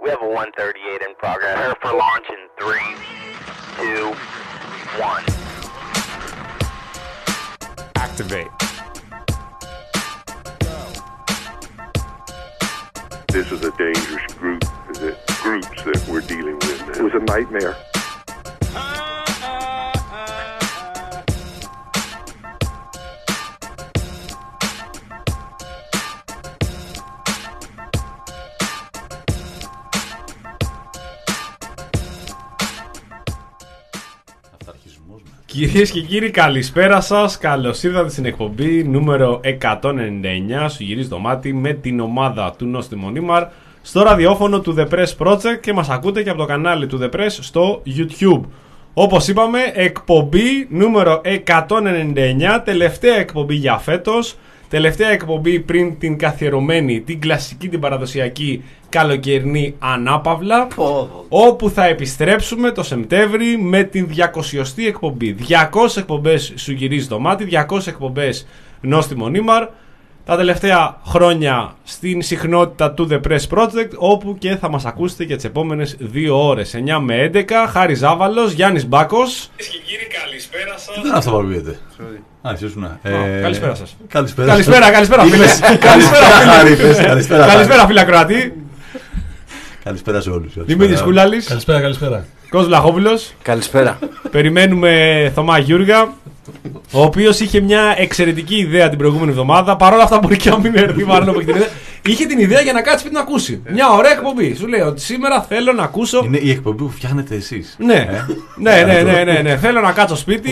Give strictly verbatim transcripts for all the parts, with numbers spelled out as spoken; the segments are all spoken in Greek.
We have a one thirty-eight in progress. Prepare for launch in three, two, one. Activate. This is a dangerous group, that groups that we're dealing with now. It was a nightmare. Κυρίες και κύριοι, καλησπέρα σας. Καλώς ήρθατε στην εκπομπή νούμερο εκατόν ενενήντα εννιά σου γυρίζει το μάτι με την ομάδα του Νόστιμο Νίμαρ στο ραδιόφωνο του The Press Project και μας ακούτε και από το κανάλι του The Press στο YouTube. Όπως είπαμε, εκπομπή νούμερο εκατόν ενενήντα εννιά, τελευταία εκπομπή για φέτος, τελευταία εκπομπή πριν την καθιερωμένη, την κλασική, την παραδοσιακή καλοκαιρινή ανάπαυλα, oh. όπου θα επιστρέψουμε το Σεπτέμβρη με την διακοσιωστή εκπομπή. διακόσιες εκπομπές σου γυρίζει το μάτι, διακόσιες εκπομπές Νόστιμο Νίμαρ, τα τελευταία χρόνια στην συχνότητα του The Press Project, όπου και θα μας ακούσετε για τις επόμενες δύο ώρες, εννιά με έντεκα. Χάρης Ζάβαλος, Γιάννης Μπάκος. Κυρίες και κύριοι, καλησπέρα σας. Δεν θα παρουσιάζετε. Α, εσύ να. Καλησπέρα σας. Καλησπέρα, καλησπέρα, καλησπέρα, φίλε. Καλησπέρα, φίλε ακροατή. Καλησπέρα σε όλους. Δημήτρης Κούλαλης. Καλησπέρα, καλησπέρα. Κώστας Βλαχόπουλος. Καλησπέρα. Περιμένουμε Θωμά Γιούργα, ο οποίος είχε μια εξαιρετική ιδέα την προηγούμενη εβδομάδα. Παρ' όλα αυτά μπορεί και να μην έρθει, μάλλον από την ιδέα. Είχε την ιδέα για να κάτσει σπίτι να ακούσει. Μια ωραία εκπομπή. Σου λέει ότι σήμερα θέλω να ακούσω. Είναι η εκπομπή που φτιάχνετε εσείς. Ναι. Ε? ναι, ναι, ναι, ναι, ναι. Θέλω να κάτσω σπίτι.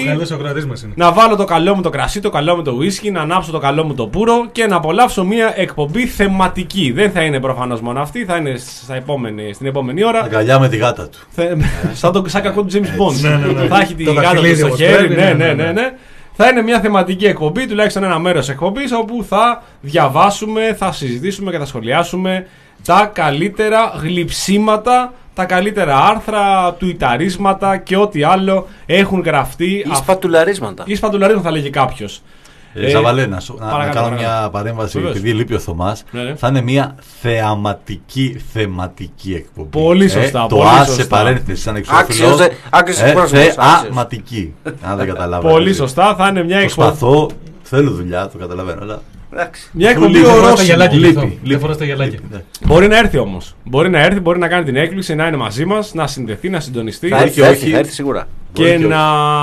Να βάλω το καλό μου το κρασί, το καλό μου το ουίσκι, να ανάψω το καλό μου το πουρο και να απολαύσω μια εκπομπή θεματική. Δεν θα είναι προφανώς μόνο αυτή, θα είναι στα επόμενη, στην επόμενη ώρα. Αγκαλιά με τη γάτα του. Θε... σαν, το, σαν κακό του James Bond. Θα έχει τη γάτα του στο χέρι. Ναι, ναι, ναι, ναι. Θα είναι μια θεματική εκπομπή, τουλάχιστον ένα μέρος εκπομπής, όπου θα διαβάσουμε, θα συζητήσουμε και θα σχολιάσουμε τα καλύτερα γλυψίματα, τα καλύτερα άρθρα, τουιταρίσματα και ό,τι άλλο έχουν γραφτεί. Ή σπατουλαρίσματα. Ή σπατουλαρίσματα θα λέγει κάποιος. Ε, Ζαβαλέ, να, να, να κάνω μια παρέμβαση, επειδή λείπει ο Θωμάς. Ναι, ναι. Θα είναι μια θεαματική θεματική εκπομπή. Πολύ σωστά. Ε, πολύ το α σωστά. σε παρένθεση σαν εξώφυλλο. Άξιζε πρόσωπος. Θεαματική. Αν δεν καταλάβετε. Πολύ σωστά. Θα είναι μια εκπομπή. Προσπαθώ, θέλω δουλειά, το καταλαβαίνω. Αλλά... Μια εκπομπή ορόσημη. Λείπει. Μπορεί να έρθει όμως. Μπορεί να έρθει, μπορεί να κάνει την έκπληξη, να είναι μαζί μας, να συνδεθεί, να συντονιστεί. Θα έρθει, όχι, θα έρθει σίγουρα. Και να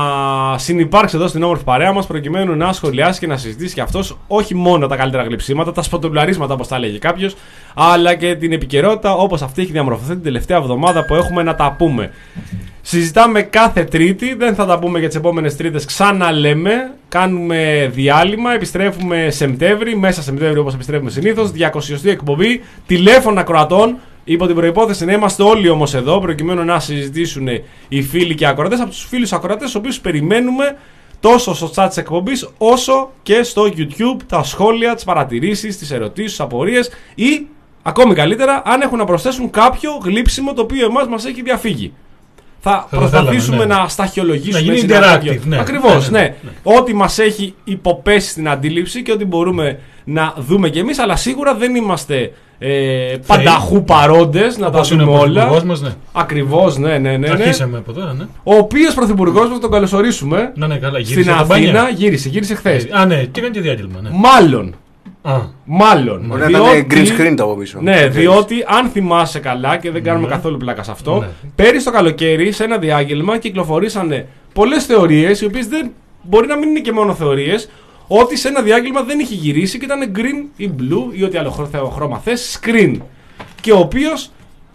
συνυπάρξει εδώ στην όμορφη παρέα μας, προκειμένου να σχολιάσει και να συζητήσει και αυτός όχι μόνο τα καλύτερα γλυψίματα, τα σπατουλαρίσματα όπως τα έλεγε κάποιος, αλλά και την επικαιρότητα όπως αυτή έχει διαμορφωθεί την τελευταία εβδομάδα που έχουμε να τα πούμε. Συζητάμε κάθε Τρίτη, δεν θα τα πούμε για τις επόμενες Τρίτες, ξαναλέμε. Κάνουμε διάλειμμα, επιστρέφουμε Σεπτέμβρη, μέσα Σεπτέμβρη όπως επιστρέφουμε συνήθως, διακοσιωστή εκπομπή, τηλέφωνα ακροατών. Υπό την προϋπόθεση να είμαστε όλοι όμως εδώ, προκειμένου να συζητήσουν οι φίλοι και ακροατές, από τους φίλους ακροατές, τους οποίους περιμένουμε τόσο στο chat της εκπομπής, όσο και στο YouTube, τα σχόλια, τις παρατηρήσεις, τις ερωτήσεις, τις απορίες ή, ακόμη καλύτερα, αν έχουν να προσθέσουν κάποιο γλύψιμο το οποίο εμάς μας έχει διαφύγει. Θα, θα προσπαθήσουμε θέλαμε, ναι. να σταχυολογήσουμε. Να γίνει interactive, ναι. Ακριβώς, ναι, ναι, ναι, ναι. Ό,τι μας έχει υποπέσει στην αντίληψη και ό,τι μπορούμε να δούμε κι εμείς, αλλά σίγουρα δεν είμαστε ε, πανταχού παρόντες να τα δούμε όλα. Μας, ναι. Ακριβώς, ναι, ναι, ναι. Αρχίσαμε από τώρα, ναι. Ο οποίος πρωθυπουργός μας, τον καλωσορίσουμε. Να, ναι, καλά, στην Αθήνα, γύρισε, γύρισε χθες. Α, ναι, και έκανε και διάγγελμα, ναι. Μάλλον. Α. Μάλλον. Μπορεί να ήταν green screen το από πίσω. Ναι, διότι αν θυμάσαι καλά και δεν κάνουμε ναι. καθόλου πλάκα σε αυτό, ναι. πέρυσι το καλοκαίρι σε ένα διάγγελμα κυκλοφορήσανε πολλές θεωρίες, οι οποίες δεν μπορεί να μην είναι και μόνο θεωρίες, ότι σε ένα διάγγελμα δεν είχε γυρίσει και ήταν green ή blue ή ό,τι άλλο χρώμα θες, screen. Και ο οποίος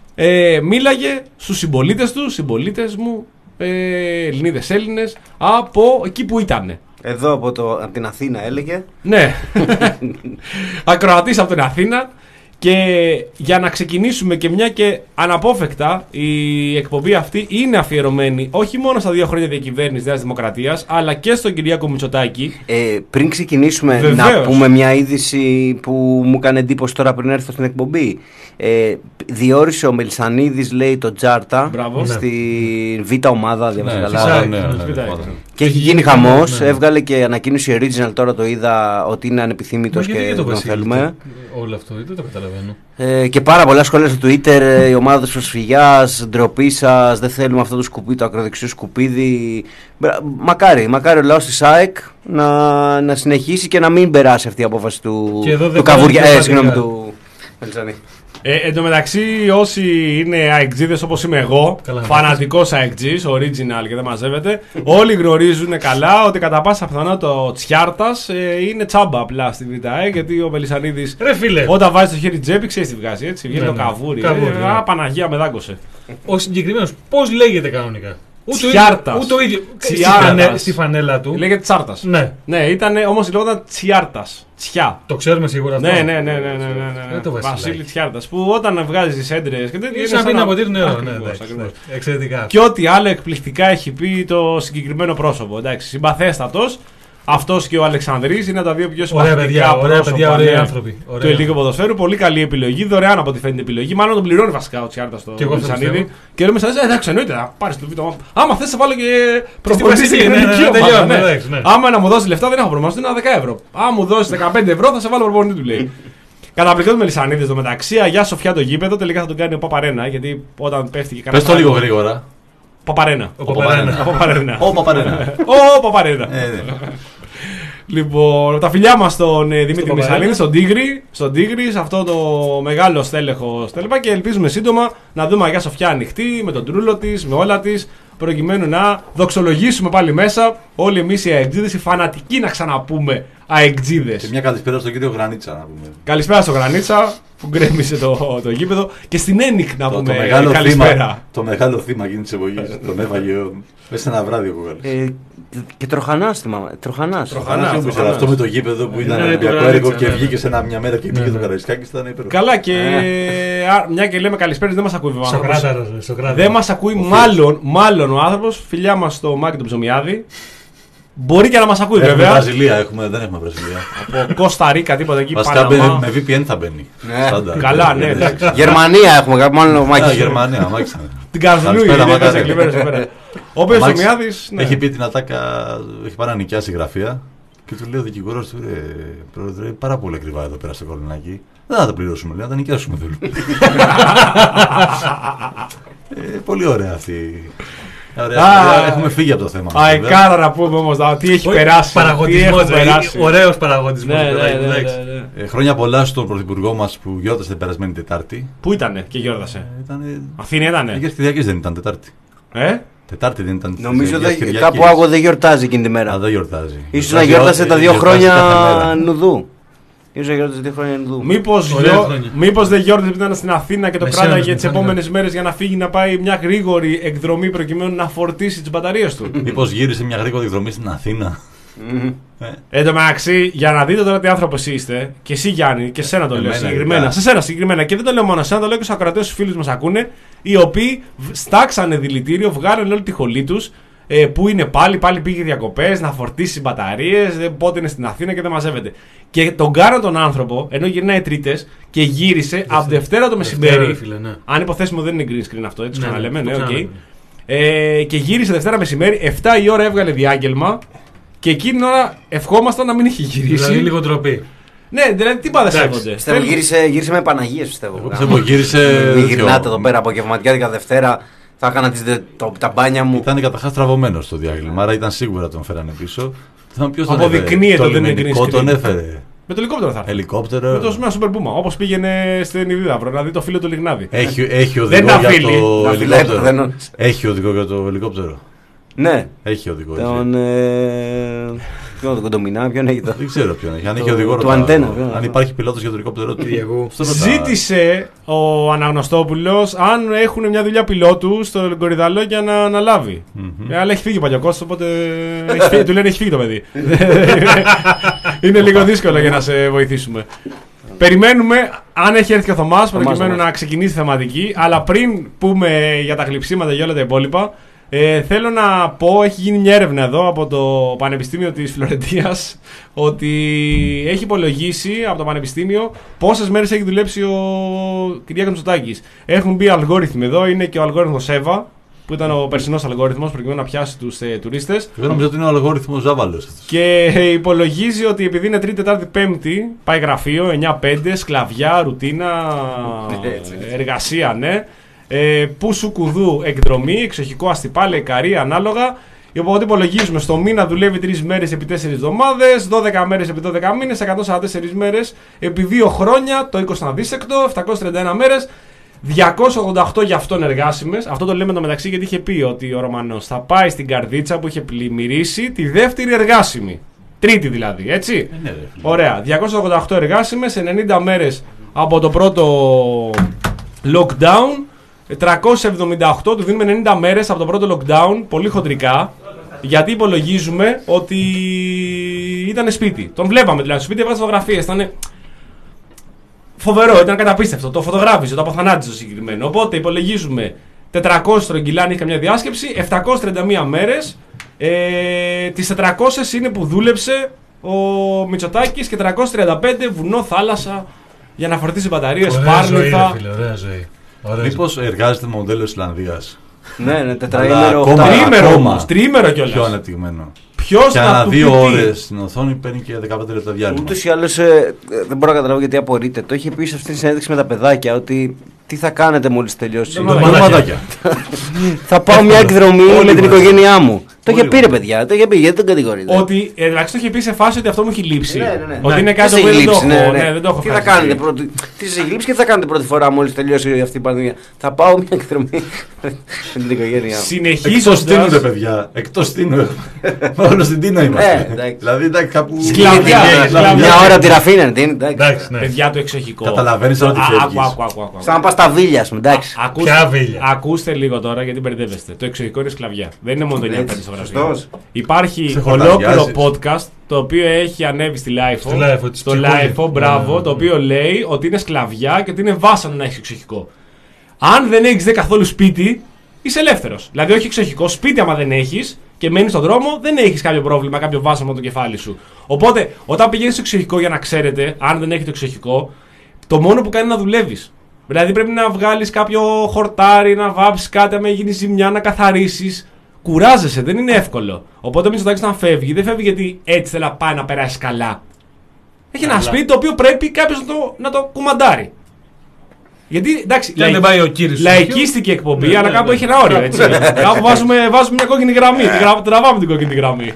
ε, μίλαγε στους συμπολίτες του, συμπολίτες μου, ε, Ελληνίδες Έλληνες, από εκεί που ήτανε. Εδώ από, το, από την Αθήνα έλεγε. Ναι. Ακροατής από την Αθήνα. Και για να ξεκινήσουμε, και μια και αναπόφευκτα η εκπομπή αυτή είναι αφιερωμένη όχι μόνο στα δύο χρόνια διακυβέρνησης Νέας Δημοκρατίας, αλλά και στον Κυριάκο Μητσοτάκη. Ε, πριν ξεκινήσουμε, βεβαίως, να πούμε μια είδηση που μου έκανε εντύπωση τώρα πριν έρθω στην εκπομπή. Ε, διόρισε ο Μελισσανίδης, λέει, τον Τζάρτα. Μπράβο. στη ναι. Β' ομάδα, διαβάζω ναι, καλά. ναι, ναι, ναι, ναι, ναι. Και έχει γίνει χαμός, ναι. Έβγαλε και ανακοίνωση original, τώρα το είδα ότι είναι ανεπιθύμητος και δεν τον θέλουμε. Όλο αυτό δεν το καταλαβαίνω. Ε, και πάρα πολλά σχόλια στο Twitter, η ομάδα της προσφυγιάς, ντροπή σας, δεν θέλουμε αυτό το σκουπίδι, το ακροδεξιό σκουπίδι. Μακάρι, μακάρι ο λαός της ΑΕΚ να, να συνεχίσει και να μην περάσει αυτή η απόφαση του, του Καβουριά, ε, συγγνώμη, του Μελισσανή. Ε, εν τω μεταξύ, όσοι είναι αεκτζίδες όπως είμαι εγώ, φανατικός αεκτζής, original και δεν μαζεύεται, όλοι γνωρίζουν καλά ότι κατά πάσα πιθανότητα ο Τσιάρτας ε, είναι τσάμπα απλά στη ΒΑΕ, γιατί ο Μελισσανίδης όταν βάζει το χέρι τσέπη, ξέρει τι βγάζει, έτσι. Βγαίνει ναι, το καβούρι. καβούρι ε, ναι. Α, Παναγία με δάγκωσε. Ο συγκεκριμένος πώς λέγεται κανονικά? Τσιάρτας. Ούτε ο ίδιο. Στη φανέλα του. Λέγεται Τσάρτας. Ναι. Ναι, ήταν όμως λεγόταν Τσιάρτας. Τσιά. Το ξέρουμε σίγουρα αυτό. Ναι, ναι, ναι, ναι, ναι, ναι, ναι. Βασίλη Τσιάρτας. Που όταν βγάζει τις έντρες και τέτοια. Είναι σαν να ποτήρι νερό. Ναι, εξαιρετικά. Και ό,τι άλλο εκπληκτικά έχει πει το συγκεκριμένο πρόσωπο. Εντάξει, συμπαθέστατος. Αυτός και ο Αλεξανδρής είναι τα δύο πιο σημαντικά πρόσωπα, ωραία παιδιά, ωραίοι άνθρωποι, του ελληνικού ποδοσφαίρου. Πολύ καλή επιλογή, δωρεάν από ό,τι φαίνεται επιλογή. Μάλλον τον πληρώνει βασικά ο Τσιάρτας στο Μελισσανίδη. Και λέμε σαν εντάξει, εννοείται να πάρει το βίντεο. Άμα θες, θα βάλω και προπονητή στην ελληνική ομάδα. Άμα να μου δώσει λεφτά, δεν έχω πρόβλημα, είναι δέκα ευρώ. Αν μου δώσει δεκαπέντε ευρώ, θα σε βάλω προπονητή, του λέει. Καταπληκτικό Μελισσανίδη στο μεταξύ, Αγιά Σοφιά το γήπεδο, τελικά θα τον κάνει ο Παπαρένα. Γιατί όταν πέφτει και κανένα. Πες το λίγο γρήγορα. Παπαρένα. Ο Παπαρένα. Ο Παπαρένα. Λοιπόν, τα φιλιά μας στον ε, Δημήτρη Μισαλίνη, στον Τίγρη, στον Τίγρη, σε αυτό το μεγάλο στέλεχο στέλεπα και ελπίζουμε σύντομα να δούμε Αγιά Σοφιά ανοιχτή με τον τρούλο της, με όλα της, προκειμένου να δοξολογήσουμε πάλι μέσα όλοι εμείς οι αεκτζίδες, οι φανατικοί να ξαναπούμε αεκτζίδες. Και μια καλησπέρα στον κύριο Γρανίτσα να πούμε. Καλησπέρα στον Γρανίτσα που γκρέμισε το, το γήπεδο και στην Ένικ να το, πούμε το μεγάλο καλησπέρα. Θύμα, το μεγάλο θύμα εκείνης της εποχής, τον έφαγε μέσα ένα βράδυ ο Κουγάλης. Και τροχανάς θυμάμαι. Τροχανάς. Τροχανάς. Τροχανάς. Αυτό με το γήπεδο που ήταν Ολυμπιακό έργο και βγήκε σε ένα, μια μέρα και πήγε το Καραϊσκάκης ήταν υπέροχο. Καλά και α, μια και λέμε καλησπέρα, δεν μας ακούει βέβαια. Δεν μας ακούει μάλλον, μάλλον ο άνθρωπος, φιλιά μας στο Μάκη του Ψωμιάδη. Μπορεί και να μας ακούει έχουμε βέβαια. Βραζιλία, έχουμε, δεν έχουμε Βραζιλία. Από Κώστα Ρίκα, τίποτα εκεί. Βασικά με, με βι πι εν θα μπαίνει. Ναι. Καλά, ναι. Γερμανία έχουμε, μόνο ο Μάκης. Γερμανία, Μάκης. Την Καρδουλού είναι. Ο Ψωμιάδης. Έχει πει την ατάκα, έχει πάει να νοικιάσει γραφεία και του λέει ο δικηγόρος του, ρε πρόεδρε, πάρα πολύ ακριβά εδώ πέρα στο Κολονάκι. Δεν θα τα πληρώσουμε, λέει, να τα νοικιάσουμε θέλουμε. Πολύ ωραία αυτή. Ωραία, έχουμε φύγει από το θέμα. Αεκάρα να πούμε όμως τι έχει περάσει. Παραγωγισμός, ωραίος παραγωγισμός. Χρόνια πολλά στον πρωθυπουργό μας που γιόρτασε την περασμένη Τετάρτη. Πού ήτανε και γιόρτασε? Αθήνα ήτανε? Αγίας Κυριακής δεν ήταν Τετάρτη. Ε? Τετάρτη δεν ήταν. Νομίζω ότι κάπου άγω δεν γιορτάζει εκείνη τη μέρα. Α, δεν γιορτάζει. Ίσως να γιόρτασε τα δύο χρόνια νουδού. Ίσως να γιόρτασε δύο χρόνια νουδού. Μήπως, γιο... Μήπως δεν γιόρτασε επειδή ήταν στην Αθήνα και το κράταγε τις επόμενες μέρες για να φύγει να πάει μια γρήγορη εκδρομή προκειμένου να φορτίσει τις μπαταρίες του? Μήπως γύρισε μια γρήγορη εκδρομή στην Αθήνα. Mm-hmm. Ε. Εν τω μεταξύ, για να δείτε τώρα τι άνθρωπος είστε, και εσύ Γιάννη, και σένα το λέω συγκεκριμένα. Σε σένα συγκεκριμένα, και δεν το λέω μόνο εσένα, το λέω και στους ακροατές τους φίλους μας ακούνε, οι οποίοι στάξανε δηλητήριο, βγάλανε όλη τη χολή τους, ε, που είναι πάλι, πάλι πήγε διακοπές, να φορτίσει μπαταρίες, ε, πότε είναι στην Αθήνα και δεν μαζεύεται. Και τον κάναν τον άνθρωπο, ενώ γυρνάει τρίτες, και γύρισε Δευτέρα. από Δευτέρα το μεσημέρι. Φίλε, ναι. Αν υποθέσουμε δεν είναι green screen αυτό, έτσι ναι, ξαναλέμε, ναι, οκ. Okay. Ε, και γύρισε Δευτέρα μεσημέρι, εφτά η ώρα έβγαλε διάγγελμα. Και εκείνη την ώρα ευχόμασταν να μην έχει γυρίσει. Δηλαδή λίγο ντροπή. Ναι, δηλαδή τι πάντα σέβονται. Πιστεύω γύρισε, γύρισε με Παναγίες, πιστεύω. Εγώ πιστεύω γύρισε. Μην γυρνάτε εδώ πέρα απογευματιάτικα Δευτέρα. Θα έκανα τις, το, τα μπάνια μου. Ήταν καταρχάς τραβωμένο στο διάγγελμα, άρα ήταν σίγουρα τον φέρανε πίσω. Αποδεικνύεται ότι δεν είναι green screen. Τον έφερε. Με το ελικόπτερο θα έρθει. Ελικόπτερο. Με το Σμένα Super Puma. Όπως πήγαινε στην Ιδίδαυρο, δηλαδή το φίλο του Λιγνάδη. Έχει, έχει οδηγό για το ελικόπτερο. Έχει οδηγό για το ελικόπτερο. Ναι. Έχει οδηγό. Τον. Ε... Ποιον τον Κοντομινά, ποιον έχει το. Δεν ξέρω ποιον έχει. Αν έχει οδηγό. Του αντένα. Αν υπάρχει πιλότος για το ελικόπτερο του. Ζήτησε ο Αναγνωστόπουλος αν έχουν μια δουλειά πιλότου στο Κορυδαλό για να αναλάβει. Αλλά έχει φύγει ο Παλιακός, οπότε του λένε έχει φύγει το παιδί. Είναι λίγο δύσκολο για να σε βοηθήσουμε. Περιμένουμε αν έχει έρθει και ο Θωμάς προκειμένου να ξεκινήσει η θεματική. Αλλά πριν πούμε για τα γλυψίματα και όλα τα υπόλοιπα. Ε, θέλω να πω, έχει γίνει μια έρευνα εδώ από το Πανεπιστήμιο της Φλωρεντίας ότι έχει υπολογίσει από το Πανεπιστήμιο πόσες μέρες έχει δουλέψει ο Κυριάκος Μητσοτάκης. Έχουν μπει αλγόριθμοι εδώ, είναι και ο αλγόριθμος ΕΒΑ που ήταν ο περσινός αλγόριθμος προκειμένου να πιάσει τους ε, τουρίστες. Εγώ νομίζω ότι είναι ο αλγόριθμος Ζάβαλος. Και ε, υπολογίζει ότι επειδή είναι Τρίτη, Τετάρτη, Πέμπτη, πάει γραφείο, εννιά πέντε, σκλαβιά, ρουτίνα, εργασία, ναι. Ε, πούσου κουδού εκδρομή, εξοχικό αστιπάλε, καρύ, ανάλογα. Οπότε υπολογίζουμε στο μήνα δουλεύει τρεις μέρες επί τέσσερις εβδομάδες, δώδεκα μέρες επί δώδεκα μήνες, εκατόν σαράντα τέσσερις μέρες επί δύο χρόνια, το είκοσι αδίσεκτο, επτακόσιες τριάντα ένα μέρες, διακόσιες ογδόντα οκτώ για αυτόν εργάσιμες. Αυτό το λέμε το μεταξύ γιατί είχε πει ότι ο Ρωμανός θα πάει στην καρδίτσα που είχε πλημμυρίσει τη δεύτερη εργάσιμη. Τρίτη δηλαδή, έτσι. Ε, ναι, ωραία, διακόσιες ογδόντα οκτώ εργάσιμες, ενενήντα μέρες από το πρώτο lockdown. τριακόσιες εβδομήντα οκτώ, του δίνουμε ενενήντα μέρες από το πρώτο lockdown, πολύ χοντρικά, γιατί υπολογίζουμε ότι ήταν σπίτι. Τον βλέπαμε δηλαδή στο σπίτι, έβγαζε φωτογραφίες, ήταν φοβερό, ήταν καταπίστευτο, το φωτογράφιζε, το αποθανάτιζε το συγκεκριμένο. Οπότε υπολογίζουμε τετρακόσιες στρογγυλά αν είχε καμιά διάσκεψη, επτακόσιες τριάντα μία μέρες, ε, τις τετρακόσιες είναι που δούλεψε ο Μητσοτάκης και τριακόσιες τριάντα πέντε βουνό, θάλασσα, για να φορτίσει μπαταρίες, πάρνηθα. Ωραία ζωή. Μήπως εργάζεται με μοντέλο Ισλανδίας. Ναι, ναι, τετραήμερο, ακόμα- Τρίμερο ακόμα όμως, τρίμερο κιόλας. Πιο αναπτυγμένο. Ποιος Και να ανά του δύο πει τι? ώρες στην οθόνη παίρνει και δεκαπέντε λεπτά διάλειμμα. Ούτως ή άλλως ε, δεν μπορώ να καταλάβω γιατί απορείτε. Το είχε πει σε αυτή τη συνέντευξη με τα παιδάκια ότι τι θα κάνετε μόλις τελειώσει. Ντομαδάκια. Ντομαδάκια. Θα πάω μια εκδρομή Όλοι με την μαζί. οικογένειά μου. Το είχε Όλοι πει ρε μαζί. παιδιά, το είχε πει, γιατί τον κατηγορείτε. Ότι εντάξει το είχε πει σε φάση ότι αυτό μου έχει λείψει. Ναι, ναι, ναι. Ότι Ναι. είναι Τι κάτι σε που δεν το έχει έχω. λείψει, ναι, ναι. Ναι, δεν το έχω Τι θα ευχαριστηθεί. κάνετε πρώτη, τι σας έχει λείψει και τι θα κάνετε πρώτη φορά μόλις τελειώσει αυτή η πανδημία. Θα πάω μια εκδρομή με την οικογένειά μου. Εκτός τίνου ρε Συνεχίζοντας. παιδιά. Εκτός τίνου. Όλο στην Τίνα Ε, είμαστε. εντάξει. Δηλαδή εντάξει κάπου. Σκλαβιά, Σκλαβιά. σκλαβιά. Μια ώρα από τη Ραφίνα είναι, εντάξει. Εντάξει, ναι. Παιδιά το εξοχικό. Καταλαβαίνεις τώρα τι Α, φεύγεις. άκου, άκου, άκου, άκου. Σαν να πας στα βίλια, ας πούμε, εντάξει. Ακούστε, Ποια βίλια? ακούστε λίγο τώρα γιατί μπερδεύεστε. Το εξοχικό είναι σκλαβιά. Δεν είναι μόνο το εννιά πέντε στο γραφείο. Σωστός. Υπάρχει Σε ολόκληρο χορταριάζεις. podcast το οποίο έχει ανέβει στη Λάιφο. Στη Λάιφο, της Στο ψυχούλης. Λάιφο, μπράβο. Ναι, ναι, Το ναι. οποίο λέει ότι είναι σκλαβιά και ότι είναι βάσανο να έχει εξοχικό. Αν δεν έχει καθόλου σπίτι, είσαι ελεύθερο. Δηλαδή, όχι εξοχικό, σπίτι άμα δεν έχει και μένει στον δρόμο, δεν έχει κάποιο πρόβλημα, κάποιο βάσανο με το κεφάλι σου. Οπότε, όταν πηγαίνει στο εξοχικό, για να ξέρετε, αν δεν έχετε εξοχικό, το μόνο που κάνει είναι να δουλεύει. Δηλαδή, πρέπει να βγάλει κάποιο χορτάρι, να βάψει κάτι, άμα γίνει ζημιά, να καθαρίσει. Κουράζεσαι, δεν είναι εύκολο. Οπότε, ο Μητσοτάκης να φεύγει, δεν φεύγει γιατί έτσι θέλει να πάει να περάσει καλά. Έχει ένα Αλλά- σπίτι το οποίο πρέπει κάποιο να το, να το κουμαντάρει. Γιατί εντάξει, Και αν δεν πάει ο κύριος του λαϊκίστηκε η εκπομπή, Ναι, αλλά ναι, κάπου ναι. έχει ένα όριο. Έτσι. Κάπου βάζουμε, βάζουμε μια κόκκινη γραμμή. Την γρα- τραβάμε την κόκκινη γραμμή.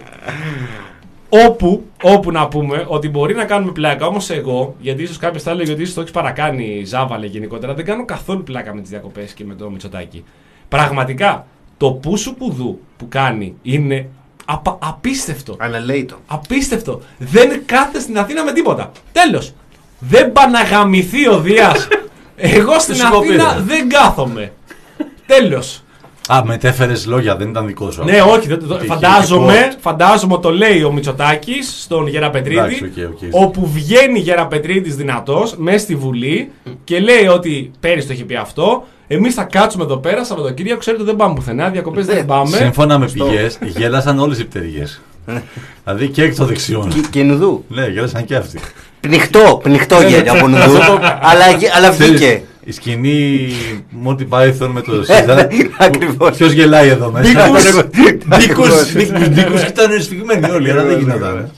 Όπου, όπου να πούμε ότι μπορεί να κάνουμε πλάκα, όμως εγώ, γιατί ίσως κάποιος θα έλεγε ότι ίσως το έχει παρακάνει Ζάβαλε γενικότερα, δεν κάνω καθόλου πλάκα με τις διακοπές και με το Μητσοτάκη. Πραγματικά, το πούσου κουδού που κάνει είναι απα- απίστευτο. Αναλέητο. Απίστευτο. Δεν κάθεται στην Αθήνα με τίποτα. Τέλος. Δεν πά να γαμηθεί ο Δίας. Εγώ στην σου έχω πει, Αθήνα ρε. δεν κάθομαι. Τέλος. Α, μετέφερες λόγια, δεν ήταν δικό σου. Ναι, όχι. δεν το- Είχε φαντάζομαι, report. φαντάζομαι το λέει ο Μητσοτάκης στον Γεραπετρίτη. Εντάξει, οκ, οκ. Όπου βγαίνει Γεραπετρίτης δυνατός μέσα στη Βουλή και λέει ότι πέρυσι το είχε πει αυτό. Εμείς θα κάτσουμε εδώ πέρα Σαββατοκύριακο. Ξέρετε δεν πάμε πουθενά. Διακοπές δεν πάμε. Σύμφωνα με πηγές, γέλασαν όλες οι πτέρυγες. Δηλαδή και εκ των δεξιών. Και, και νουδού. Ναι, γέλασαν και αυτοί. Πνιχτό, πνιχτό γέλιο από νουδού. αλλά, αλλά βγήκε. Ξέρεις, η σκηνή Monty Python με το Σίζα. Ακριβώς. Ποιος γελάει εδώ μέσα. Ακριβώς. Δίκους, δίκους, δίκους ήταν σφιγμένοι όλοι, αλλά δεν γινόταν.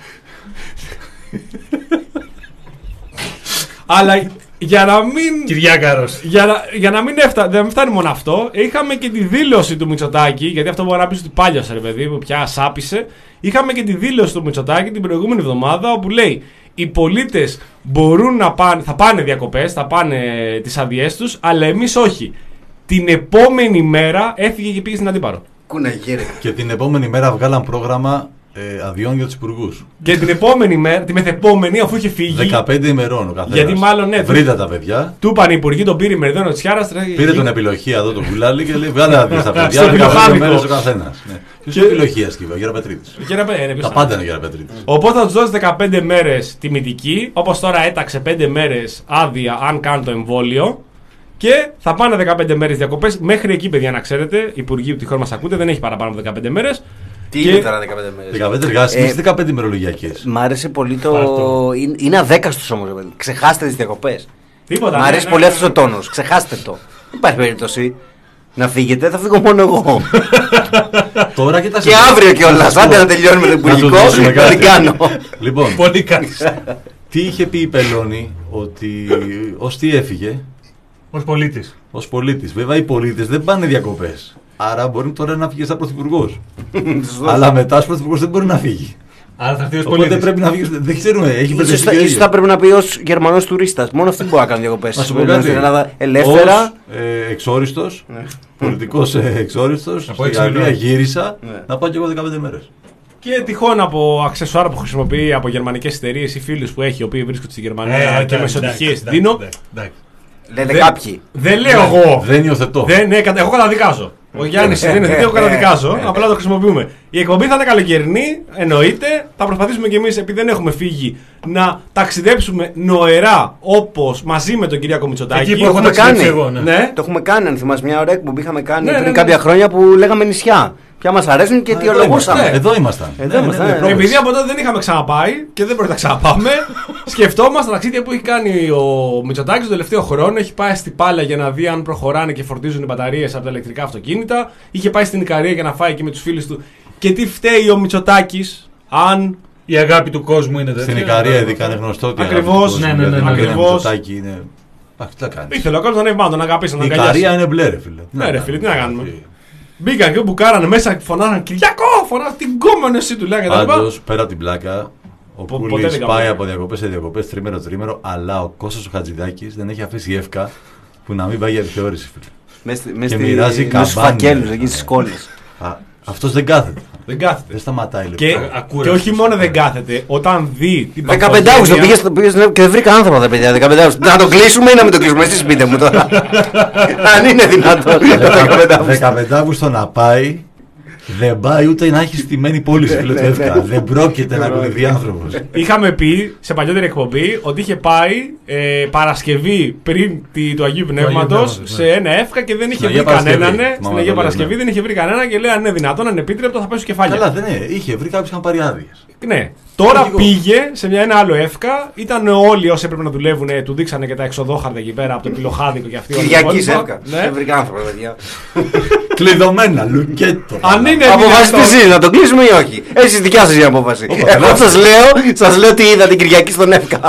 Αλλά για να μην. Κυριάκαρος. Για να, για να μην έφτα, δεν φτάνει μόνο αυτό, είχαμε και τη δήλωση του Μητσοτάκη, γιατί αυτό μπορεί να πει ότι πάλιασε ρε παιδί μου, πια σάπισε. Είχαμε και τη δήλωση του Μητσοτάκη την προηγούμενη εβδομάδα, όπου λέει οι πολίτες μπορούν να πάνε, θα πάνε διακοπές, θα πάνε τις αδειές τους, αλλά εμείς όχι. Την επόμενη μέρα έφυγε και πήγε στην Αντίπαρο. Κουναγέρε. Και την επόμενη μέρα βγάλαν πρόγραμμα ε, αδειών για τους υπουργούς. Και την επόμενη μέρα, τη μεθεπόμενη, αφού είχε φύγει, δεκαπέντε ημερών ο καθένας. Γιατί μάλλον, ναι, Βρείτε τα παιδιά. του είπαν οι υπουργοί, τον πήρε η Μεριδόνο της Χιάρας. Πήρε τον επιλογία εδώ το κουλάλι και λέει: βγάλε αδειές στα παιδιά. Στο δεκαπέντε επιλοχάδικο. μέρες ο καθένας. Ναι. Ποιος Και- είναι επιλογία σκύβε, ο Γεραπετρίτης. Τα πάντα είναι ο Γεραπετρίτης. Οπότε θα του δώσει δεκαπέντε μέρες τιμητική, όπως τώρα έταξε πέντε μέρες άδεια αν κάνουν το εμβόλιο. Και θα πάνε δεκαπέντε μέρες διακοπές. Μέχρι εκεί, παιδιά, να ξέρετε, υπουργοί που τυχόν μας ακούτε, δεν έχει παραπάνω από δεκαπέντε μέρες. Τι Και- είναι τώρα δεκαπέντε μέρες. δεκαπέντε εργάσιμες, Ε, δεκαπέντε ημερολογιακές. Μ' άρεσε πολύ το. Πάρτο. Είναι, είναι αδέκαστος όμως. ρε παιδί. Ξεχάστε τις διακοπές. Τίποτα. Μ' ναι, αρέσει ναι, πολύ ναι, αυτός ο τόνος. Ξεχάστε το. Δεν υπάρχει περίπτωση. να φύγετε, θα φύγω μόνο εγώ. Τώρα και τα Και αύριο κιόλας. Άντε να τελειώνουμε το υπουργικό. Θα την κάνω. Λοιπόν, Πολύ καλή. τι είχε πει η Πελώνη, ότι ως τι έφυγε, Ως πολίτης. ως πολίτης. Βέβαια οι πολίτες δεν πάνε διακοπές. Άρα μπορεί τώρα να φύγει σαν πρωθυπουργός. Αλλά μετά ως πρωθυπουργός δεν μπορεί να φύγει. Άρα θα έρθει ως Οπότε πολίτης. πρέπει να φύγει. Δεν ξέρουμε, έχει Ίσως μπερδευτεί θα- και ο ίσως ίδιος. θα πρέπει να πει ως Γερμανός τουρίστας. Μόνο αυτοί μπορούν να κάνουν διακοπές. Να σου πω κάτι. Στην Ελλάδα ελεύθερα. Ως ε, εξόριστος, πολιτικός ε, εξόριστος, Από στη έξι Γαλλία μηνών. γύρισα Ναι. να πάω κι εγώ δεκαπέντε μέρες. Και τυχόν από αξεσουάρ που χρησιμοποιεί από γερμανικές εταιρείες ή φίλους που έχει, οι οποίοι βρίσκονται στη Γερμανία Ε, και εντάξει, μεσοτυχίες εντάξει, δίνω. εντάξει, εντάξει. Λένε Δεν- κάποιοι. Δεν λέω εγώ. Δεν υιοθετώ. Δεν, ναι, κατα- εγώ καταδικάζω. Ο Γιάννης δεν είναι θετικό, εγώ καταδικάζω. Απλά το χρησιμοποιούμε. Η εκπομπή θα είναι καλοκαιρινή, εννοείται. Θα προσπαθήσουμε κι εμείς, επειδή δεν έχουμε φύγει, να ταξιδέψουμε νοερά όπως μαζί με τον Κυριάκο Μητσοτάκη. Εκεί που έχω έχουμε ταξιδέψει κάνει. εγώ. Ναι. Ναι. Το έχουμε κάνει, αν θυμάσαι, μια ωραία εκπομπή είχαμε κάνει Ναι, πριν ναι, ναι. κάποια χρόνια που λέγαμε νησιά. Ποια μας αρέσουν και Α, εδώ αιτιολογούσαμε. ήμασταν. Εδώ ήμασταν. Εδώ ήμασταν, ναι. πρόβλημα. Επειδή από τότε δεν είχαμε ξαναπάει και δεν μπορεί να ξαναπάμε, σκεφτόμαστε τα ταξίδια που έχει κάνει ο Μητσοτάκης τον τελευταίο χρόνο. Έχει πάει στη Πάλια για να δει αν προχωράνε και φορτίζουν οι μπαταρίες από τα ηλεκτρικά αυτοκίνητα. Είχε πάει στην Ικαρία για να φάει εκεί με τους φίλους του. Και τι φταίει ο Μητσοτάκης, αν. Η αγάπη του κόσμου είναι τέτοια. Στην Ικαρία ειδικά είναι γνωστό ότι Ακριβώς, ναι, ναι, ναι, ναι, ακριβώς. Το είναι. Αχ, τι θα κάνει. Ήθελε ο κόσμος να ανέβει, να αγαπήσει, να Η τον αγκαλιάσει. Ικαρία είναι μπλε, ρε φίλε. Ναι, ρε φίλε, τι να κάνουμε. Μπήκαν και μπουκάρανε μέσα, φωνάζαν Κυριακό, φωνάζαν την κόμενο εσύ του λέγανε. Πάντως, πέρα από την πλάκα, ο Πο- ποτέ Πούλης δεν πάει καμία. από διακοπές σε διακοπές, τρίμερο τρίμερο, αλλά ο Κώστας ο Χατζηδάκης δεν έχει αφήσει εύκα που να μην πάει για επιθεώρηση, φίλε. Μες στη- μες Και στη- μοιράζει μες στους καμπάνια. φακέλους εκεί στις κόλλες. Α, αυτός δεν κάθεται. Δεν κάθεται. Δεν σταματάει Και, λοιπόν. και όχι μόνο δεν κάθεται, όταν δει την δεκαπέντε Αύγουστο παθογένεια- πήγε στο- πήγε στο- και δεν βρήκα άνθρωπο τα παιδιά. δεκαπέντε Αύγουστο. Να το κλείσουμε ή να μην το κλείσουμε, εσείς πείτε μου τώρα. Αν είναι δυνατόν. δεκαπέντε Αύγουστο. δεκαπέντε Αυγούστου να πάει, δεν πάει ούτε να έχει στημένη πώληση, φίλε του Ναι, εύκα. ναι. Δεν πρόκειται να ακολουθεί άνθρωπος. Είχαμε πει σε παλιότερη εκπομπή ότι είχε πάει ε, Παρασκευή πριν τη, του Αγίου Πνεύματος Πνεύματος, σε ναι. ένα εύκα και δεν είχε Στην βρει Αγία Παρασκευή, κανέναν. ναι, θυμάμαι Στην Αγία το Παρασκευή λέμε. δεν είχε βρει κανέναν και λέει αν είναι δυνατόν, αν είναι επίτρεπτο, θα πάει στο κεφάλι. Καλά, δεν είναι. Είχε βρει κάποιους είχαν πάρει άδειες. Ναι. Τώρα Λογικό. πήγε σε μια, ένα άλλο εύκα. Ήταν όλοι όσοι έπρεπε να δουλεύουν, του δείξανε και τα εξοδόχαρτα εκεί πέρα από το πυλοχάδικο και αυτοί. όλοι οι Κυριακή υπόλοιποι. εύκα. Ναι. Δεν βρήκα άνθρωπο, παιδιά. Κλειδωμένα, λουκέτο. Αν είναι Αποφασίστε δυνατόν. εσείς να το κλείσουμε ή όχι. Εσείς δικιά σας η απόφαση. Όπα, Εγώ καλά. σας λέω, σας λέω τι είδα την Κυριακή στον εύκα.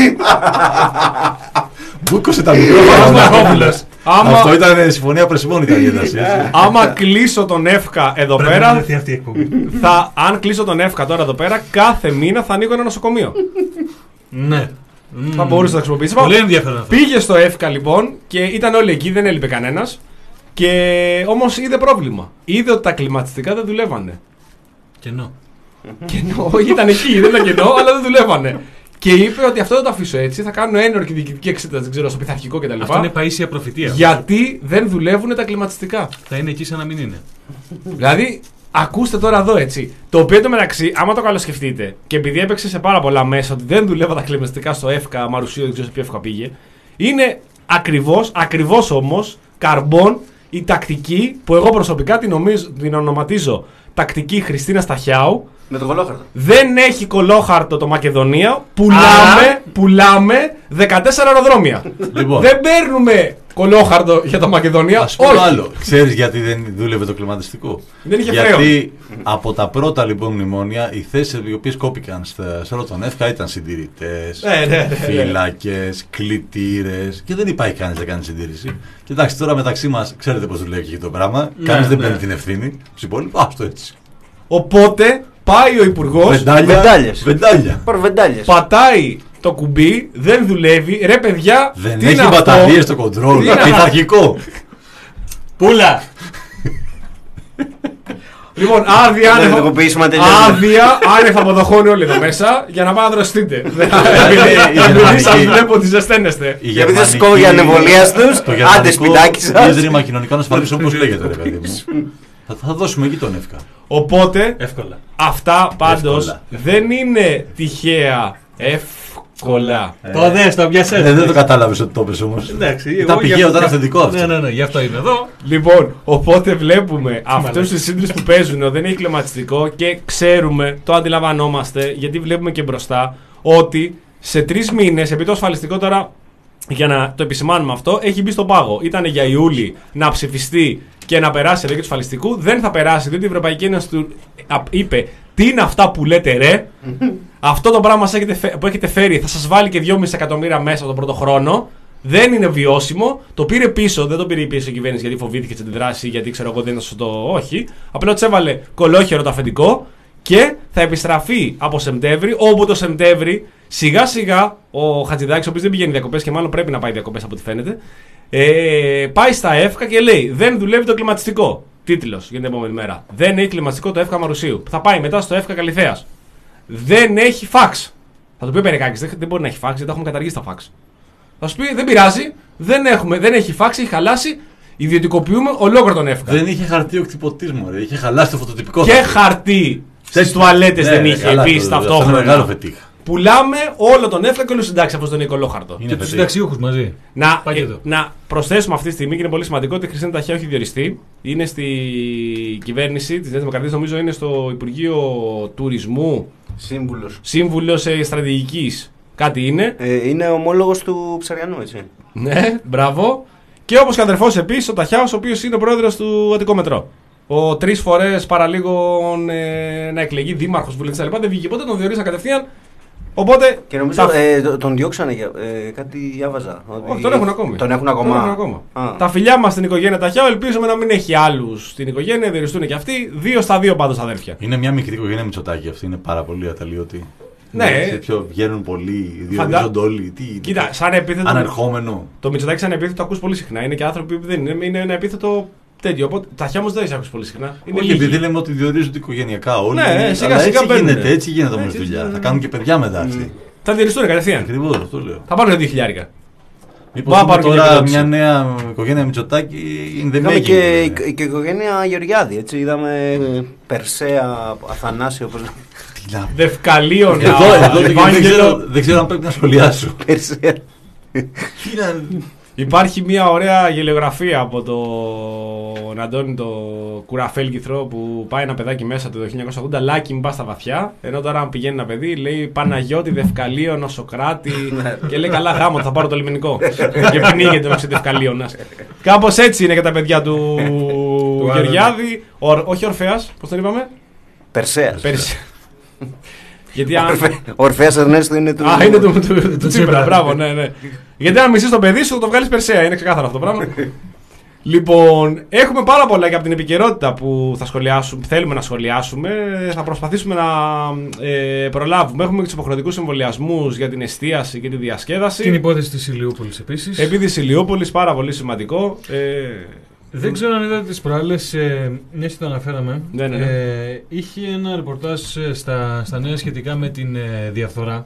Μπούκωσε τα μικρόφωνα. Παπαδόπουλος. Άμα- Αυτό ήταν συμφωνία πρεσιμών ήταν η ένταση. έτσι. Άμα κλείσω τον εύκα εδώ Πρέπει να πέρα, έρθει αυτή η εκπομπή. θα, αν κλείσω τον εύκα τώρα εδώ πέρα, κάθε μήνα θα ανοίγω ένα νοσοκομείο. Ναι. Θα μπορούσε να χρησιμοποιήσει. Πολύ ενδιαφέρον αυτό. Πήγε στο εύκα λοιπόν και ήταν όλοι εκεί, δεν έλειπε κανένα. Και όμω είδε πρόβλημα. Είδε ότι τα κλιματιστικά δεν δουλεύανε. Κενό. Κενό, όχι ήταν εκεί, δεν ήταν κενό, αλλά δεν δουλεύανε. Και είπε ότι αυτό δεν το αφήσω έτσι, θα κάνω ένορκη διοικητική εξέταση, δεν ξέρω, στο πειθαρχικό κτλ. Αυτό είναι παΐσια προφητεία. Γιατί δεν δουλεύουν τα κλιματιστικά. Θα είναι εκεί σαν να μην είναι. Δηλαδή, ακούστε τώρα εδώ έτσι. Το οποίο εντωμεταξύ, άμα το καλοσκεφτείτε, και επειδή έπαιξε σε πάρα πολλά μέσα ότι δεν δουλεύαν τα κλιματιστικά στο εύκα Μαρουσίου, δεν ξέρω σε ποιο εύκα πήγε, είναι ακριβώ, ακριβώ όμω, καρμπών η τακτική που εγώ προσωπικά την, νομίζω, την ονοματίζω τακτική Χριστίνα Σταχιάου. Με το κολόχαρτο. Δεν έχει κολόχαρτο το Μακεδονία. Πουλάμε, Άρα- πουλάμε δεκατέσσερα αεροδρόμια. Λοιπόν. Δεν παίρνουμε κολόχαρτο για το Μακεδονία. Ας πω Όχι. το άλλο. Ξέρεις γιατί δεν δούλευε το κλιματιστικό. Δεν είχε Γιατί από τα πρώτα λοιπόν μνημόνια οι θέσεις οι οποίες κόπηκαν στα- σε όλο τον εύκα ήταν συντηρητές, Ναι, ναι, ναι, ναι. φύλακες, κλητήρες και δεν υπάρχει κανείς να κάνει συντήρηση. Και εντάξει, τώρα μεταξύ μας ξέρετε πώς δουλεύει και το πράγμα. Ναι, Κανείς δεν ναι. παίρνει την ευθύνη. Στους υπόλοιπους, άστο έτσι. Οπότε πάει ο υπουργό, Βεντάλια. βεντάλιες. Βεντάλια. Παρβεντάλιες. πατάει το κουμπί, δεν δουλεύει. Ρε παιδιά, Δεν τι έχει είναι αυτό? μπαταρίες στο κοντρόλ. Τι είναι αυτό? Πειθαρχικό. Πούλα! Λοιπόν, άδεια, Δεν άνευ, ενεργοποιήσουμε, τελειώνουμε. άδεια, άνευ αποδοχώνει όλοι εδώ μέσα για να πάτε να δραστείτε. Δεν- η Επειδή γερμανική- σας βλέπω ότι ζεσταίνεστε. Η Γιατί δεν σας γερμανική- κόβω για ανεμβολίας τους, το άντε γερμανικό σπιτάκι σας. Ίδρυμα Κοινωνικών Ασφαλίσεων, όπως λέγεται, ρε παιδί μου. Θα, θα δώσουμε εκεί τον εύκα. Οπότε, Εύκολα. αυτά πάντως Εύκολα. δεν είναι τυχαία εύκολα. Το δες, το πιάσες. Ε, δεν το κατάλαβες ότι το είπες όμως. Εντάξει, Ήταν εγώ πηγαίο, για- ήταν αυθεντικό αυτό. Ναι, ναι, ναι, γι' αυτό είμαι εδώ. Λοιπόν, οπότε βλέπουμε αυτούς μαλάκα. τους σύντρους που παίζουν, δεν έχει κλιματιστικό και ξέρουμε, το αντιλαμβανόμαστε, γιατί βλέπουμε και μπροστά, ότι σε τρεις μήνες, επειδή το ασφαλιστικό τώρα για να το επισημάνουμε αυτό, έχει μπει στον πάγο. Ήταν για Ιούλη να ψηφιστεί και να περάσει εδώ και του ασφαλιστικού. Δεν θα περάσει, διότι η Ευρωπαϊκή Ένωση του είπε τι είναι αυτά που λέτε ρε. Αυτό το πράγμα που έχετε φέρει θα σας βάλει και δυόμισι εκατομμύρια μέσα τον πρώτο χρόνο. Δεν είναι βιώσιμο. Το πήρε πίσω, δεν το πήρε πίσω η κυβέρνηση γιατί φοβήθηκε τι αντιδράσει, γιατί ξέρω εγώ δεν είναι σωστό. Όχι. Απλά του έβαλε κολόχερο το αφεντικό και θα επιστραφεί από Σεπτέμβρη, όπου το Σεπτέμβρη σιγά σιγά ο Χατζηδάκης, ο οποίος δεν πηγαίνει διακοπές και μάλλον πρέπει να πάει διακοπές από ό,τι φαίνεται, ε, πάει στα ΕΦΚΑ και λέει: δεν δουλεύει το κλιματιστικό. Τίτλος για την επόμενη μέρα. Δεν έχει κλιματιστικό το ΕΦΚΑ Μαρουσίου. Θα πάει μετά στο ΕΦΚΑ Καλυθέας. Δεν έχει φαξ. Θα του πει ο Περικάκης: δεν, δεν μπορεί να έχει φαξ, γιατί έχουμε καταργήσει τα φαξ. Θα σου πει: δεν πειράζει, δεν, έχουμε, δεν έχει φαξ, έχει χαλάσει. Ιδιωτικοποιούμε ολόκληρο τον ΕΦΚΑ. Δεν είχε χαρτί ο κτυπωτής μου, ρε. Είχε χαλάσει το φωτοτυπικό. Και χαρτί στις τουαλέτες δεν είχε επίσης ταυτόχρονα. Πουλάμε όλο τον ΕΦΚΑ και όλο συντάξει από τον οικολόχαρτο. Και του συνταξιούχους μαζί. Να, ε, να προσθέσουμε αυτή τη στιγμή και είναι πολύ σημαντικό ότι η Χριστίνα Ταχιά έχει διοριστεί. Είναι στη κυβέρνηση τη Νέα Δημοκρατία, νομίζω είναι στο Υπουργείο Τουρισμού. Σύμβουλος. Σύμβουλος ε, στρατηγικής. Κάτι είναι. Ε, είναι ομόλογος του Ψαριανού, έτσι. Ναι, μπράβο. Και όπως και αδερφός επίσης ο Ταχιάος, ο οποίος είναι ο πρόεδρος του Αττικό Μετρό. Ο τρεις φορές παραλίγο ε, να εκλεγεί δήμαρχος, βουλευτής κλπ. Δεν βγήκε ποτέ, τον διορίσαν κατευθείαν. Οπότε. Και νομίζω τα... ε, τον διώξανε για ε, κάτι διάβαζα. Όχι, τον έχουν ακόμη. Τον έχουν ακόμα. Τον έχουν ακόμα. Τα φιλιά μας στην οικογένεια Ταχιάου, ελπίζουμε να μην έχει άλλους στην οικογένεια, διοριστούν και αυτοί. Δύο στα δύο πάντως αδέρφια. Είναι μια μικρή οικογένεια Μητσοτάκη αυτή, είναι πάρα πολύ αταλείωτη. Ναι. Σε πιο βγαίνουν πολλοί, διορίζονται όλοι. Τι, κοίτα, σαν επίθετο. Ανερχόμενο. Το Μητσοτάκη σαν επίθετο το ακούς πολύ συχνά. Είναι και άνθρωποι που δεν είναι, είναι ένα επίθετο τέτοιο. Οπότε Ταχιά όμως δεν έχει ακούσει πολύ συχνά. Είναι όχι, επειδή λέμε ότι διορίζονται οικογενειακά όλοι. Ναι, σιγά αλλά σιγά έτσι μπαίνουν. γίνεται, έτσι γίνεται όμως δουλειά. Θα κάνουν και παιδιά μετά αυτοί. Θα διοριστούν κατευθείαν. Ακριβώς, αυτό λέω. Θα πάρουν δύο χιλιάρικα. Μήπως είναι τώρα μια νέα οικογένεια Μητσοτάκη. Είδαμε και η οικογένεια Γεωργιάδη, έτσι. Είδαμε Περσέα, Αθανάσιο. Δευκαλίων. Δεν ξέρω αν πρέπει να σχολιάσω. Περσέα. Υπάρχει μια ωραία γελιογραφία από τον Αντώνη το Κουραφέλκυθρο που πάει ένα παιδάκι μέσα το χίλια εννιακόσια ογδόντα, Λάκη μην πας στα βαθιά. Ενώ τώρα αν πηγαίνει ένα παιδί λέει Παναγιώτη, Δευκαλίων, Σοκράτη και λέει καλά γάμο, θα πάρω το λιμενικό. Και πνίγεται με Δευκαλίωνας. Κάπως έτσι είναι και τα παιδιά του Γεωργιάδη. Όχι Ορφέας, πώς τον είπαμε? Περσέας. Γιατί αν... Ο Ορφέας Ερνέστο είναι του. Α, είναι του, του, του, του Τσίπρα. Μπράβο, ναι, ναι. Γιατί αν μισείς το παιδί σου, θα το βγάλεις Περσέα. Είναι ξεκάθαρο αυτό το πράγμα. Λοιπόν, έχουμε πάρα πολλά και από την επικαιρότητα που θα σχολιάσουμε, θέλουμε να σχολιάσουμε. Θα προσπαθήσουμε να ε, προλάβουμε. Έχουμε και τους υποχρεωτικούς εμβολιασμούς για την εστίαση και τη διασκέδαση. Την υπόθεση της Ηλιούπολης επίσης. Επειδή της Ηλιούπολης, πάρα πολύ σημαντικό. Ε, Δεν ξέρω αν είδατε τις προάλλες, ε, μια και το αναφέραμε. Ναι, ναι, ναι. Ε, είχε ένα ρεπορτάζ στα, στα νέα σχετικά με την ε, διαφθορά.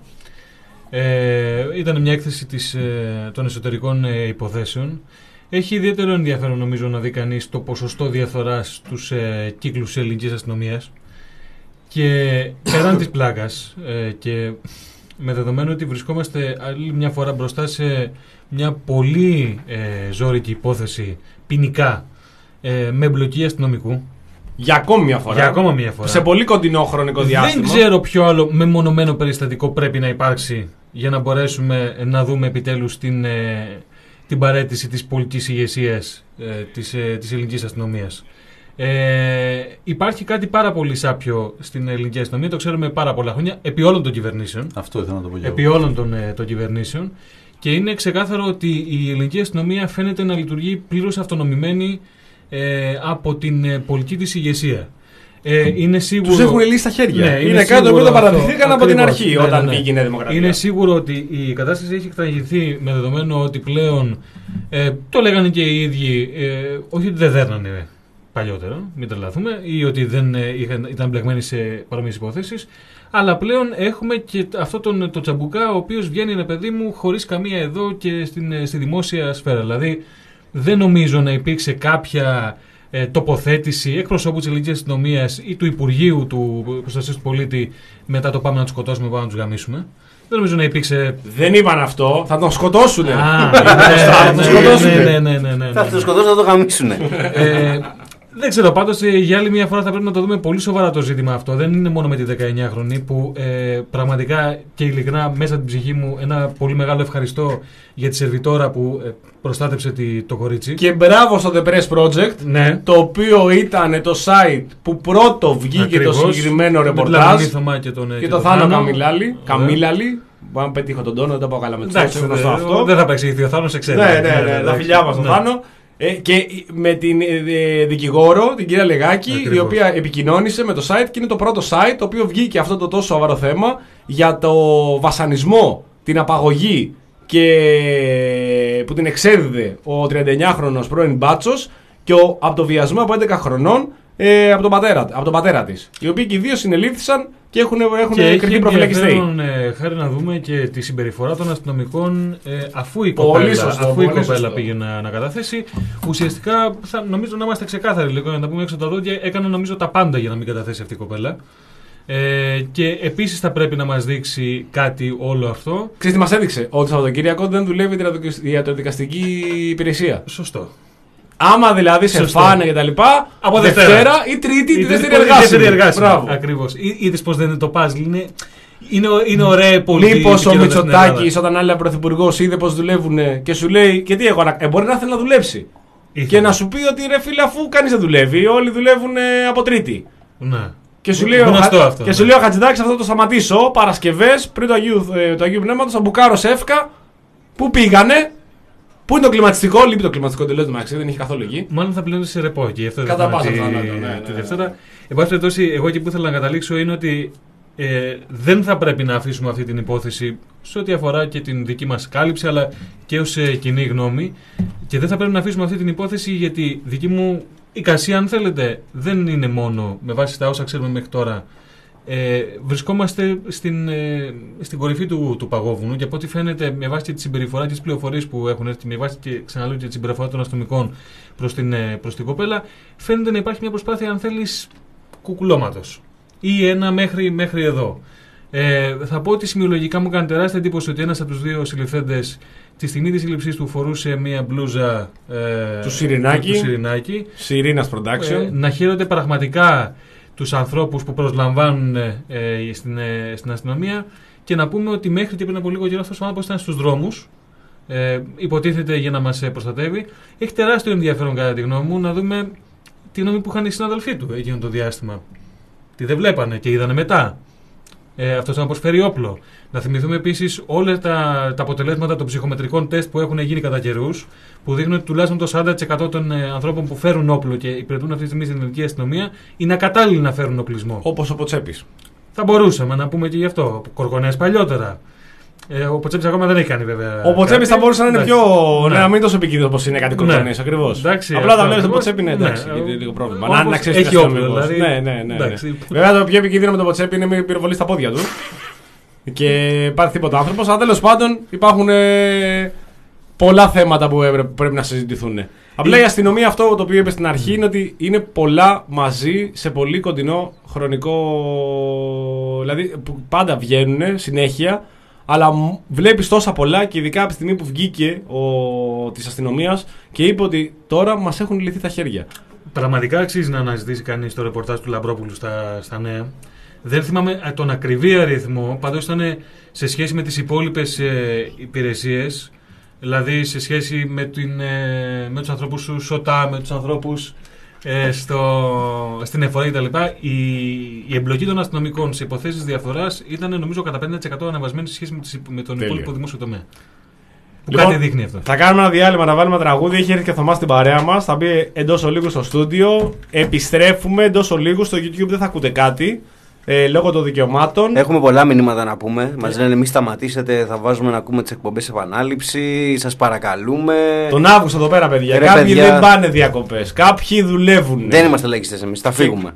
Ε, ήταν μια έκθεση της, ε, των εσωτερικών ε, υποθέσεων. Έχει ιδιαίτερο ενδιαφέρον νομίζω να δει κανείς το ποσοστό διαφθοράς στους ε, κύκλους της ελληνικής αστυνομίας. Και πέραν της πλάκας ε, και με δεδομένο ότι βρισκόμαστε άλλη μια φορά μπροστά σε μια πολύ ε, ζώρικη υπόθεση ποινικά ε, με εμπλοκή αστυνομικού. Για ακόμη μια φορά. Για ακόμα μια φορά. Σε πολύ κοντινό χρονικό διάστημα. Δεν ξέρω ποιο άλλο μεμονωμένο περιστατικό πρέπει να υπάρξει για να μπορέσουμε να δούμε επιτέλους την, ε, την παραίτηση της πολιτικής ηγεσίας ε, της, ε, της ελληνικής αστυνομίας. Ε, υπάρχει κάτι πάρα πολύ σάπιο στην ελληνική αστυνομία, το ξέρουμε πάρα πολλά χρόνια, επί όλων των κυβερνήσεων. Αυτό ήθελα να το πω και επί όλων των, ε, των κυβερνήσεων. Και είναι ξεκάθαρο ότι η ελληνική αστυνομία φαίνεται να λειτουργεί πλήρως αυτονομημένη ε, από την ε, πολιτική της ηγεσία. Ε, είναι σίγουρο... Τους έχουν λύσει στα χέρια. Ναι, είναι είναι κάτι που το παρατηθήκαν από την ακριβώς, αρχή ναι, όταν ναι, ναι. πήγε η Νέα Δημοκρατία. Είναι σίγουρο ότι η κατάσταση έχει εκταγηθεί με δεδομένο ότι πλέον ε, το λέγανε και οι ίδιοι, ε, όχι ότι δεν δέρνανε παλιότερα, μην τρελαθούμε, ή ότι δεν ε, είχαν, ήταν μπλεγμένοι σε παρόμοιες υποθέσεις. Αλλά πλέον έχουμε και αυτό τον, το τσαμπουκά, ο οποίος βγαίνει ένα παιδί μου χωρίς καμία εδώ και στην, στη δημόσια σφαίρα. Δηλαδή, δεν νομίζω να υπήρξε κάποια ε, τοποθέτηση εκπροσώπου της ελληνικής αστυνομίας ή του Υπουργείου του Προστασίας του Πολίτη μετά το πάμε να τους σκοτώσουμε, πάμε να τους γαμίσουμε. Δεν νομίζω να υπήρξε. Δεν είπαν αυτό, θα τον σκοτώσουνε. Α, θα τον σκοτώσουνε. Ναι, ναι, ναι. Θα τον σκοτώσουν, θα τον γαμίσουνε. Ε, Δεν ξέρω, πάντως για άλλη μια φορά θα πρέπει να το δούμε πολύ σοβαρά το ζήτημα αυτό. Δεν είναι μόνο με τη δεκαεννιάχρονη που ε, πραγματικά και ειλικρινά μέσα από την ψυχή μου ένα πολύ μεγάλο ευχαριστώ για τη σερβιτόρα που ε, προστάτεψε τη, το κορίτσι. Και μπράβο στο The Press Project, ναι. Το οποίο ήταν το site που πρώτο βγήκε ακριβώς, το συγκεκριμένο ρεπορτάζ. Και, τον, και, και το, το Θάνο Καμιλάλη. Καμίλαλη. Αν πετύχω τον τόνο, δεν τα πάω καλά με το αυτό. Δεν θα παρεξηγηθεί ο Θάνος, σε ξέρει. Ναι, ναι, ναι, τα φιλιά μας στον Θάνο. Ε, και με την ε, δικηγόρο, την κυρία Λεγάκη, ακριβώς, η οποία επικοινώνησε με το site και είναι το πρώτο site το οποίο βγήκε αυτό το τόσο σοβαρό θέμα για το βασανισμό, την απαγωγή και που την εξέδιδε ο τριανταεννιάχρονος πρώην μπάτσος και ο, από το βιασμό από έντεκα χρονών ε, από, τον πατέρα, από τον πατέρα της. Οι οποίοι και οι δύο συνελήφθησαν και έχουν, έχουν κρυφτεί προφυλακιστεί. Και χάρη να δούμε και τη συμπεριφορά των αστυνομικών ε, αφού η κοπέλα, σωστό, αφού η κοπέλα πήγε να, να καταθέσει. Ουσιαστικά θα, νομίζω να είμαστε ξεκάθαροι λίγο, να τα πούμε έξω τα δόντια. Έκανε νομίζω τα πάντα για να μην καταθέσει αυτή η κοπέλα. Ε, και επίσης θα πρέπει να μας δείξει κάτι όλο αυτό. Ξέρεις τι μας έδειξε? Ότι το Σαββατοκύριακο δεν δουλεύει η ιατροδικαστική υπηρεσία. Σωστό. Άμα δηλαδή σε φάνε και τα λοιπά, από Δευτέρα, Δευτέρα ή Τρίτη ή τη δεύτερη εργάσιμη. Ακριβώς. Είδες πως δεν είναι το puzzle, είναι, είναι, είναι ωραία πολιτική. Μήπως ο Μητσοτάκης όταν άλλη πρωθυπουργός είδε πως δουλεύουν και σου λέει, και τι εγώ, ε, μπορεί να θέλει να δουλέψει. Ήθελα. Και να σου πει ότι ρε φίλε, αφού κανείς δεν δουλεύει, όλοι δουλεύουν από Τρίτη. Ναι. Και σου λέει, ο, και σου λέει ο Χατζηδάκης, αυτό το σταματήσω Παρασκευές πριν το Αγίου, το Αγίου Πνεύματος, θα μπουκάρω σε εύκα. Πού πήγανε? Πού είναι το κλιματιστικό? Λείπει το κλιματιστικό τελείω του Μαξί, δεν είχε καθόλου εκεί. Μάλλον θα πληρώνει σε ρεπό εκεί. Κατά πάσα πιθανότητα. Τη Δευτέρα. Εν πάση περιπτώσει, εγώ εκεί που ήθελα να καταλήξω είναι ότι ε, δεν θα πρέπει να αφήσουμε αυτή την υπόθεση σε ό,τι αφορά και την δική μας κάλυψη, αλλά και ως ε, κοινή γνώμη. Και δεν θα πρέπει να αφήσουμε αυτή την υπόθεση γιατί δική μου εικασία, αν θέλετε, δεν είναι μόνο με βάση τα όσα ξέρουμε μέχρι τώρα. Ε, βρισκόμαστε στην, ε, στην κορυφή του, του παγόβουνου και από ό,τι φαίνεται με βάση και τη συμπεριφορά και τις πληροφορίες που έχουν έρθει, με βάση και ξαναλέω και τη συμπεριφορά των αστυνομικών προς την, ε, προς την κοπέλα, φαίνεται να υπάρχει μια προσπάθεια, αν θέλεις, κουκουλώματος ή ένα μέχρι, μέχρι εδώ. Ε, θα πω ότι σημειολογικά μου κάνει τεράστια εντύπωση ότι ένας από τους δύο συλληφθέντες τη στιγμή της σύλληψής του φορούσε μια μπλούζα ε, του Σιρινάκη, του Σιρινάκη Σιρίνας Production, ε, να χαίρονται πραγματικά τους ανθρώπους που προσλαμβάνουν ε, στην, ε, στην αστυνομία και να πούμε ότι μέχρι και πριν από λίγο καιρό αυτός ο άνθρωπος ήταν στους δρόμους, ε, υποτίθεται για να μας προστατεύει. Έχει τεράστιο ενδιαφέρον κατά τη γνώμη μου να δούμε τη γνώμη που είχαν οι συναδελφοί του εκείνο το διάστημα. Τι δεν βλέπανε και είδανε μετά. Ε, αυτός να προσφέρει όπλο. Να θυμηθούμε επίσης όλα τα, τα αποτελέσματα των ψυχομετρικών τεστ που έχουν γίνει κατά καιρούς, που δείχνουν ότι τουλάχιστον το σαράντα τοις εκατό των ε, ανθρώπων που φέρουν όπλο και υπηρετούν αυτή τη στιγμή στην ελληνική αστυνομία είναι ακατάλληλοι να φέρουν οπλισμό. Όπως ο Ποτσέπης. Θα μπορούσαμε να πούμε και γι' αυτό. Κορκονέας παλιότερα. Ε, ο Ποτσέπης ακόμα δεν έχει κάνει βέβαια. Ο Ποτσέπης θα μπορούσε να είναι πιο. Ναι, να μην τόσο επικίνδυνο όπως είναι κάτι Κορκονέας. Ακριβώς. Απλά τα βλέπει τον Ποτσέπη, ναι, εντάξει. Λίγο πρόβλημα. Να, να ξέρει έχει όπλο. Δηλαδή, ναι, ναι, ναι. Βέβαια το πιο επικίνδυνο με τον Ποτσέπη είναι με πυροβολή στα πόδια του. Και υπάρχει τίποτα άνθρωπο. Αλλά τέλος πάντων υπάρχουν ε, πολλά θέματα που ε, πρέπει να συζητηθούν. Απλά η αστυνομία, αυτό το οποίο είπε στην αρχή, είναι ότι είναι πολλά μαζί σε πολύ κοντινό χρονικό. Δηλαδή που πάντα βγαίνουν συνέχεια, αλλά βλέπεις τόσα πολλά και ειδικά από τη στιγμή που βγήκε ο, της αστυνομίας και είπε ότι τώρα μας έχουν λυθεί τα χέρια. Πραγματικά αξίζει να αναζητήσει κανείς το ρεπορτάζ του Λαμπρόπουλου στα, στα νέα. Δεν θυμάμαι τον ακριβή αριθμό, πάντως ήταν σε σχέση με τις υπόλοιπες ε, υπηρεσίες, δηλαδή σε σχέση με, την, ε, με τους ανθρώπους του ΣΟΤΑ, με τους ανθρώπους ε, στο, στην εφορία κτλ. Η, η εμπλοκή των αστυνομικών σε υποθέσεις διαφθοράς ήταν νομίζω κατά πενήντα τοις εκατό αναβασμένη σε σχέση με, τις, με τον Τέλεια. υπόλοιπο δημόσιο τομέα. Που λοιπόν, κάτι δείχνει αυτό. Θα κάνουμε ένα διάλειμμα να βάλουμε τραγούδι. Έχει έρθει και ο Θωμάς στην παρέα μας. Θα μπει εντός ολίγου στο στούντιο. Επιστρέφουμε εντός ολίγου. Στο YouTube δεν θα ακούτε κάτι. Ε, λόγω των δικαιωμάτων. Έχουμε πολλά μηνύματα να πούμε. Και... Μας λένε μη σταματήσετε, θα βάζουμε να ακούμε τις εκπομπές επανάληψη. Σας παρακαλούμε. Τον Αύγουστο εδώ πέρα, παιδιά. Ρε, Κάποιοι παιδιά... δεν πάνε διακοπές. Κάποιοι δουλεύουν. Δεν είμαστε λαϊκιστές εμείς. Θα φύγουμε.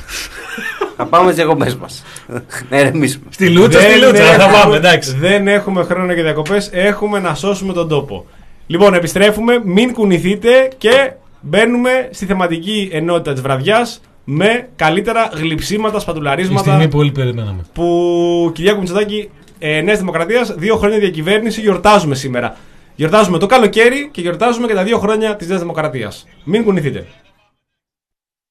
Θα πάμε στις διακοπές μας. Να ηρεμήσουμε. Στη Λούτσα, στη Λούτσα. Θα πάμε, εντάξει. Δεν έχουμε χρόνο για διακοπές. Έχουμε να σώσουμε τον τόπο. Λοιπόν, επιστρέφουμε. Μην κουνηθείτε και μπαίνουμε στη θεματική ενότητα της βραδιάς. Με καλύτερα γλυψίματα, σπατουλαρίσματα. Τη στιγμή που όλοι περιμέναμε. Που Κυριάκου Μητσοτάκη, ε, Νέας Δημοκρατίας, δύο χρόνια διακυβέρνηση, γιορτάζουμε σήμερα. Γιορτάζουμε το καλοκαίρι και γιορτάζουμε και τα δύο χρόνια της Νέας Δημοκρατίας. Μην κουνηθείτε.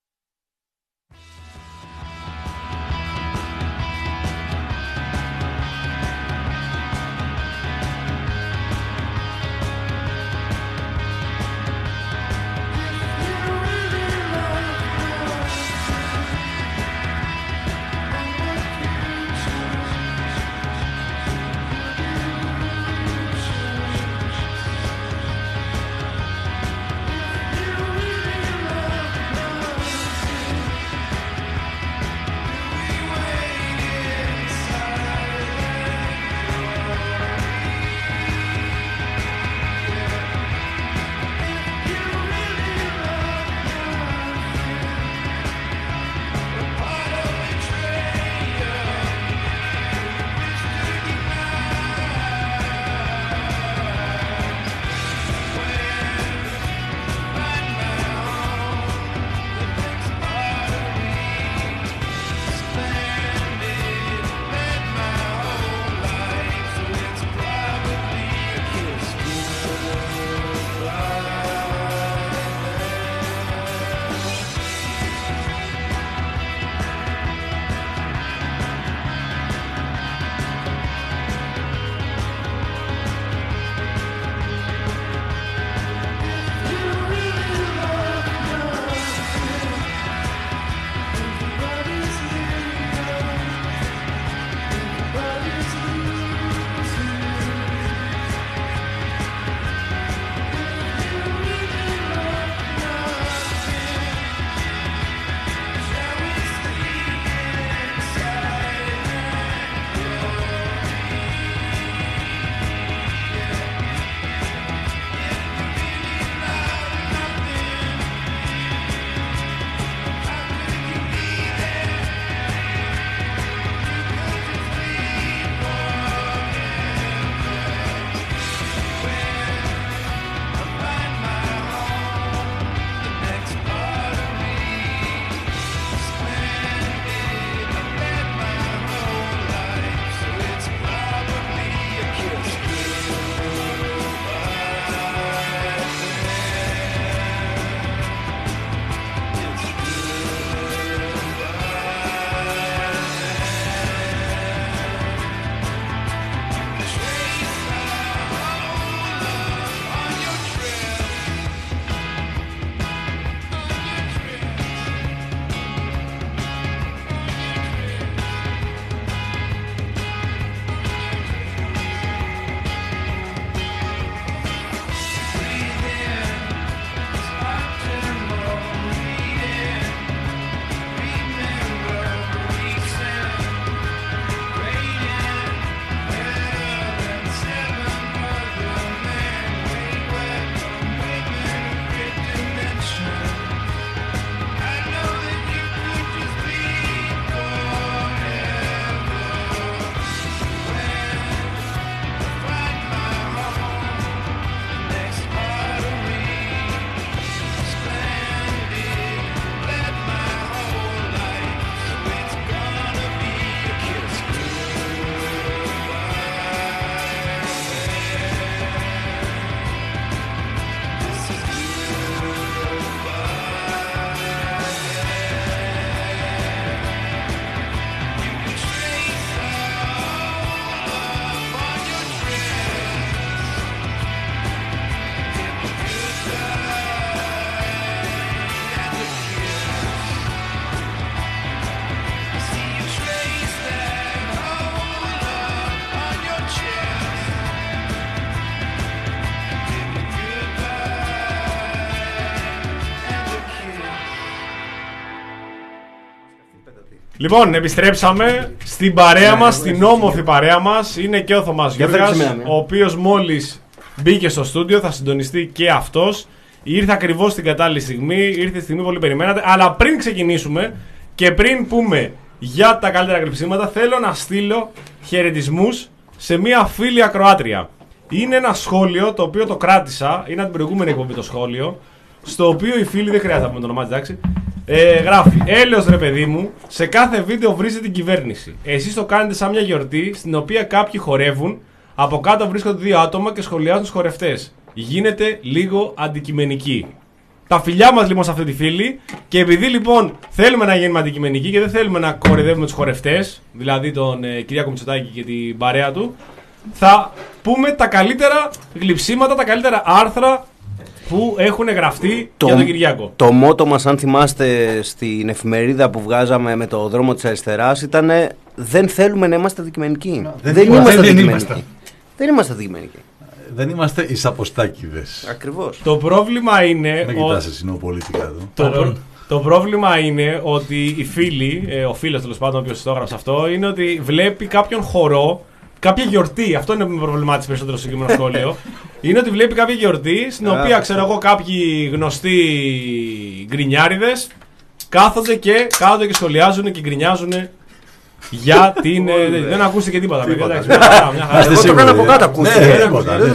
Λοιπόν, επιστρέψαμε στην παρέα μας, στην όμορφη παρέα μας. Είναι και ο Θωμάς Γιώργας, ο οποίος μόλις μπήκε στο στούντιο, θα συντονιστεί και αυτός. Ήρθε ακριβώς στην κατάλληλη στιγμή, ήρθε τη στιγμή που πολύ περιμένατε. Αλλά πριν ξεκινήσουμε και πριν πούμε για τα καλύτερα γλυψίματα, θέλω να στείλω χαιρετισμούς σε μια φίλη ακροάτρια. Είναι ένα σχόλιο το οποίο το κράτησα, είναι από την προηγούμενη εκπομπή το σχόλιο, στο οποίο η φίλη, δεν χρειάζεται να πούμε το όνομά της, εντάξει, ε, γράφει: έλεος ρε παιδί μου, σε κάθε βίντεο βρίζετε την κυβέρνηση. Εσείς το κάνετε σαν μια γιορτή στην οποία κάποιοι χορεύουν, από κάτω βρίσκονται δύο άτομα και σχολιάζουν τους χορευτές. Γίνεται λίγο αντικειμενική. Τα φιλιά μας λοιπόν σε αυτή τη φίλη, και επειδή λοιπόν θέλουμε να γίνουμε αντικειμενικοί και δεν θέλουμε να κοροϊδεύουμε τους χορευτές, δηλαδή τον ε, Κυριάκο Μητσοτάκη και την παρέα του, θα πούμε τα καλύτερα γλυψίματα, τα καλύτερα άρθρα που έχουν γραφτεί το, για τον Κυριάκο. Το μότο μας, αν θυμάστε, στην εφημερίδα που βγάζαμε με το δρόμο της αριστεράς ήταν «Δεν θέλουμε να είμαστε αντικειμενικοί». No, δεν, δεν είμαστε δεν αντικειμενικοί. Είμαστε. Δεν είμαστε αντικειμενικοί. Δεν είμαστε εισαποστάκηδες. Ακριβώς. Το πρόβλημα είναι. Δεν κοιτάς εσύ νεοπολίτικα εδώ. Το, προ... το πρόβλημα είναι ότι η φίλη, ε, ο φίλος τέλος πάντων, ο οποίος το έγραψε αυτό, είναι ότι βλέπει κάποιον χορό, κάποια γιορτή. Αυτό είναι που με προβλημάτισε περισσότερο στο συγκεκριμένο σχόλιο. Είναι ότι βλέπει κάποια γιορτή στην οποία, ξέρω εγώ, κάποιοι γνωστοί γκρινιάριδες κάθονται και, κάθονται και σχολιάζουν και γκρινιάζουν για την. Δεν ακούστε και τίποτα. Εγώ το έκανα από κάτω, ακούστε.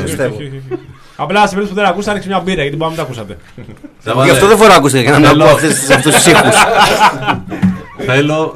Απλά σε περίπτωση που δεν ακούσατε, άνοιξε μια μπύρα γιατί μπορεί να μην τα ακούσατε. Γι' αυτό δεν φορά ακούστε, για να μην ακούω αυτούς τους ήχους. Θέλω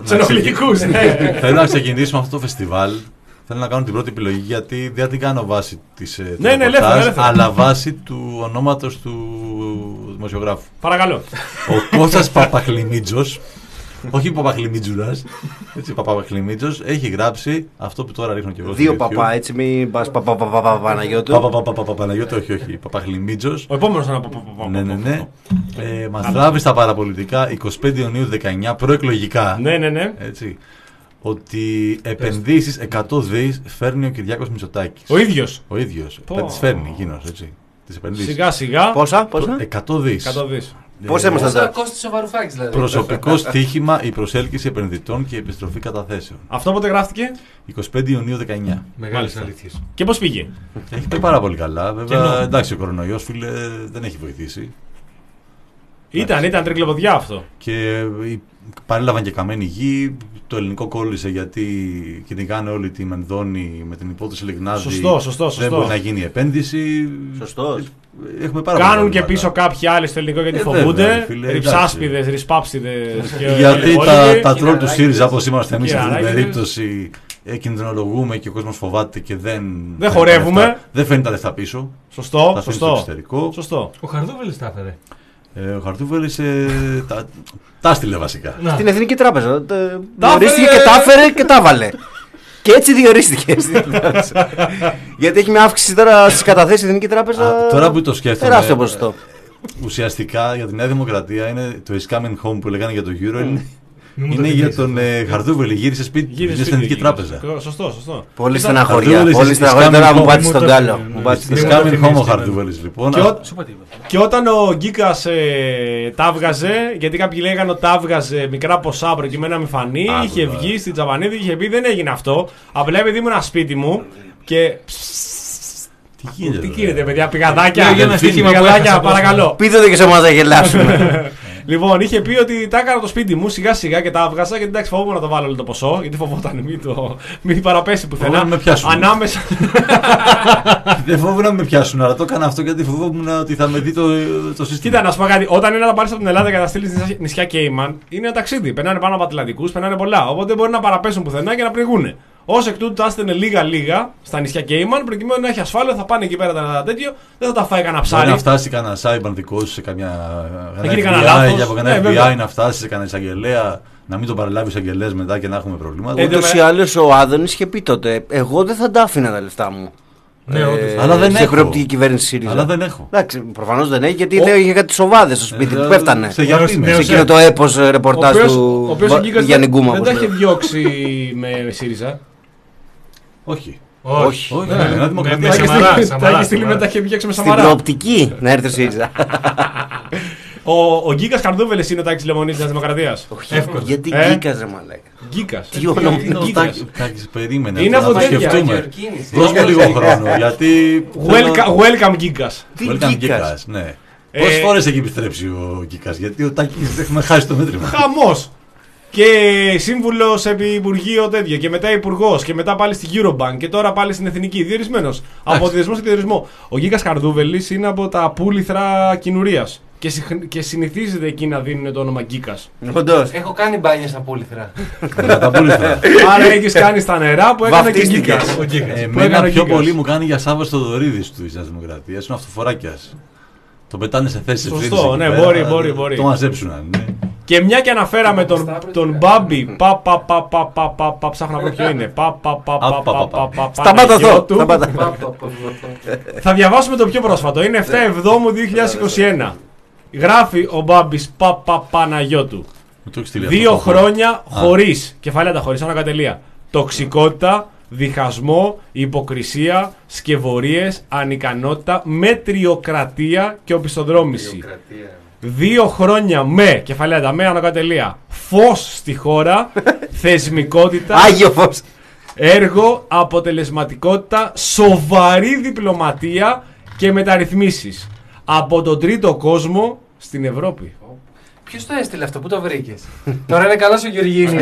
να να ξεκινήσουμε αυτό το φεστιβάλ. Θέλω να κάνω την πρώτη επιλογή γιατί δεν την κάνω βάση της ναι, ναι, ελεύθερα, αλλά βάση του ονόματος του δημοσιογράφου. Παρακαλώ. Ο Κώστας Παπαχλημίτζος, όχι Παπαχλημίτζουρας, έτσι Παπαχλημίτζος, έχει γράψει αυτό που τώρα ρίχνω και εγώ. Δύο παπά, έτσι μην πας Παπαπαπαπαναγιώτου. Παπαπαπαπαναγιώτου, όχι, όχι. Παπαχλημίτζος. Ο επόμενος είναι Παπαπαπαπαναγιώτου. Ναι, ναι, ναι. Μας τράβει στα παραπολιτικά εικοστή πέμπτη Ιουνίου δεκαεννιά, προεκλογικά. Ναι, ναι, ναι. Έτσι. Ότι επενδύσεις εκατό δις φέρνει ο Κυριάκος Μητσοτάκης. Ο ίδιος. Ο ίδιος. Τις φέρνει εκείνος, έτσι. Τις επενδύσεις. Σιγά σιγά. Πόσα, πόσα. εκατό δις. εκατό δις. Πώς έμασταν τα κόστος ο Βαρουφάκης δηλαδή. Προσωπικό στοίχημα, η προσέλκυση επενδυτών και η επιστροφή καταθέσεων. Αυτό πότε γράφτηκε? εικοστή πέμπτη Ιουνίου δεκαεννιά. Μεγάλες αλήθειες. Και πώς πήγε? Έχει πάει πάρα πολύ καλά. Βέβαια, εντάξει, ο κορονοϊός, φίλε, δεν έχει βοηθήσει. Ήταν, ήταν τρικλοποδιά αυτό. Και παρέλαβαν και καμένη γη. Το ελληνικό κόλλησε γιατί κυνηγάνε όλη τη Μενδώνη με την υπόθεση Λιγνάδη. Σωστό, σωστό, σωστό. Δεν μπορεί να γίνει επένδυση. Σωστός. Έχουμε πάρα Κάνουν και πίσω κάποιοι άλλοι στο ελληνικό γιατί ε, φοβούνται. Ριψάσπιδες, ρισπάψιδες. Γιατί τα, τα τρόλ του ΣΥΡΙΖΑ, όπως είμαστε εμείς σε αυτή την περίπτωση, κινδυνολογούμε και ο κόσμος φοβάται και δεν. Δεν χορεύουμε. Δεν φέρνει τα λεφτά πίσω. Σωστό, τα σωστό. σωστό. Ο Χαρδούβελης τα έφερε. Ε, ο Χαρτούβελης ε, τα, τα έστειλε βασικά. Να. Στην Εθνική Τράπεζα. Διορίστηκε και τα έφερε και τα βάλε. Και έτσι διορίστηκε. Γιατί έχει μια αύξηση τώρα στις καταθέσεις στην Εθνική Τράπεζα. Α, τώρα που το σκέφτομαι. Τεράστιο ποσοστό. Ουσιαστικά για τη Νέα Δημοκρατία είναι το Is Coming Home που λέγανε για το Euro. Mm. Είναι, είναι για τον ε, Χαρδούβελη. Γύρισε σπίτι. Γύρισε στην Εθνική Τράπεζα. Σωστό, σωστό. Πολύ στεναχωριά. Πολύ στεναχωριά. Τώρα μου πάτησε τον κάλο. Is Coming Home ο Χαρδούβελης λοιπόν. Και όταν ο Γκίκας ε, τα έβγαζε, γιατί κάποιοι λέγανε ότι τα έβγαζε μικρά ποσά προκειμένου να μην φανεί, Ά, είχε βγει yeah. στην Τζαβανίδη και είχε πει δεν έγινε αυτό. Απλά επειδή ήμουν σπίτι μου και. Τι γίνεται, Τι γίνεται παιδιά, πηγαδάκια. Για ένα στοίχημα πηγαδάκια, παρακαλώ. Πείτε το και σε εμάς να γελάσουμε. Λοιπόν, είχε πει ότι τα έκανα το σπίτι μου σιγά σιγά και τα έβγαζα γιατί εντάξει φοβόμουν να το βάλω όλο το ποσό. Γιατί φοβόταν μην, το, μην παραπέσει πουθενά. Να με πιάσουν. Ανάμεσα. Δεν φοβόμουν να με πιάσουν, αλλά το έκανα αυτό γιατί φοβόμουν ότι θα με δει το, το σύστημα. Κοίτα, να σου πω κάτι. Όταν είναι να τα πάρει από την Ελλάδα και να τα στείλει νησιά Κέιμαν, είναι ένα ταξίδι. Περνάνε πάνω από Ατλαντικούς, περνάνε πολλά. Οπότε μπορεί να παραπέσουν πουθενά και να πνιγούν. Ως εκ τούτου τα έστελνε λίγα-λίγα στα νησιά Κέιμαν, προκειμένου να έχει ασφάλεια, θα πάνε εκεί πέρα ένα τέτοιο, δεν θα τα φάει κανένα ψάρι. Να φτάσει κανένα cyber δικό σου σε καμιά. Κανένα για κανένα εφ μπι άι να φτάσει σε κανένα εισαγγελέα, να μην τον παραλάβει ο εισαγγελέα μετά και να έχουμε προβλήματα. Ούτως ή άλλως ο Άδωνης είχε πει τότε: εγώ δεν θα τα άφηνα τα λεφτά μου. Ναι, ε, αλλά δεν σε έχω. προοπτική κυβέρνηση ΣΥΡΙΖΑ. Αλλά δεν έχω. Εντάξει, προφανώς δεν έχει γιατί ο... λέει είχε κάτι σοβάδες στο σπίτι του. Πέφτανε. Σε γιορτή. Σε εκείνο το έπος ρεπορτάζ του Γιάννη Γκούμα. Δεν τα έχει διώξει με ΣΥΡΙΖΑ. Όχι. Όχι. Όχι. Τα έχει στείλει μετά και βγήκε με Σαμαρά. Στην προοπτική να έρθει ο ΣΥΡΙΖΑ. Ο, ο Γκίκας Καρδούβελης είναι ο Τάκης Λεμονής της Δημοκρατίας. Εύκολα. Γιατί Ε? Γκίκας ρε μαλάκα. Γκίκας. Τι όνομα Είναι ο Γκίκας. Τάκης, περίμενε. Είναι αυτό από να το τέτοια. σκεφτούμε. Δώσ' μου λίγο χρόνο, γιατί... Welcome, welcome Γκίκας. Τι Welcome Γκίκας. Γκίκας, ναι. Ε, Πόσες φορές έχει επιστρέψει ο Γκίκας, γιατί ο Τάκης έχουμε χάσει το μέτρημα. Χαμός. Και σύμβουλος επί Υπουργείο τέτοιο. Και μετά υπουργός. Και μετά πάλι στη Eurobank. Και τώρα πάλι στην Εθνική. Διορισμένος. Από διορισμό σε διορισμό. Ο Γκίκας Καρδούβελης είναι από τα πούληθρα κοινουρίας. Και, συχν- και συνηθίζεται εκεί να δίνουν το όνομα Γκίκας. Όντως. Έχω κάνει μπάνια στα πούληθρα. Να τα πούληθρα. Άρα έχεις κάνει στα νερά που έκανε και Βαφτίστηκε. Γκίκας. Ο Γκίκας. Που έκανε Εμένα ο πιο Γκίκας. πολύ μου κάνει για Σάββας Θοδωρίδης του της Νέας Δημοκρατίας. Είναι αυτοφοράκιας. Το πετάνε σε θέσεις Σωστό, ευθύνης εκεί ναι, πέρα, μπορεί, μπορεί, μπορεί. Το μαζέψουναν, ναι. Και μια και αναφέραμε τον, τον Μπάμπη. Πα, πα, πα, πα, πα, πα, πα, ψάχνω να βρω ποιο είναι. Πα, πα, πα, πα, πα, πα, πα, Σταμάτα εδώ. Παναγιώτου. Σταμάτα. Θα διαβάσουμε το πιο πρόσφατο. Είναι επτά Εβδόμου δύο χιλιάδες είκοσι ένα. Γράφει ο Μπάμπης Πα, πα, Παναγιώτου. Μου το έχεις στείλει αυτό, Δύο το έχω. χρόνια χωρίς, κεφάλαια τα χωρίς, ανακατελεία. Τοξικότητα, διχασμό, υποκρισία, σκευωρίες, ανικανότητα, μετριοκρατία και οπισθοδρόμηση. Δύο χρόνια με, κεφαλαία τα με, ανακατελεία. Φως στη χώρα, θεσμικότητα, Άγιο φως. έργο, αποτελεσματικότητα, σοβαρή διπλωματία και μεταρρυθμίσεις. Από τον τρίτο κόσμο στην Ευρώπη. Ποιο το έστειλε αυτό, πού το βρήκε. Τώρα είναι καλό ο Γεωργίνη.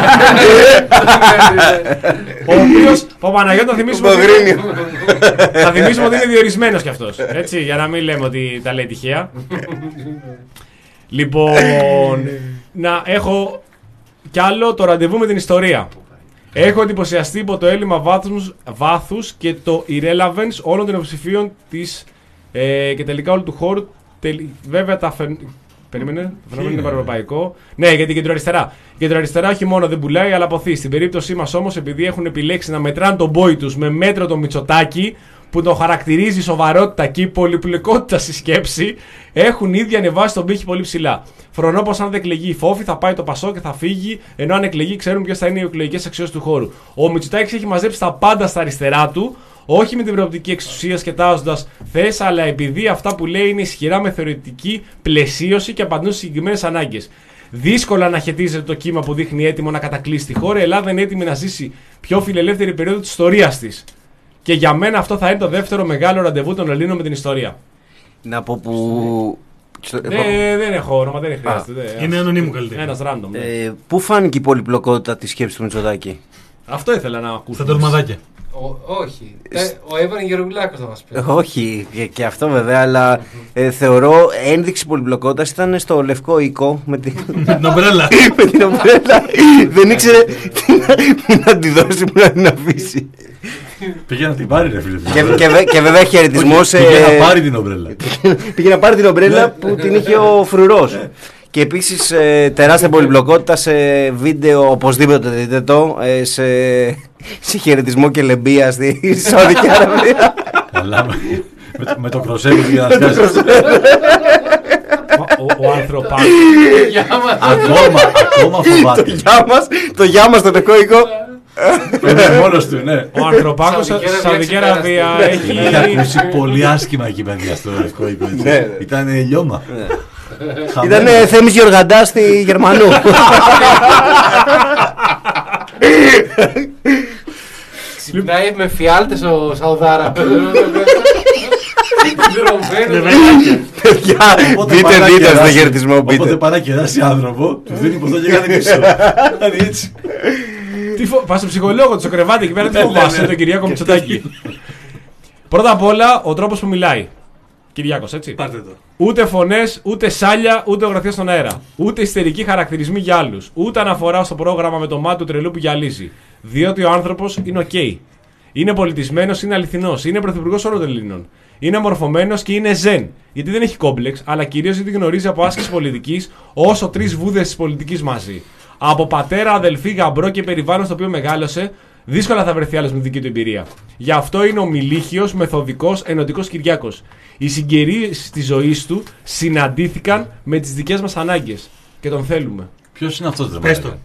Ο οποίος, ο Παναγιώτος, θα θυμίσουμε, ότι Πογρίνιο. είναι, θα θυμίσουμε ότι είναι διορισμένος κι αυτός. Έτσι, για να μην λέμε ότι τα λέει τυχαία. Λοιπόν, να έχω κι άλλο το ραντεβού με την ιστορία. Έχω εντυπωσιαστεί από το έλλειμμα βάθους, βάθους και το irrelevance όλων των υποψηφίων της ε, και τελικά όλου του χώρου. Τελ, βέβαια τα φεν... Περίμενε, φαινόμενο είναι παρευρωπαϊκό. Ναι, γιατί η κεντροαριστερά. Η κεντροαριστερά όχι μόνο δεν πουλάει, αλλά αποθεί. Στην περίπτωσή μας όμως, επειδή έχουν επιλέξει να μετράνε τον πόη τους με μέτρο το Μητσοτάκη, που τον χαρακτηρίζει σοβαρότητα και πολυπλοκότητα στη σκέψη, έχουν ήδη ανεβάσει τον πύχη πολύ ψηλά. Φρονώ πως αν δεν εκλεγεί η Φόφη θα πάει το Πασό και θα φύγει, ενώ αν εκλεγεί ξέρουν ποιες θα είναι οι εκλογικές αξιώσεις του χώρου. Ο Μητσοτάκης έχει μαζέψει τα πάντα στα αριστερά του, όχι με την προοπτική εξουσία σκετάζοντας θέσεις, αλλά επειδή αυτά που λέει είναι ισχυρά με θεωρητική πλαισίωση και απαντούν στις συγκεκριμένες ανάγκες. Δύσκολα να χαιτίζεται το κύμα που δείχνει έτοιμο να κατακλείσει τη χώρα. Η Ελλάδα είναι έτοιμη να ζήσει πιο φιλελεύθερη περίοδο της ιστορίας της. Και για μένα αυτό θα είναι το δεύτερο μεγάλο ραντεβού των Ελλήνων με την ιστορία. Να πω που. Ε, δεν έχω όνομα, δεν χρειάζεται. δεν- Είναι ανωνύμου καλύτερα. Ένας random. ναι. Ε, πού φάνηκε η πολυπλοκότητα της σκέψης του Μητσοτάκη? Αυτό ήθελα να ακούσω. Στα τολμαδάκια. Ο- Όχι. Ε, Ο Εύαν Γεωργουλάκος θα μας πει. Όχι, και, και αυτό βέβαια, αλλά ε, θεωρώ ένδειξη πολυπλοκότητας ήταν στο Λευκό Οίκο με την, Την ομπρέλα. με την ομπρέλα. Δεν ήξερε τι να, τι να τη δώσει, που να την αφήσει. Πήγε να την πάρει, ρε φίλε. την και, ομπρέλα. και, βε- και βέβαια χαιρετισμό σε. Πήγε να πάρει την ομπρέλα. Πήγε να πάρει την ομπρέλα που την είχε ο Φρουρός. Και επίσης ε, τεράστια πολυπλοκότητα σε βίντεο, οπωσδήποτε δείτε το, ε, σε, σε χαιρετισμό και λεμπία στη Σαουδική Αραβία. Καλά, με- με το- με το κροσέβι πήγε να σκάσει. Ο, ο, ο ανθρωπάκος. Ακόμα, ακόμα Το φοβάται. γεια μας, το γεια μας στο Λευκό Οίκο. Φεύγει μόνος του, ναι. Ο ανθρωπάκος στη Σαουδική Σαουδική Αραβία Αραβία ξεπεραστεί. Έχει έχει. ακούσει πολύ άσχημα εκεί παιδιά στο Λευκό Οίκο. έτσι. Ναι. Ήταν λιώμα. Ήταν ε, Θέμης Γεωργαντάς στη Γερμανού. Ξυπνάει με φιάλτες ο Σαουδάρα. Παιδιά, Οπότε δείτε, πάει να δείτε στο κεράσει- χαιρετισμό, Οπότε πείτε. πάει να κεράσει άνθρωπο, του δίνει ποτό και κάνει πίσω. Δηλαδή έτσι. Τι φο... Πας στον ψυχολόγο του στο κρεβάτι εκεί πέρα, τι φοβάσαι τον Κυριάκο Μητσοτάκη. Πρώτα απ' όλα ο τρόπος που μιλάει. Κυριάκος, έτσι. Πάρτε το. Ούτε φωνές, ούτε σάλια, ούτε ογραφία στον αέρα. Ούτε ιστερικοί χαρακτηρισμοί για άλλους. Ούτε αναφορά στο πρόγραμμα με το μάτι του τρελού που γυαλίζει. Διότι ο άνθρωπος είναι οκ. Είναι πολιτισμένος, είναι αληθινός. Είναι πρωθυπουργός όλων των Ελλήνων. Είναι μορφωμένος και είναι ζεν. Γιατί δεν έχει κόμπλεξ, αλλά κυρίως γιατί γνωρίζει από άσκηση πολιτικής όσο τρεις βούδες της πολιτικής μαζί. Από πατέρα, αδελφή, γαμπρό και περιβάλλον στο οποίο μεγάλωσε, δύσκολα θα βρεθεί άλλος με δική του εμπειρία. Γι' αυτό είναι ομιλήχιος, μεθοδικός, ενωτικός Κυριάκος. Οι συγκαιρίες της ζωής του συναντήθηκαν με τις δικές μας ανάγκες. Και τον θέλουμε. Ποιος είναι αυτός, ρε Πες μαλάκα?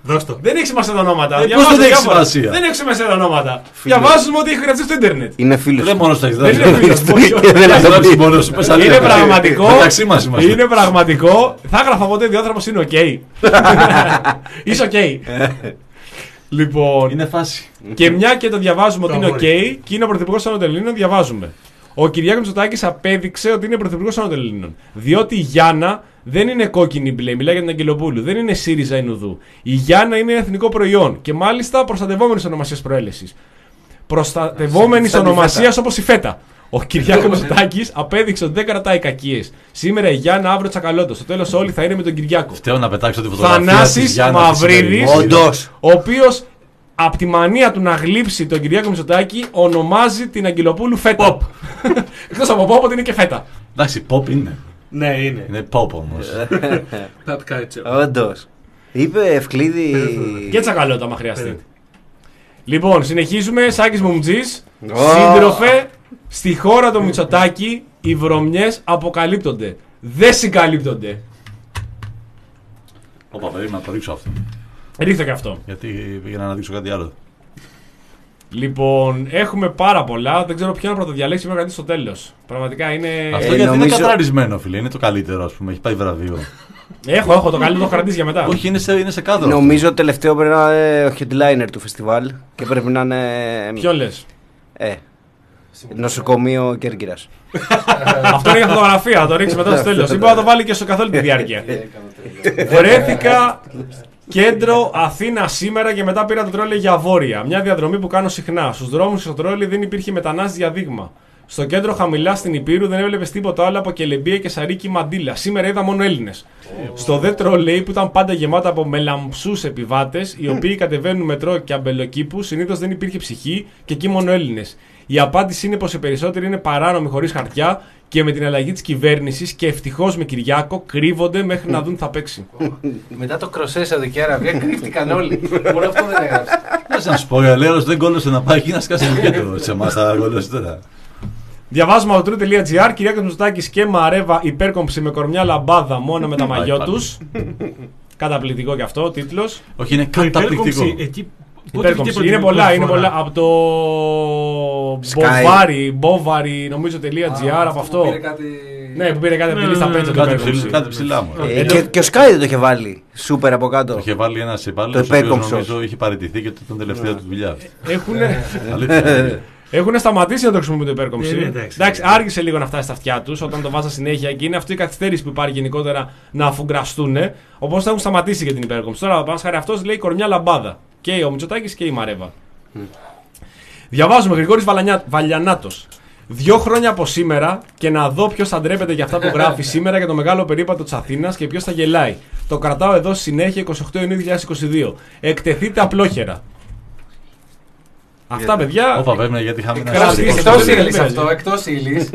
Δώσ' το. Δεν έχει σημασία τα ονόματα. Ε, πώς Διαβάζω δεν έχει διάφορα. σημασία? Δεν έχει σημασία τα ονόματα. Διαβάζουμε ότι έχει γραφτεί στο Ιντερνετ. Είναι φίλος. Δεν μόνο το έχει Δεν δώσει. είναι φίλος μου. Και δεν Θα θα το γράψει πει. μόνος σου. Πες Είναι αλήθεια. πραγματικό. Μεταξύ μας είμαστε. Είναι πραγματικό. Θα έγραφα ποτέ διόθραπος είναι οκ. Είσαι οκ. Λοιπόν. Είναι φάση. Και μια και το διαβάζουμε ότι είναι οκ αγόρι. και είναι ο πρωθυπουργός των Ελληνών, διαβάζουμε. Ο Κυριάκος Μητσοτάκης απέδειξε ότι είναι πρωθυπουργός των Ελλήνων. Διότι η Γιάννα δεν είναι κόκκινη μπλε, μιλάει για την Αγγελοπούλου, δεν είναι ΣΥΡΙΖΑ ή Νουδού. Η Γιάννα είναι εθνικό προϊόν και μάλιστα προστατευόμενη ονομασία προέλευσης. Προστατευόμενη Σαν τη ονομασία φέτα. όπως η φέτα. Ο Κυριάκος Μητσοτάκης απέδειξε ότι δεν κρατάει κακίες. Σήμερα η Γιάννα, αύριο Τσακαλώτος. Στο τέλος όλοι θα είναι με τον Κυριάκο. Φταίω να πετάξω τη φωτογραφία. της Θανάσης Γιάννας της Μαυρίδης, σημερινής. Όντως. ο οποίος από τη μανία του να γλύψει τον Κυριάκο Μητσοτάκη ονομάζει την Αγγελοπούλου φέτα. Εκτός από pop ότι είναι και φέτα. Εντάξει, pop είναι. Ναι, είναι. Είναι pop όμως. Pop culture. Όντως. Είπε Ευκλήδη. Και Τσακαλώτα, άμα χρειαστεί. Λοιπόν, συνεχίζουμε. Σάκης Μουμτζής. Ω. Σύντροφε, στη χώρα του Μητσοτάκη οι βρωμιές αποκαλύπτονται. Δεν συγκαλύπτονται. Όπα, περίμενα να το ρίξω αυτό. Ρίχτε και αυτό. Γιατί πήγαινα να δείξω κάτι άλλο. Λοιπόν, έχουμε πάρα πολλά. Δεν ξέρω ποιο να πρωτοδιαλέξει, πρέπει να κρατήσει στο τέλος. Πραγματικά είναι. Αυτό Ε, γιατί νομίζω- είναι κατραρισμένο, φίλε. Είναι το καλύτερο, ας πούμε. Έχει πάει βραβείο. Έχω, έχω το καλύτερο, το έχω κρατήσει για μετά. Όχι, είναι σε, είναι σε κάδρο. Νομίζω ότι τελευταίο πρέπει να είναι ο headliner του φεστιβάλ και πρέπει να είναι. Ποιον λες? Ε, νοσοκομείο Κέρκυρας. Αυτό είναι για φωτογραφία, θα το ρίξει μετά στο τέλος. Είπα να το βάλει και στο καθόλου τη διάρκεια. Βρέθηκα κέντρο Αθήνα σήμερα και μετά πήρα το τρόλι για Βόρεια. Μια διαδρομή που κάνω συχνά. Στους δρόμους και στο τρόλι δεν υπήρχε μετανάστης για δείγμα. Στο κέντρο χαμηλά στην Υπήρου δεν έβλεπες τίποτα άλλο από κελεμπία και σαρίκι μαντίλα. Σήμερα είδα μόνο Έλληνες. Στο δε τρολέι που ήταν πάντα γεμάτα από μελαμψούς επιβάτες, οι οποίοι κατεβαίνουν μετρό και αμπελοκήπους, συνήθως δεν υπήρχε ψυχή και εκεί μόνο Έλληνες. Η απάντηση είναι πως οι περισσότεροι είναι παράνομοι χωρίς χαρτιά και με την αλλαγή της κυβέρνησης και ευτυχώς με Κυριάκο κρύβονται μέχρι να δουν θα παίξει. Μετά το κροσέ Σαουδική Αραβία κρύφτηκαν όλοι. Μόνο αυτό δεν έγραψε. Δεν να σου πω, ο Ελέος δεν κόλλωσε να πάει εκεί να σκάσει το κέντρο. Σε εμάς θα κόλλωσε τώρα. Διαβάζουμε από το true.gr. Κυριάκος Μητσοτάκης και Μαρέβα υπέρκομψη με κορμιά λαμπάδα μόνο με τα μαγιό πάλι. τους. Καταπληκτικό και αυτό ο τίτλος. Όχι, είναι Το υπέρκομψη καταπληκτικό. εκεί. Υπέρκομψη. Είναι πολλά, είναι πολλά. Από το Sky. Μποβάρι, Μπόβαρι, νομίζω .gr από αυτό. Ναι, που πήρε κάτι από τη Ναι, λίστα ναι, πέντε ναι, το Κάτι υπέρκομψη. ψηλά- Κάτι ψηλά μου. Ε, και, και ο Sky δεν το είχε βάλει. Σούπερ από κάτω. Το είχε βάλει ένα υπάλληλο Το ο οποίος υπέρκομψος. νομίζω είχε παραιτηθεί και ήταν τελευταία του δουλειά. Έχουνε... Αλήθεια. Έχουν σταματήσει να το χρησιμοποιούν το υπέρκομψη. Ναι, ναι, εντάξει. εντάξει, άργησε λίγο να φτάσει στα αυτιά του όταν το βάζα συνέχεια και είναι αυτή η καθυστέρηση που υπάρχει γενικότερα να αφουγκραστούν. Οπότε θα έχουν σταματήσει για την υπέρκομψη. Τώρα, πάνω χάρη αυτό λέει κορμιά λαμπάδα. Και ο Μητσοτάκης και η Μαρέβα. Mm. Διαβάζουμε Γρηγόρης Βαλανιά... Βαλιανάτος. Δύο χρόνια από σήμερα και να δω ποιος θα ντρέπεται για αυτά που γράφει σήμερα για το μεγάλο περίπατο της Αθήνας και ποιος θα γελάει. Το κρατάω εδώ στη συνέχεια εικοστή ογδόη Ιουνίου δύο χιλιάδες είκοσι δύο. Εκτεθείτε απλόχερα. Αυτά, παιδιά. Όπα, βέβαια, γιατί είχαμε ένα Κρατήστε σωστικό το, Εκτός σχέδιο. δεν ύλης πειράζει. αυτό, εκτός ύλης.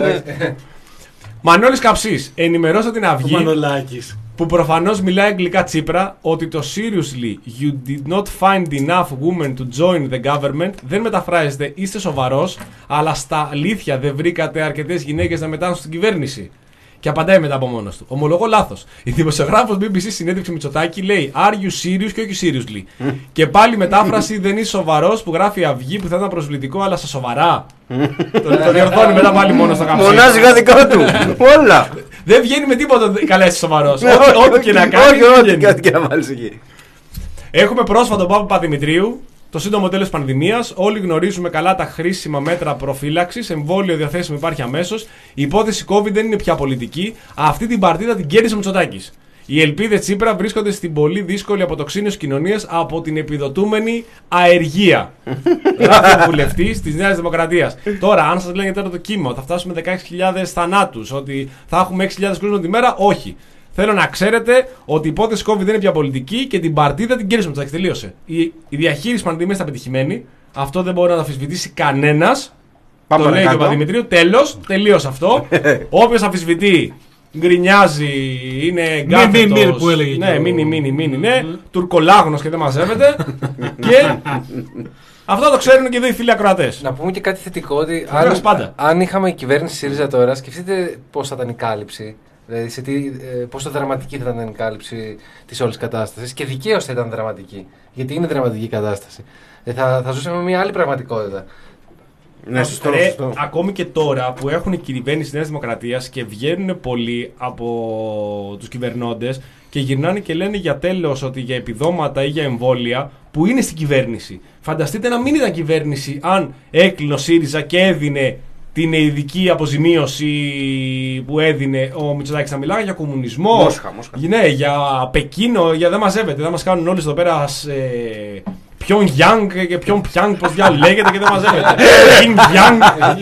Μανώλης Καψής. Ενημερώσα την Αυγή. Μανολάκης. Που προφανώς μιλάει αγγλικά Τσίπρα ότι το seriously you did not find enough women to join the government δεν μεταφράζεται είστε σοβαρός, αλλά στα αλήθεια δεν βρήκατε αρκετές γυναίκες να μετάνουν στην κυβέρνηση. Και απαντάει μετά από μόνος του. Ομολογώ λάθος. Η δημοσιογράφος μπι μπι σι συνέντευξη Μητσοτάκη λέει Are you serious και όχι seriously. Και πάλι μετάφραση δεν είσαι σοβαρός που γράφει η Αυγή που θα ήταν προσβλητικό, αλλά στα σοβαρά. το, το διορθώνει μετά πάλι μόνο στο Καψί. Μονάζει δικό του. Όλα. Δεν βγαίνει με τίποτα καλά είσαι σοβαρός. Ναι, Ό,τι- Ό,τι και να κάνει. Όχι, ό,τι κάτι και να βάλει εκεί. Έχουμε πρόσφατο Πάπα Παπαδημητρίου, το σύντομο τέλος πανδημίας. Όλοι γνωρίζουμε καλά τα χρήσιμα μέτρα προφύλαξης. Εμβόλιο διαθέσιμο υπάρχει αμέσως. Η υπόθεση COVID δεν είναι πια πολιτική. Αυτή την παρτίδα την κέρδισε ο Μητσοτάκης. Οι ελπίδες Τσίπρα βρίσκονται στην πολύ δύσκολη αποτοξίνωση κοινωνίας από την επιδοτούμενη αεργία. Γράφει ο βουλευτής της Νέας Δημοκρατίας. Τώρα, αν σας λένε τώρα το κύμα ότι θα φτάσουμε δεκαέξι χιλιάδες θανάτους, ότι θα έχουμε έξι χιλιάδες κρούσματα τη μέρα, όχι. Θέλω να ξέρετε ότι η υπόθεση COVID δεν είναι πια πολιτική και την παρτίδα την κέρδισε ο Μητσοτάκης. Τελείωσε. Η, η διαχείριση πανδημίας ήταν πετυχημένη. Αυτό δεν μπορεί να το αμφισβητήσει κανένας. Πάμε Το λέει και ο παρακάτω. Παπαδημητρίου. Τέλος, τελείωσε αυτό. Όποιος αμφισβητεί, γκρινιάζει, είναι γκάθετος. μη, μη, που έλεγε Ναι, και ο- μίνι, μίνι, μίνι, ναι. Τουρκολάγνος και δεν μαζεύεται. Και αυτό το ξέρουν και εδώ οι φίλοι ακροατές. Να πούμε και κάτι θετικό ότι Βεβαίως, αν, πάντα. αν είχαμε κυβέρνηση ΣΥΡΙΖΑ τώρα, σκεφτείτε πώς θα ήταν η κάλυψη. Δηλαδή, σε τι, ε, πόσο δραματική θα ήταν η κάλυψη της όλης κατάστασης και δικαίως θα ήταν δραματική. Γιατί είναι δραματική η κατάσταση. Ε, θα, θα ζούσαμε μια άλλη πραγματικότητα. Ναι, σωστό, Ρε, σωστό. ακόμη και τώρα που έχουν κυβερνήσει τη Νέα Δημοκρατία και βγαίνουν πολλοί από τους κυβερνώντες και γυρνάνε και λένε για τέλος ότι για επιδόματα ή για εμβόλια που είναι στην κυβέρνηση. Φανταστείτε να μην ήταν κυβέρνηση αν έκλεινε ο ΣΥΡΙΖΑ και έδινε την ειδική αποζημίωση που έδινε ο Μητσοτάκης. Να μιλάγα για κομμουνισμό. Μόσχα, Μόσχα. Ναι, για Πεκίνο, για δεν μαζεύεται. Δεν μας κάνουν όλοι εδώ πέρα. Ε, ποιον Γιάνγκ και ποιον Πιάνγκ, πώς διάλογο λέγεται και δεν μαζεύεται. Γιν Γιάνγκ.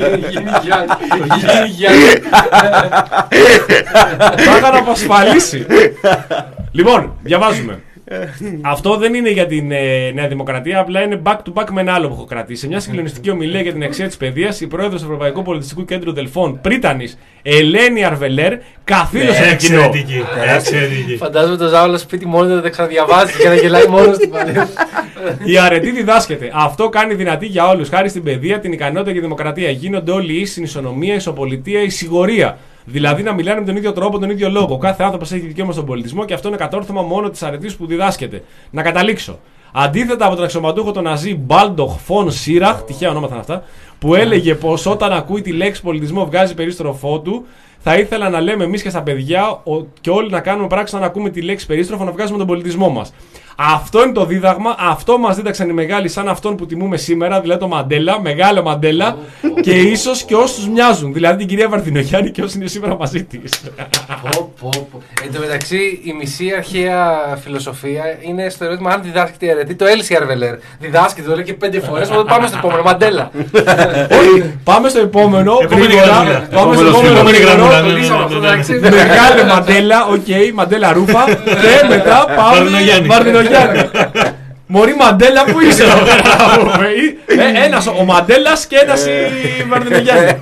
Θα είχα να απασφαλίσει. Λοιπόν, διαβάζουμε. Αυτό δεν είναι για την ε, Νέα Δημοκρατία, απλά είναι back to back με ένα άλλο που έχω κρατήσει. Σε μια συγκλονιστική ομιλία για την αξία της παιδείας, η πρόεδρος του Ευρωπαϊκού Πολιτιστικού Κέντρου Δελφών, Πρίτανης Ελένη Αρβελέρ, καθήλωσε το κοινό. Εξαιρετική. Εξαιρετική. Φαντάζομαι το Ζάολο σπίτι μόνο δεν τα ξαναδιαβάζει και να γελάει μόνο στην παλιά. Η αρετή διδάσκεται. Αυτό κάνει δυνατή για όλους. Χάρη στην παιδεία, την ικανότητα και τη δημοκρατία. Γίνονται όλοι ίσοι στην ισονομία, ισοπολιτεία, ισιγορία. Δηλαδή να μιλάνε με τον ίδιο τρόπο, τον ίδιο λόγο. Κάθε άνθρωπος έχει δικαίωμα στον πολιτισμό και αυτό είναι κατόρθωμα μόνο της αρετής που διδάσκεται. Να καταλήξω. Αντίθετα από τον αξιωματούχο τον Ναζί Μπάλντοχ Φον Σίραχ, τυχαία ονόματα είναι αυτά, που έλεγε πως όταν ακούει τη λέξη πολιτισμό βγάζει περίστροφό του, θα ήθελα να λέμε εμείς και στα παιδιά και όλοι να κάνουμε πράξη όταν ακούμε τη λέξη περίστροφο να βγάζουμε τον πολιτισμό μας. Αυτό είναι το δίδαγμα, αυτό μας δίδαξαν οι μεγάλοι σαν αυτόν που τιμούμε σήμερα, δηλαδή το Μαντέλα, μεγάλο Μαντέλα και ίσως και όσους μοιάζουν, δηλαδή την κυρία Βαρδινογιάννη και όσοι είναι σήμερα μαζί της. Πω, πω, πω. Εν τω μεταξύ, η μισή αρχαία φιλοσοφία είναι στο ερώτημα αν διδάσκεται η αρετή. Το έλυσε η Αρβελέρ. Διδάσκεται, το λέει και πέντε φορές. Οπότε πάμε στο επόμενο. Μαντέλα. Όχι, πάμε στο επόμενο. Επόμενη γρήγορα. γραμμούλα. Πάμε στο Επόμενο, επόμενο. επόμενη γρήγορα. γραμμούλα. Το λύσαμε αυτό, εντάξει. Μεγάλο Μαντέλα, οκ, Μαντέλα Ρούφα. Και μετά πάμε. Βαρδινογιάννη. Βαρδινογιάννη. Μωρή Μαντέλα, πού είσαι εδώ πέρα. Ε, ένας ο Μαντέλας και ένας η Βαρδινογιάννη.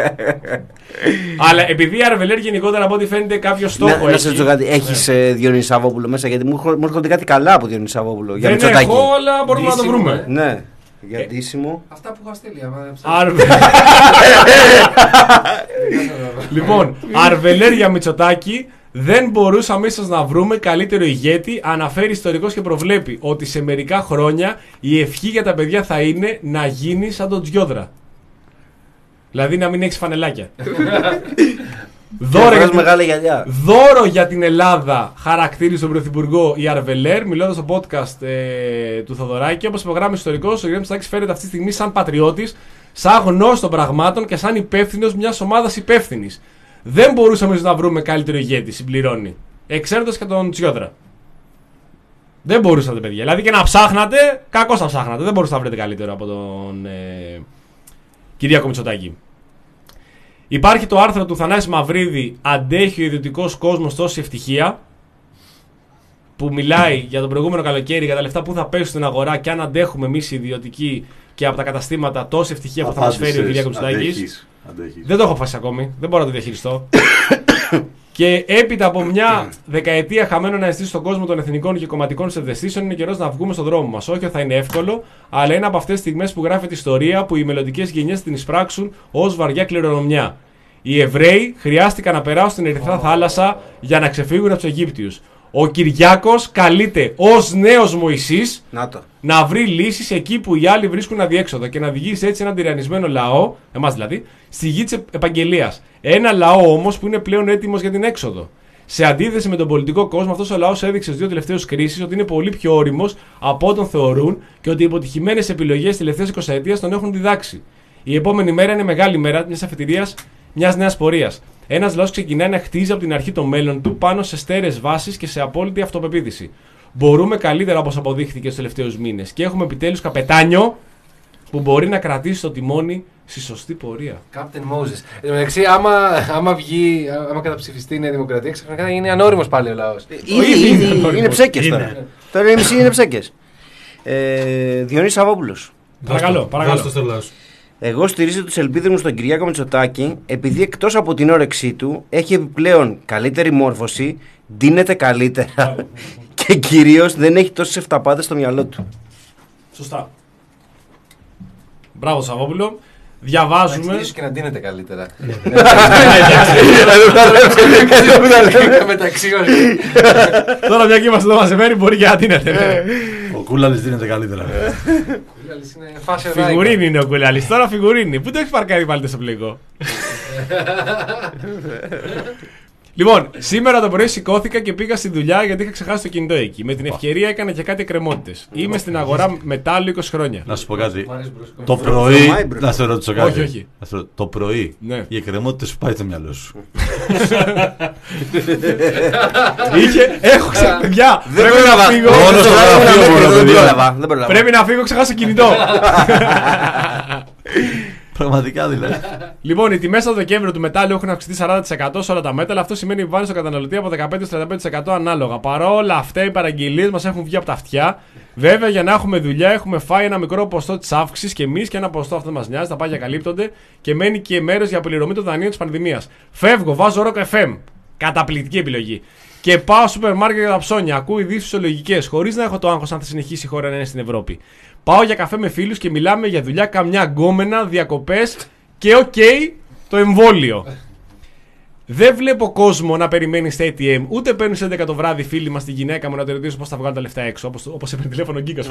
Αλλά επειδή η Αρβελέρ γενικότερα από ό,τι φαίνεται κάποιο στόχο Να, να σε ρωτήσω έχει. κάτι, έχεις ε, Διονύση Σαββόπουλο μέσα, γιατί μου, έρχο- μου έρχονται κάτι καλά από Διονύση Σαββόπουλο. Για Δεν Μητσοτάκη. έχω, αλλά μπορούμε να το Δύσιμο, βρούμε. Ναι, για ντύσιμο. Αυτά που είχα στείλει. άμα ψάχνεις. Αρβε- Λοιπόν, Αρβελέρ για Μητσοτάκη. Δεν μπορούσαμε ίσως να βρούμε καλύτερο ηγέτη. Αναφέρει ιστορικός και προβλέπει ότι σε μερικά χρόνια η ευχή για τα παιδιά θα είναι να γίνει σαν τον Τζιόδρα. Δηλαδή να μην έχεις φανελάκια. Δώρο για, Βγάζει την... μεγάλα γυαλιά. Δώρο για την Ελλάδα χαρακτήρισε τον Πρωθυπουργό η Αρβελέρ, μιλώντας στο podcast ε, του Θοδωράκη. Όπως υπογράμμισε ιστορικός, ο Γιώργος Μητσοτάκης φέρεται αυτή τη στιγμή σαν πατριώτης, σαν γνώστης των πραγμάτων και σαν υπεύθυνος μιας ομάδας υπεύθυνης. Δεν μπορούσαμε να βρούμε καλύτερο ηγέτη, συμπληρώνει. Εξαίρετος και τον Τσιόδρα. Δεν μπορούσατε, παιδιά. Δηλαδή και να ψάχνατε, κακώς θα ψάχνατε. Δεν μπορούσατε να βρείτε καλύτερο από τον ε, Κυριάκο Μητσοτάκη. Υπάρχει το άρθρο του Θανάση Μαυρίδη, «Αντέχει ο ιδιωτικός κόσμος τόση ευτυχία», που μιλάει για τον προηγούμενο καλοκαίρι, για τα λεφτά που θα πέσουν στην αγορά και αν αντέχουμε εμείς οι ιδιωτικοί και από τα καταστήματα τόση ευτυχία που θα μας φέρει ο Κυριάκος Μητσοτάκης. Αντέχεις, αντέχεις. Δεν το έχω αποφασίσει ακόμη. Δεν μπορώ να το διαχειριστώ. Και έπειτα από μια δεκαετία χαμένων να αισθήσει στον κόσμο των εθνικών και κομματικών ψευδαισθήσεων, είναι καιρός να βγούμε στον δρόμο μας. Όχι θα είναι εύκολο, αλλά είναι από αυτές τις στιγμές που γράφεται ιστορία που οι μελλοντικές γενιές την εισπράξουν ως βαριά κληρονομιά. Οι Εβραίοι χρειάστηκαν να περάσουν στην Ερυθρά Θάλασσα για να ξεφύγουν από τους Αιγύπτιους. Ο Κυριάκος καλείται ως νέος Μωυσής Να το. να βρει λύσεις εκεί που οι άλλοι βρίσκουν αδιέξοδο και να οδηγήσει έτσι έναν τυραννισμένο λαό, εμάς δηλαδή, στη γη της επαγγελίας. Ένα λαό όμως που είναι πλέον έτοιμος για την έξοδο. Σε αντίθεση με τον πολιτικό κόσμο, αυτός ο λαός έδειξε στις δύο τελευταίες κρίσεις ότι είναι πολύ πιο όριμος από ό,τι τον θεωρούν και ότι οι υποτυχημένες επιλογές της τελευταίας εικοσαετίας τον έχουν διδάξει. Η επόμενη μέρα είναι μεγάλη μέρα μιας αφετηρίας μιας νέας πορείας. Ένας λαός ξεκινάει να χτίζει από την αρχή το μέλλον του πάνω σε στέρεες βάσεις και σε απόλυτη αυτοπεποίθηση. Μπορούμε καλύτερα όπως αποδείχθηκε στους τελευταίους μήνες και έχουμε επιτέλους καπετάνιο που μπορεί να κρατήσει το τιμόνι στη σωστή πορεία. Captain Moses. Εν τω μεταξύ, άμα, άμα βγει, άμα καταψηφιστεί η Νέα Δημοκρατία, ξαφνικά θα γίνει ανώριμος πάλι ο λαός. Ήδη, ήδη ήδη, είναι είναι, είναι ψέκες Είναι. τώρα. Τώρα η μισή είναι ψέκες. Ε, Διονύση Σαββόπουλος. Παρακαλώ, παρακαλώ. Δώσ' το στο λαός. Εγώ στηρίζω τις ελπίδες μου στον Κυριάκο Μητσοτάκη, επειδή εκτός από την όρεξή του έχει επιπλέον καλύτερη μόρφωση, ντύνεται καλύτερα και κυρίως δεν έχει τόσες εφταπάδες στο μυαλό του. Σωστά. Μπράβο, Σαββόπουλο. διαβάζουμε. Ίσως και να ντύνεται καλύτερα. Μεταξύ μας. Τώρα μια και είμαστε εδώ μαζεμένοι, μπορεί και να ντύνεται. Ο Κούλαλης δίνεται καλύτερα. Φιγουρίνη είναι ο Κούλαλης, τώρα φιγουρίνη. Πού το έχει παρκάρει πάλι στο πλοίο. Λοιπόν, σήμερα το πρωί σηκώθηκα και πήγα στη δουλειά γιατί είχα ξεχάσει το κινητό εκεί. Με την ευκαιρία έκανα και κάτι εκκρεμότητες. Είμαι στην αγορά μετάλλου είκοσι χρόνια. Να σου πω κάτι. Το πρωί. Να σε ρωτήσω κάτι. Όχι, όχι. Το πρωί. Ναι. Οι εκκρεμότητες σου πάει στο μυαλό σου. Είχε. Έχω ξεχάσει. Παιδιά, πρέπει να φύγω. Μόνο στο γραφείο μόνο, παιδιά. Πρέπει να φύγω, ξεχάσω το κινητό. Πραγματικά δηλαδή. Λοιπόν, οι τιμές στο Δεκέμβριο του μετάλλου έχουν αυξηθεί σαράντα τοις εκατό σε όλα τα μέταλλα. Αυτό σημαίνει βάρη στο καταναλωτή από δεκαπέντε με τριάντα πέντε τοις εκατό ανάλογα. Παρ' όλα αυτά, οι παραγγελίες μας έχουν βγει από τα αυτιά. Βέβαια, για να έχουμε δουλειά, έχουμε φάει ένα μικρό ποσοστό της αύξησης και εμείς και ένα ποσοστό αυτό μας νοιάζει. Τα πάγια καλύπτονται και μένει και μέρος για πληρωμή των δανείων της πανδημίας. Φεύγω, βάζω Rock εφ εμ. Καταπληκτική επιλογή. Και πάω στο σούπερ μάρκετ για τα ψώνια. Ακούω ειδήσεις φυσιολογικές, χωρίς να έχω το άγχος αν θα συνεχίσει η χώρα να είναι στην Ευρώπη. Πάω για καφέ με φίλους και μιλάμε για δουλειά, καμιά γκόμενα, διακοπές και οκ, okay, το εμβόλιο. Δεν βλέπω κόσμο να περιμένει στα έι τι εμ, ούτε παίρνουν σε έντεκα το βράδυ φίλοι μας τη γυναίκα μου να το ρωτήσω πώς θα βγάλουν τα λεφτά έξω. Όπως, όπως έπαιρνε τηλέφωνο ο Γκίκας.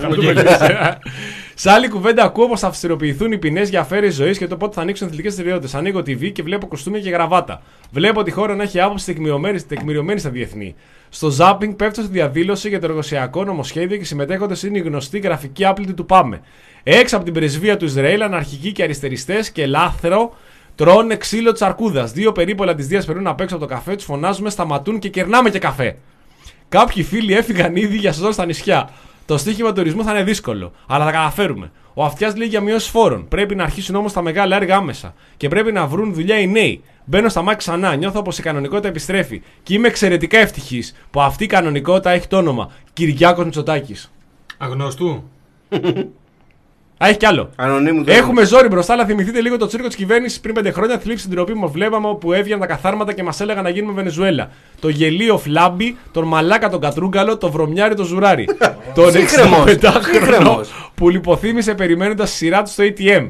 Σε άλλη κουβέντα ακούω πως θα αυστηροποιηθούν οι ποινές για αφαίρεση ζωής και το πότε θα ανοίξουν εθνικές δραστηριότητες. Ανοίγω τι βι και βλέπω κοστούμια και γραβάτα. Βλέπω τη χώρα να έχει άποψη τεκμηριωμένη στα διεθνή. Στο ζάπινγκ πέφτω στη διαδήλωση για το εργοσιακό νομοσχέδιο και συμμετέχοντες είναι η γνωστή γραφική άπλητη του Πάμε. Έξω από την πρεσβεία του Ισραήλ, αναρχικοί και αριστεριστές και λάθρο τρώνε ξύλο της αρκούδας. Δύο περίπολα της Δίας περνούν απ' έξω από το καφέ, τους φωνάζουμε, σταματούν και κερνάμε και καφέ. Κάποιοι φίλοι έφυγαν ήδη για σεζόν στα νησιά. Το στοίχημα τουρισμού θα είναι δύσκολο, αλλά θα καταφέρουμε. Ο Αυτιάς λέει για μειώσεις φόρων. Πρέπει να αρχίσουν όμως τα μεγάλα έργα άμεσα. Και πρέπει να βρουν δουλειά οι νέοι. Μπαίνω στα μάτια ξανά, νιώθω πως η κανονικότητα επιστρέφει. Και είμαι εξαιρετικά ευτυχής που αυτή η κανονικότητα έχει το όνομα Κυριάκος Μητσοτάκης. Αγνώστου. Α, έχει κι άλλο. Ανωνύμου, Έχουμε ζόρι μπροστά, αλλά θυμηθείτε λίγο το τσίρκο της κυβέρνησης πριν πέντε χρόνια. Θλίψη την τροπή που βλέπαμε όπου έβγαιναν τα καθάρματα και μας έλεγαν να γίνουμε Βενεζουέλα. Το γελίο Φλάμπι, τον μαλάκα τον Κατρούγκαλο, το βρωμιάρι το Ζουράρι. Τον εξήντα πεντάχρονο που λιποθύμησε περιμένοντας τη σειρά του στο έι τι εμ.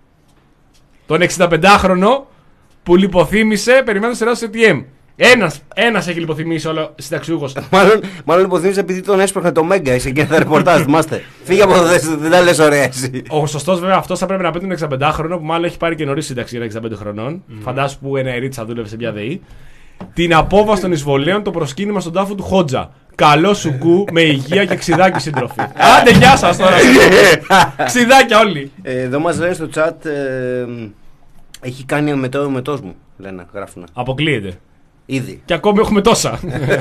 Τον εξήντα πεντάχρονο που λιποθύμησε περιμένοντας τη σειρά του στο έι τι εμ. Ένας, ένας έχει λιποθυμήσει όλο συνταξιούχος. Μάλλον, μάλλον λιποθυμήσει επειδή τον έσπρωχνε το Μέγκα, είσαι και ένα ρεπορτάζ, θυμάστε. Φύγε από εδώ, δεν τα λες ωραία εσύ. Ο σωστός βέβαια αυτός θα πρέπει να πει τον εξήντα πεντάχρονο που μάλλον έχει πάρει και νωρίς σύνταξη για εξήντα πέντε χρονών. Mm. Φαντάσου που ένα ερίτσα δούλευε σε μια ΔΕΗ. Την απόβαση των εισβολέων, το προσκύνημα στον τάφο του Χότζα. Καλό σουκού με υγεία και ξιδάκι συντροφή. Άντε, γεια σας τώρα. Ξιδάκια όλοι. Εδώ μας λένε στο chat έχει κάνει μετό μετός μου. Λένε, γράφουνε. Αποκλείεται. Ήδη. Και ακόμη έχουμε τόσα.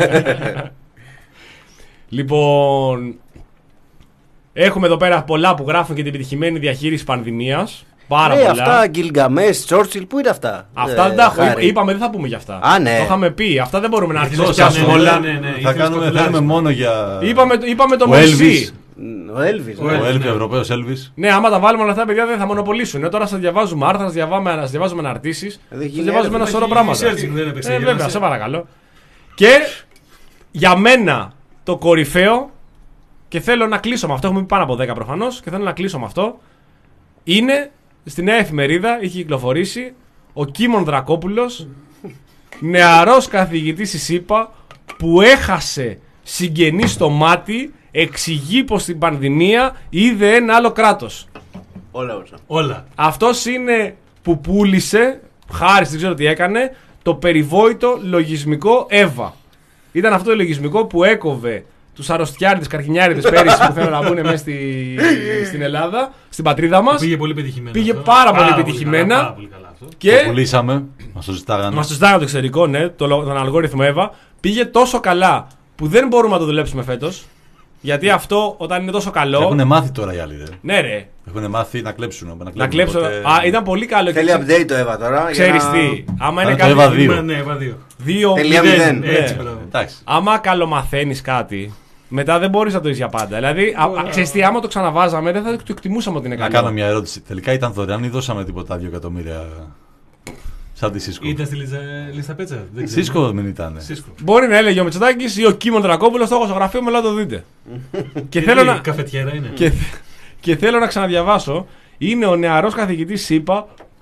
Λοιπόν, έχουμε εδώ πέρα πολλά που γράφουν και την επιτυχημένη διαχείριση πανδημίας. Πάρα ε, πολλά. Αυτά, Γκιλγκαμές, Τσόρτσιλ, πού είναι αυτά. Αυτά δεν τα έχουμε. Είπαμε δεν θα πούμε για αυτά. Α, ναι. Το είχαμε πει. Αυτά δεν μπορούμε να αρχίσουμε να Ναι, πιάσουμε όλα. ναι, ναι, Θα κάνουμε, θέλουμε μόνο για. Είπαμε, είπαμε το Ο Μωυσή. Ο Έλβης. Ο Έλβης, ο Ευρωπαίος Έλβης. Ναι, άμα τα βάλουμε όλα αυτά, παιδιά δεν θα μονοπολίσουν. Ε, τώρα σας διαβάζουμε άρθρα, σας διαβάζουμε, σας διαβάζουμε αναρτήσεις, Εδώ σας γίνει διαβάζουμε ένα έρευνα, σώρο έχει πράγματα. researching, δεν έπαιξε Ε, για βέβαια, μας, σε ε. παρακαλώ. Και για μένα το κορυφαίο, και θέλω να κλείσω με αυτό, έχουμε πει πάνω από δέκα προφανώς, και θέλω να κλείσω με αυτό, είναι στη νέα εφημερίδα, έχει κυκλοφορήσει ο Κίμων Δρακόπουλος, νεαρός καθηγητής της ΣΥΠΑ, που έχασε συγγενή στο μάτι, εξηγεί πως στην πανδημία είδε ένα άλλο κράτος. Όλα όσα. Όλα. Αυτός είναι που πούλησε, χάρη δεν ξέρω τι έκανε, το περιβόητο λογισμικό Εύα. Ήταν αυτό το λογισμικό που έκοβε τους αρρωστιάριδες, καρκινιάριδες πέρυσι που θέλουν να μπουν μέσα στη, στην Ελλάδα, στην πατρίδα μας. Πήγε πολύ πετυχημένα. Πήγε αυτό. πάρα πολύ καλά, επιτυχημένα. πάρα πολύ καλά αυτό. Το Και πουλήσαμε, μας το ζητάγανε. μας το ζητάγανε το εξωτερικό, ναι, το, τον αλγόριθμο Εύα. Πήγε τόσο καλά που δεν μπορούμε να το δουλέψουμε φέτος. Γιατί αυτό όταν είναι τόσο καλό. Έχουν μάθει τώρα οι άλλοι. Ρε. Ναι, ρε. Έχουν μάθει να κλέψουν. Να, Να κλέψουν, κλέψω. οπότε... Α, ήταν πολύ καλό. Θέλει update το Εύα τώρα. Ξέρεις να... τι. Άμα είναι το κάτι. Εύα δύο. Ναι, Εύα δύο. δύο Τελεία μηδέν, μηδέν. ναι. Έτσι, μπράβο. Εντάξει. Άμα καλομαθαίνεις κάτι, μετά δεν μπορείς να το δεις για πάντα. Δηλαδή, α, α, ξέρεις τι, άμα το ξαναβάζαμε, δεν θα το εκτιμούσαμε ότι είναι Να καλό. κάνω μια ερώτηση. Τελικά ήταν δωρεάν ή δώσαμε τίποτα δύο εκατομμύρια σαν τη Cisco. Ήταν στη Λίζα- λίστα πέτσα. Δεν ξέρω. Cisco δεν ήταν. Cisco. Μπορεί να έλεγε ο Μητσοτάκης ή ο Κίμων Δρακόπουλος, το έχω στο γραφείο μου, αλλά το δείτε. και, θέλω Τι, να, Καφετιέρα είναι. και, και θέλω να ξαναδιαβάσω. Είναι ο νεαρός καθηγητής ΣΥΠΑ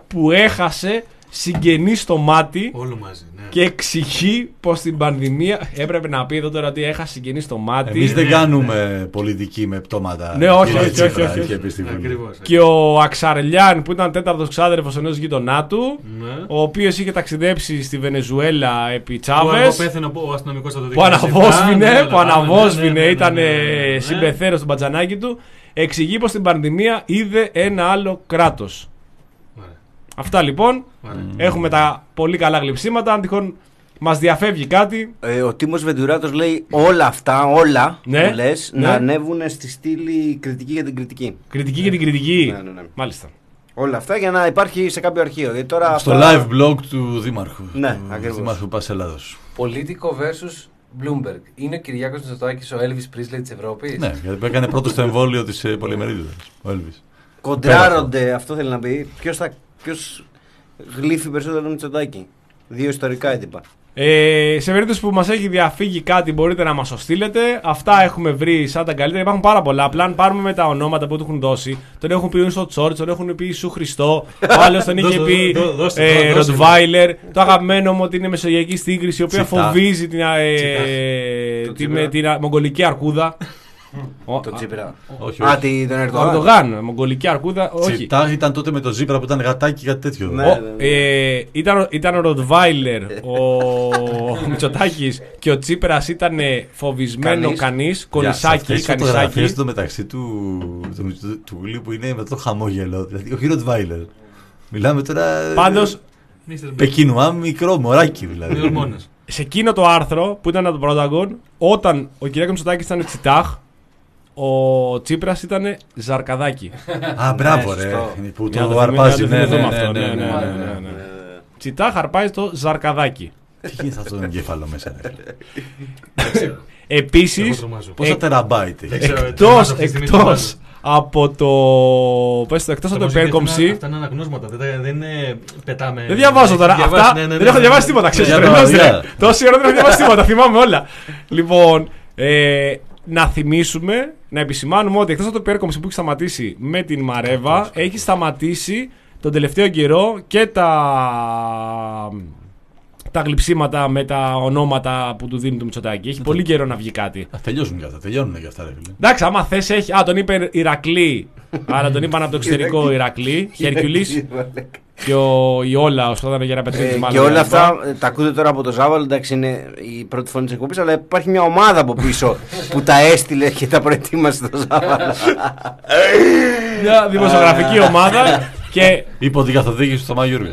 που έχασε συγγενή στο μάτι. Όλο μαζί, ναι. Και εξηγεί πως στην πανδημία. Έπρεπε να πει εδώ τώρα ότι έχασε συγγενή στο μάτι. Εμείς δεν κάνουμε πολιτική με πτώματα. Ναι, όχι, Κύριε όχι, Τσίπρα, όχι, όχι, είχε όχι. πει στη Βουλή. Ακριβώς. Και ο Αξαρλιάν που ήταν τέταρτος ξάδερφος ενός γείτονά του, Ναι. ο οποίος είχε ταξιδέψει στη Βενεζουέλα επί Που Τσάβες. πέθανε ο αστυνομικός από το Που αναβόσβηνε, που αναβόσβηνε, ήταν ναι. συμπεθέρος του μπατζανάκι του. Εξηγεί πως στην πανδημία είδε ένα άλλο κράτος. Ωραία. Αυτά λοιπόν. Ωραία. Έχουμε τα πολύ καλά γλυψίματα. Αν τυχόν μας διαφεύγει κάτι. Ε, ο Τίμος Βεντουράτος λέει όλα αυτά, όλα Ναι, που λες, ναι. να ανέβουν στη στήλη κριτική για την κριτική. Κριτική και την κριτική. Ναι, ναι, ναι. Μάλιστα. Όλα αυτά για να υπάρχει σε κάποιο αρχείο. Γιατί τώρα Στο αυτά... live blog του Δήμαρχου. Ναι, του ακριβώς. Δήμαρχου Πας Ελλάδος. Πολίτικο versus Bloomberg. Είναι ο Κυριάκος Μητσοτάκης ο Elvis Presley της Ευρώπης. Ναι, γιατί έκανε πρώτο στο εμβόλιο της ε, πολυμερίδας. Ο Έλβης. Κοντράρονται, αυτό θέλει να πει. Ποιος, θα, ποιος γλύφει περισσότερο το Μητσοτάκη. Δύο ιστορικά έντυπα. Ε, σε περίπτωση που μας έχει διαφύγει κάτι, μπορείτε να μας το στείλετε. Αυτά έχουμε βρει σαν τα καλύτερα. Υπάρχουν πάρα πολλά. Απλά αν πάρουμε με τα ονόματα που του έχουν δώσει, τον έχουν πει στο Τσόρτ, τον έχουν πει Σου Χριστό. Ο άλλος τον είχε Δώστε, πει δώ- δώστε, ε, δώστε. Ροτβάιλερ. Το αγαπημένο μου ότι είναι μεσογειακή στίγρηση, η οποία Τσιτάχ. φοβίζει την, ε, Το την, Τσίπρα. την, την μογγολική αρκούδα. Ο- Το Τσίπρα. Όχι, Α, όχι. τι, τον Ο Ερντογάν. Ερντογάν, μογγολική αρκούδα. Όχι. Τσιτάχ ήταν τότε με το Τζίπρα που ήταν γατάκι κάτι τέτοιο. Ναι. Ο- ε, ήταν, ο- ήταν ο Ροτβάιλερ, ο Μητσοτάκης και ο Τσίπρας ήταν φοβισμένο Κανείς. κανείς, Για κονισάκι, αυτές τις φωτογραφίες κανισάκι. στο μεταξύ του, του, του, του Γουλή που είναι με το χαμόγελο. Δηλαδή, όχι Ροτβάιλερ. Μιλάμε τώρα. Πάντως, Μίστερ Μπέκ. Πεκινουά μικρό μωράκι Με δηλαδή. ορμόνες. σε εκείνο το άρθρο που ήταν από τον Πρόταγκον, όταν ο Κυριάκος Μητσοτάκης ήταν Τσιτάχ, ο Τσίπρας ήταν Ζαρκαδάκι. Α, μπράβο Ναι, ρε. σωστό. Που Για να το το αρπάζει. θυμηθούμε Ναι, ναι, αυτό, ναι, ναι, ναι, ναι, ναι, ναι, ναι. ναι. Τσιτάχ αρπάζει το Ζαρκαδάκι. Τι γίνεται αυτό το εγκέφαλο μέσα, ρε. Εγώ Επίσης, τρομάζω. Πόσα τεραμπάιτ έχει. Δεν ξέρω, εκτός, τρομάζω αυτή τη στιγμή, εκτός τρομάζω. από το, πες το, εκτός από το Αυτά υπέρκομψη. Αυτά είναι αναγνώσματα. Δεν, τα- δεν είναι πετάμε. Δεν διαβάζω τώρα. Έχει διαβάσει, Αυτά ναι, ναι, δεν ναι, έχω ναι, διαβάσει ναι. τίποτα. Ξέρεις, Για τρελός, τα ρε. παιδιά. Τόση ώρα δεν έχω διαβάσει τίποτα. Θυμάμαι όλα. Λοιπόν, ε, να θυμίσουμε, να επισημάνουμε ότι εκτός από το υπέρκομψη που έχει σταματήσει με την Μαρέβα, έχει σταματήσει τον τελευταίο καιρό και τα. Τα γλυψίματα με τα ονόματα που του δίνει το Μητσοτάκη. Έχει πολύ καιρό να βγει κάτι. Α, τελειώσουν και αυτά. Τελειώνουν και αυτά, ρε φίλε. Εντάξει, άμα θες έχει. Α, τον είπε Ηρακλή. Άρα τον είπαν από το εξωτερικό Ηρακλή. Χερκιουλής. Και ο Ιόλαος όταν για να πετρίζει Ε, μάλλον. και όλα αυτά ε, τα ακούτε τώρα από το Ζάβαλο, εντάξει είναι η πρώτη φωνή της εκπομπής, αλλά υπάρχει μια ομάδα από πίσω που τα έστειλε και τα προετοίμασε το Ζάβαλο. Μια δημοσιογραφική ομάδα. Και, Υπό την καθοδήγηση του Θωμά Γιώργου.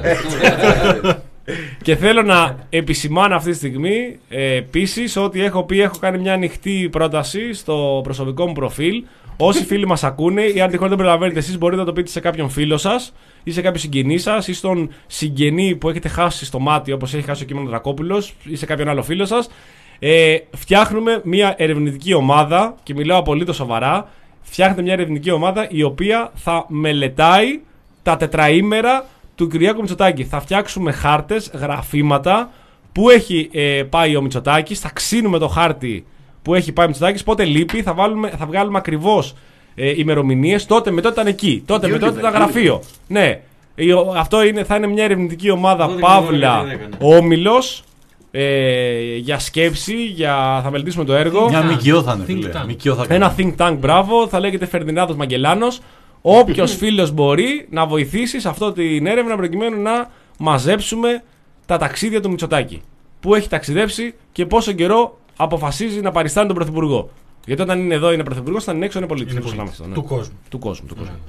και θέλω να επισημάνω αυτή τη στιγμή ε, επίσης ότι έχω πει, έχω κάνει μια ανοιχτή πρόταση στο προσωπικό μου προφίλ. Όσοι φίλοι μας ακούνε ή αν τυχόν δεν προλαβαίνετε εσείς, μπορείτε να το πείτε σε κάποιον φίλο σας ή σε κάποιο συγγενή σας ή στον συγγενή που έχετε χάσει στο μάτι, όπως έχει χάσει ο Κίμωνος Δρακόπουλος, ή σε κάποιον άλλο φίλο σας. Ε, φτιάχνουμε μια ερευνητική ομάδα και μιλάω απολύτως σοβαρά. Φτιάχνετε μια ερευνητική ομάδα η οποία θα μελετάει τα τετραήμερα του Κυριάκου Μητσοτάκη. Θα φτιάξουμε χάρτες, γραφήματα που έχει ε, πάει ο Μητσοτάκης. Θα ξύνουμε το χάρτη που έχει πάει ο Μητσοτάκης. Πότε λείπει, θα, βάλουμε, θα βγάλουμε ακριβώς ε, ημερομηνίες. Τότε με τότε ήταν εκεί. Τότε με τότε ήταν γραφείο. Ναι. Η- ο- αυτό είναι, θα είναι μια ερευνητική ομάδα Δεν Παύλα έκανε, δεν έκανε. Όμιλος. Ε, για σκέψη, για, θα μελετήσουμε το έργο. Μια μικιό θα είναι, Think φίλε. tank. Μικιό θα Ένα κάνει. think tank, μπράβο, θα λέγεται Φερδινάνδος Μαγκελάνος. Όποιος φίλος μπορεί να βοηθήσει σε αυτή την έρευνα προκειμένου να μαζέψουμε τα ταξίδια του Μητσοτάκη. Πού έχει ταξιδέψει και πόσο καιρό αποφασίζει να παριστάνει τον Πρωθυπουργό. Γιατί όταν είναι εδώ είναι Πρωθυπουργός, όταν είναι έξω είναι πολίτης. Είναι Δεν πολίτης. ξεχνάμε αυτό, ναι. Του κόσμου. Του κόσμου. Του κόσμου.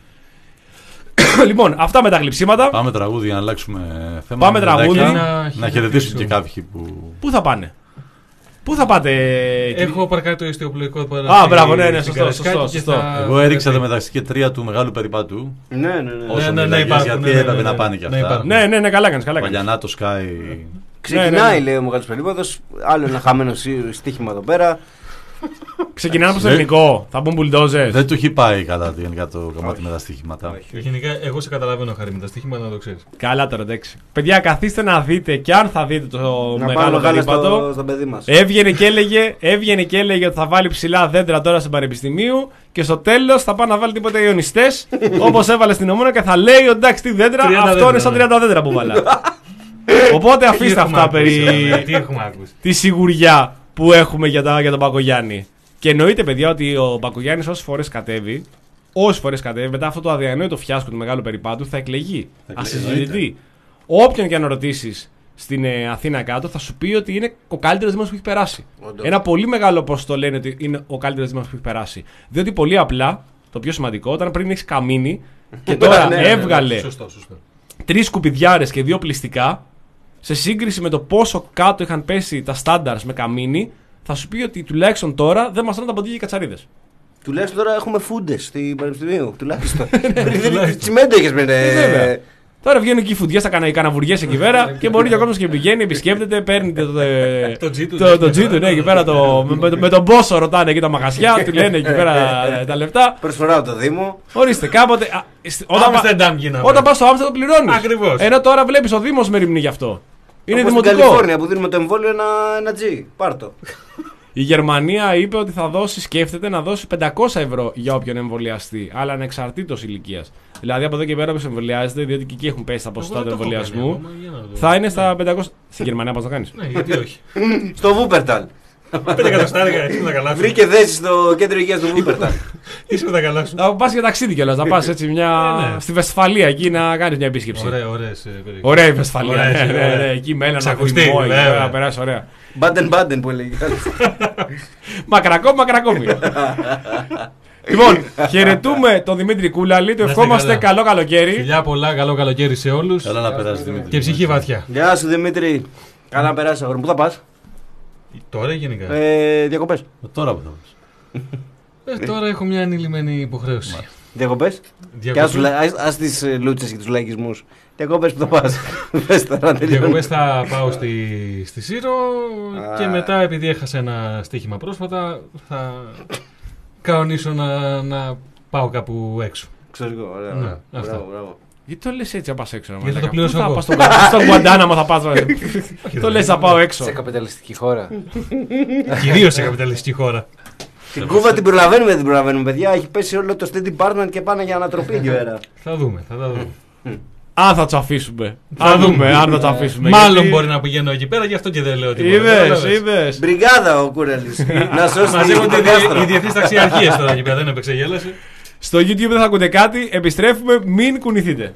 Λοιπόν, αυτά με τα γλυψίματα. Πάμε τραγούδι για να αλλάξουμε θέμα. Πάμε τραγούδι. Να, Να να χαιρετήσουν και κάποιοι που. Πού θα πάνε, Πού θα πάτε, κύριε? Έχω παρκάρει το ιστιοπλοϊκό τώρα. Α, στη- μπράβο, ναι, ναι, στην σωστό, Καρασκάκη σωστό, και σωστό. θα- Εγώ έριξα το μεταξύ και τρία του μεγάλου περιπάτου. Ναι, ναι, ναι. Όσο ναι, ναι, μιλάγες, υπάρχουν, γιατί ναι, ναι, έπρεπε ναι, να ναι. πάνε και Ναι, αυτά. υπάρχουν. Ναι, ναι, ναι, καλά κάνεις, καλά κάνεις. Παλιανά το Sky. Ξεκινάει, Ναι, ναι, ναι. λέει ο Μεγάλος Περίπατος, άλλο ένα χαμένο στοίχημα εδώ πέρα. Ξεκινάμε από το ελληνικό. Θα μπουν μπουλντόζες. Δεν του έχει πάει καλά γενικά το κομμάτι με τα στοιχήματα. Γενικά, εγώ σε καταλαβαίνω, Χαρή, με τα στοιχήματα να το ξέρεις. Καλά τώρα, εντάξει. Παιδιά, καθίστε να δείτε και αν θα δείτε το Να μεγάλο πάμε περίπατο. στο, στο παιδί μας. Έβγαινε και, έλεγε, έβγαινε και έλεγε ότι θα βάλει ψηλά δέντρα τώρα στην Πανεπιστημίου και στο τέλος θα πάει να βάλει τίποτα ιονιστές όπως έβαλε στην Ομόνα και θα λέει εντάξει, τι δέντρα, αυτό είναι σαν τριάντα δέντρα που βάλα. Οπότε αφήστε αυτά περί τη σιγουριά που έχουμε για, τα, για τον Μπακογιάννη. Και εννοείται, παιδιά, ότι ο Μπακογιάννης όσες φορές κατέβει, όσες φορές κατέβει, μετά αυτό το αδιανόητο φιάσκο του μεγάλου περιπάτου, θα εκλεγεί. Ασυζητητή. Όποιον και αν ρωτήσεις στην ε, Αθήνα κάτω, θα σου πει ότι είναι ο καλύτερος δήμος που έχει περάσει. Όντως. Ένα πολύ μεγάλο ποσοστό λένε ότι είναι ο καλύτερος δήμος που έχει περάσει. Διότι πολύ απλά, το πιο σημαντικό, όταν πριν έχει καμίνι και τώρα ναι, ναι, ναι, έβγαλε ναι, σωστό, σωστό. τρεις σκουπιδιάρες και δύο πλυστικά, σε σύγκριση με το πόσο κάτω είχαν πέσει τα στάνταρς με καμίνι, θα σου πει ότι τουλάχιστον τώρα δεν μας τρώνε τα ποντίκια οι κατσαρίδες. Τουλάχιστον τώρα έχουμε φούντες στην Πανεπιστημίου. Τουλάχιστον. Τσιμέντο έχεις με. Τώρα βγαίνουν εκεί οι φουντιές, τα καναβουριές εκεί πέρα και μπορεί και ο κόσμος και πηγαίνει, επισκέπτεται, παίρνει το τζι του, ναι, εκεί πέρα με τον πόσο ρωτάνε εκεί τα μαγαζιά, του λένε εκεί πέρα τα λεφτά. Προσφορά από το Δήμο. Ορίστε, κάποτε. Όταν πας στο Άμστερνταμ το πληρώνεις. Ακριβώς. Ενώ τώρα βλέπεις ο Δήμος μεριμνεί γι' αυτό. Είναι Όπως δημοτικό. στην Καλιφόρνια που δίνουμε το εμβόλιο ένα, ένα G. Πάρ' το. Η Γερμανία είπε ότι θα δώσει, σκέφτεται να δώσει πεντακόσια ευρώ για όποιον εμβολιαστεί, αλλά ανεξαρτήτως ηλικίας. Δηλαδή από εδώ και πέρα που εμβολιάζεται, διότι και εκεί έχουν πέσει τα ποσοστά του εμβολιασμού, θα είναι στα πεντακόσια. Στη Γερμανία πώς θα κάνεις? Ναι, γιατί όχι. Στο Βούπερταλ. Πέντε εκατοστάρικα, είσαι με τα καλά σου. Βρήκε θέση στο κέντρο υγείας του Βούπερταλ. Είσαι με τα καλά σου. Θα πας για ταξίδι κιόλας, να πας έτσι μια. Στη Βεσφαλία εκεί να κάνεις μια επίσκεψη. Ωραία, ωραίες περιοχές. Ωραία η Βεσφαλία. Εκεί με έναν Ξακουστεί, να περάσει ωραία. Μπάντεν μπάντεν που έλεγε. Μακρακόμι, μακρακόμι. Λοιπόν, χαιρετούμε τον Δημήτρη Κούλαλη, του ευχόμαστε καλό καλοκαίρι. Φιλιά πολλά, καλό καλοκαίρι σε όλους. Καλά να περάσει, Δημήτρη. Και ψυχή βαθιά. Γεια σου Δημήτρη. Καλά να περάσει αγόρι. Πού θα πας? Τώρα ή γενικά? Ε, διακοπές. Τώρα που θα πας. Ε, τώρα έχω μια ανηλυμένη υποχρέωση. Διακοπές. Και ας, ας τις λούτσες και τους λαϊκισμούς. Διακοπές που θα πας? Διακοπές θα πάω στη, στη Σύρο και μετά, επειδή έχασα ένα στοίχημα πρόσφατα, θα κανονίσω να, να πάω κάπου έξω. Εξωτερικό, ωραία. Ναι, μπράβο, αυτό. μπράβο. Γιατί το λες έτσι να πας έξω? Γιατί θα το πληρώσω εγώ. Στον Γκουαντάναμο θα πας. Το λες να πάω έξω. Σε καπιταλιστική χώρα. Κυρίως σε καπιταλιστική χώρα. Την Κούβα την προλαβαίνουμε, δεν την προλαβαίνουμε, παιδιά. Έχει πέσει όλο το State Department και πάνε για ανατροπή δύο ώρα. Θα δούμε, θα τα δούμε. Αν θα του αφήσουμε. Θα δούμε αν θα του αφήσουμε. Μάλλον γιατί... μπορεί να πηγαίνω εκεί πέρα, γι' αυτό και δεν λέω τίποτα. Είδες, είδες. Μπριγκάδα ο Κούρελης. Να σώσει μαζεύονται την κάστρα. οι διεθνείς ταξιαρχίες τώρα εκεί πέρα, δεν έπαιξε γέλαση. Στο YouTube δεν θα ακούτε κάτι, επιστρέφουμε, μην κουνηθείτε.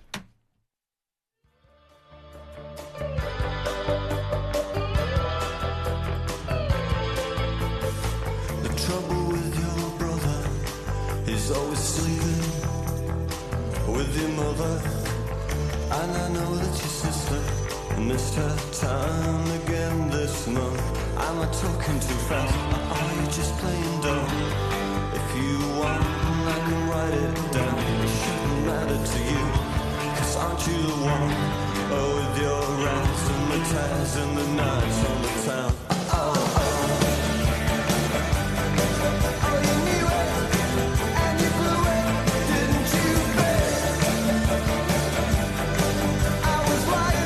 Missed her time again this month. Am I talking too fast? Are you just playing dumb? If you want, I can write it down. It shouldn't matter to you, cause aren't you the one? Oh, with your rats and the tats and the nights on the town. Oh, oh. Oh, you knew it, and you blew it, didn't you, babe? I was lying.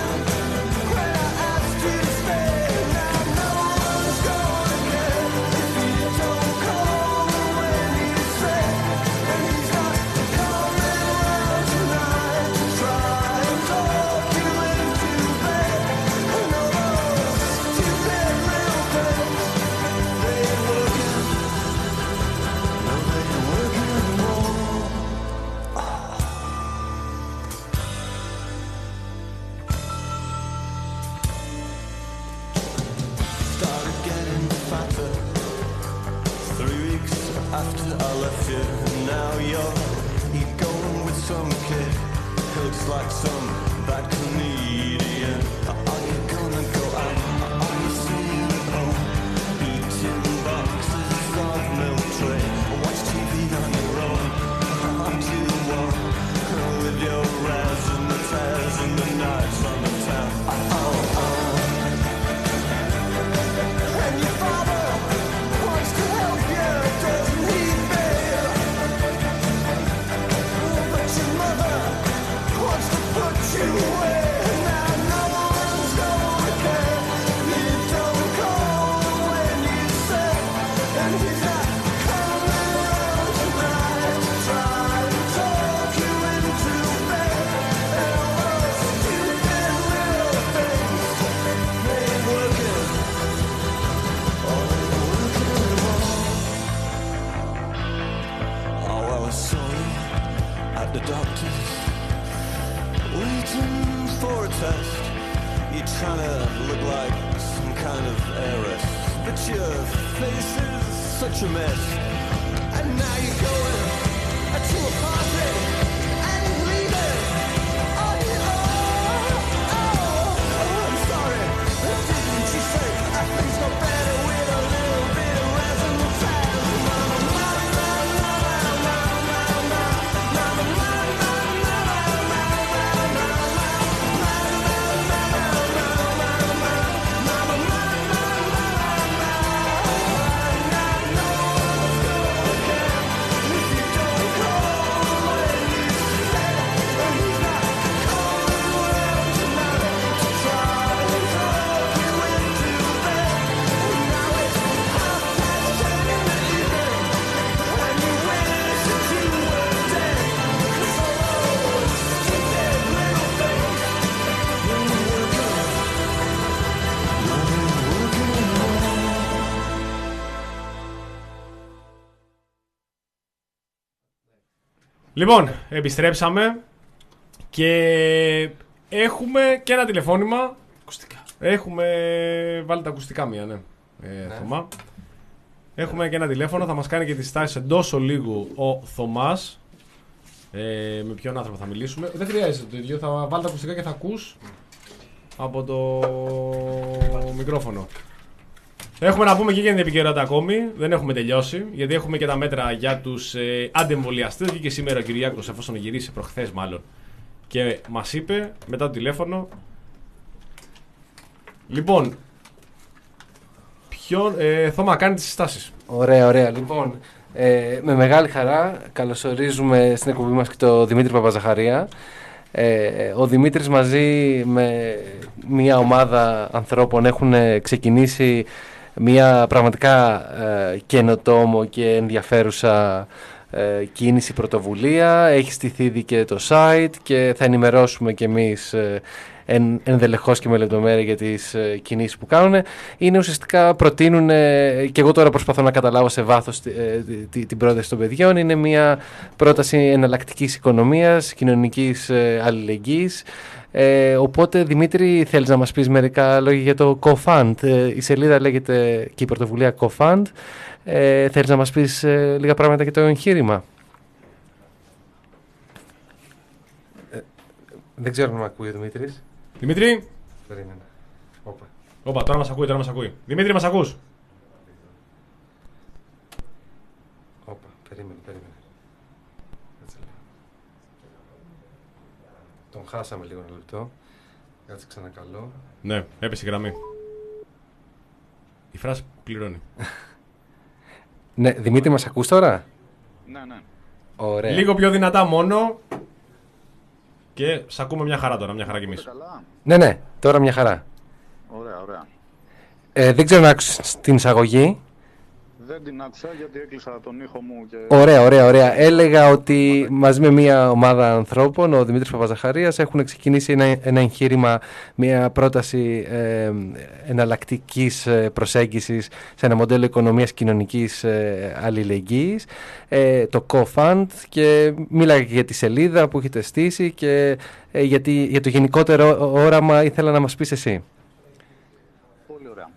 After I left you, now you're you're going with some kid. Looks like some bad comedian. Are you gonna go out? Are you staying at home? Eating boxes of milk tray. Watch T V on your own. Aren't you the one with your raz and the tears and the nights on the town? Oh, oh. And your father wants to. such a mess. And now you're going to a party and leaving on your own. Oh, oh, I'm sorry. Didn't you say I things go better with a little bit of razzle-dazzle? Mama, mama, mama, mama, mama, mama, mama, Λοιπόν, επιστρέψαμε και έχουμε και ένα τηλεφώνημα. Ακουστικά. Έχουμε βάλει τα ακουστικά μία, ναι. Ε, ναι. Θωμά. Έχουμε και ένα τηλέφωνο, θα μας κάνει και τις στάσεις εντός ολίγου ο Θωμάς. Ε, με ποιον άνθρωπο θα μιλήσουμε. Δεν χρειάζεται το ίδιο, θα βάλει τα ακουστικά και θα ακούς από το μικρόφωνο. Έχουμε να πούμε και για την επικαιρότητα ακόμη, δεν έχουμε τελειώσει, γιατί έχουμε και τα μέτρα για τους ε, αντιεμβολιαστές. Βγήκε σήμερα ο Κυριάκος, εφόσον γυρίσει προχθές μάλλον, και μας είπε μετά το τηλέφωνο. Λοιπόν, ποιον, ε, Θωμά, κάνει τις συστάσεις. Ωραία, ωραία. Λοιπόν, ε, με μεγάλη χαρά καλωσορίζουμε στην εκπομπή μας και τον Δημήτρη Παπαζαχαρία. Ε, ο Δημήτρης μαζί με μια ομάδα ανθρώπων έχουν ξεκινήσει μια πραγματικά ε, καινοτόμο και ενδιαφέρουσα ε, κίνηση, πρωτοβουλία. Έχει στηθεί ήδη και το site και θα ενημερώσουμε κι εμείς ε, εν, ενδελεχώς και με λεπτομέρεια για τις ε, κινήσεις που κάνουν. Είναι ουσιαστικά προτείνουν, ε, και εγώ τώρα προσπαθώ να καταλάβω σε βάθος ε, τη, την πρόταση των παιδιών, είναι μια πρόταση εναλλακτικής οικονομίας, κοινωνικής ε, αλληλεγγύης. Ε, οπότε, Δημήτρη, θέλεις να μας πεις μερικά λόγια για το CoFund? Ε, η σελίδα λέγεται και η πρωτοβουλία CoFund. Ε, θέλεις να μας πεις ε, λίγα πράγματα για το εγχείρημα? Ε, δεν ξέρω αν με ακούει ο Δημήτρης. Δημήτρη! Περίμενε. Όπα. Όπα, τώρα μας ακούει, τώρα μας ακούει. Δημήτρη, μας ακούς? Όπα, περίμενε, περίμενε. Έτσι λίγο. Τον χάσαμε λίγο ένα λεπτό. Κάτσε ξανακαλώ. Ναι, έπεσε η γραμμή. Η φράση πληρώνει. Ναι, Δημήτρη, μας ακούς τώρα? Ναι, ναι. Ωραία. Λίγο πιο δυνατά μόνο. Και σ' ακούμε μια χαρά τώρα, μια χαρά κι εμείς. Καλά. Ναι, ναι, τώρα μια χαρά. Ωραία, ωραία. Ε, δεν ξέρω να άκουσες την εισαγωγή. Δεν την άκουσα γιατί έκλεισα τον ήχο μου και... Ωραία, ωραία, ωραία. Έλεγα ότι μαζί με μια ομάδα ανθρώπων, ο Δημήτρης Παπαζαχαρίας, έχουν ξεκινήσει ένα, ένα εγχείρημα, μια πρόταση ε, εναλλακτικής προσέγγισης σε ένα μοντέλο οικονομίας κοινωνικής ε, αλληλεγγύης, ε, το CoFund, και μίλαγα και για τη σελίδα που έχετε στήσει και ε, για, τη, για το γενικότερο όραμα ήθελα να μας πεις εσύ. Πολύ ωραία.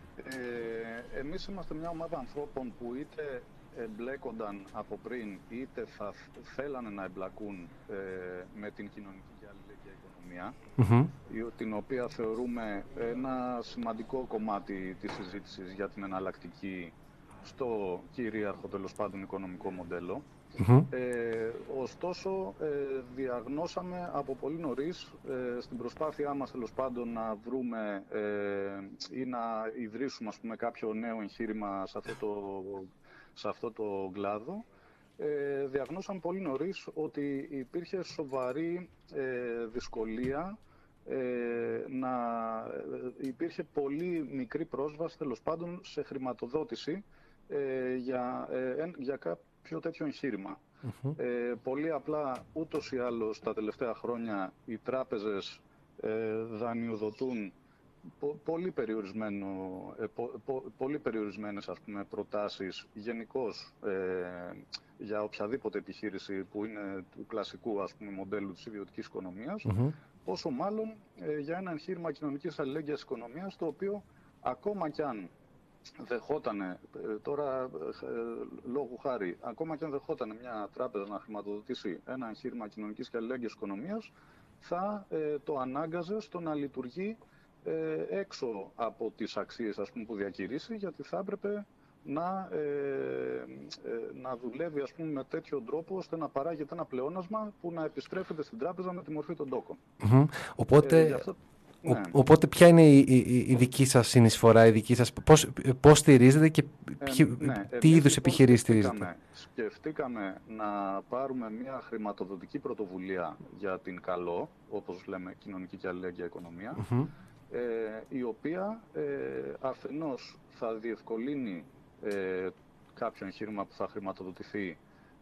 Ε, εμείς είμαστε μια ομάδα ανθρώπων που είτε εμπλέκονταν από πριν, είτε θα θέλανε να εμπλακούν ε, με την κοινωνική και αλληλεγγύη οικονομία, mm-hmm. την οποία θεωρούμε ένα σημαντικό κομμάτι της συζήτησης για την εναλλακτική στο κυρίαρχο, τέλος πάντων, οικονομικό μοντέλο. Mm-hmm. Ε, ωστόσο, ε, διαγνώσαμε από πολύ νωρίς ε, στην προσπάθειά μας, τέλος πάντων, να βρούμε ε, ή να ιδρύσουμε, ας πούμε, κάποιο νέο εγχείρημα σε αυτό το, σε αυτό το κλάδο. Ε, διαγνώσαμε πολύ νωρίς ότι υπήρχε σοβαρή ε, δυσκολία, ε, να ε, υπήρχε πολύ μικρή πρόσβαση, τέλος πάντων, σε χρηματοδότηση ε, για, ε, για κάποιο τέτοιο εγχείρημα. Mm-hmm. Ε, πολύ απλά, ούτως ή άλλως, τα τελευταία χρόνια οι τράπεζες ε, δανειοδοτούν πο, πολύ, περιορισμένο, ε, πο, πο, πολύ περιορισμένες, ας πούμε, προτάσεις γενικώς ε, για οποιαδήποτε επιχείρηση που είναι του κλασικού, ας πούμε, μοντέλου της ιδιωτικής οικονομίας, mm-hmm. πόσο μάλλον ε, για ένα εγχείρημα κοινωνικής αλληλέγγυας οικονομίας, το οποίο ακόμα κι αν δεχότανε, ε, τώρα ε, λόγου χάρη, ακόμα και αν δεχότανε μια τράπεζα να χρηματοδοτήσει ένα εγχείρημα κοινωνικής και αλληλέγγυας οικονομίας, θα ε, το ανάγκαζε στο να λειτουργεί ε, έξω από τις αξίες, ας πούμε, που διακηρύσει, γιατί θα έπρεπε να, ε, ε, να δουλεύει, ας πούμε, με τέτοιο τρόπο ώστε να παράγεται ένα πλεόνασμα που να επιστρέφεται στην τράπεζα με τη μορφή των τόκων. Mm-hmm. Οπότε, ε, αυτό, ναι. ο, οπότε ποια είναι η, η, η δική σας συνεισφορά, η δική σας, πώς, πώς στηρίζετε και ποιοι, ε, ναι. τι Εμείς, είδους επιχειρήσεις σκεφτήκαμε, στηρίζετε? Σκεφτήκαμε να πάρουμε μια χρηματοδοτική πρωτοβουλία για την ΚΑΛΟ, όπως λέμε, κοινωνική και αλληλέγγυα οικονομία, mm-hmm. ε, η οποία ε, αφενός θα διευκολύνει Ε, κάποιο εγχείρημα που θα χρηματοδοτηθεί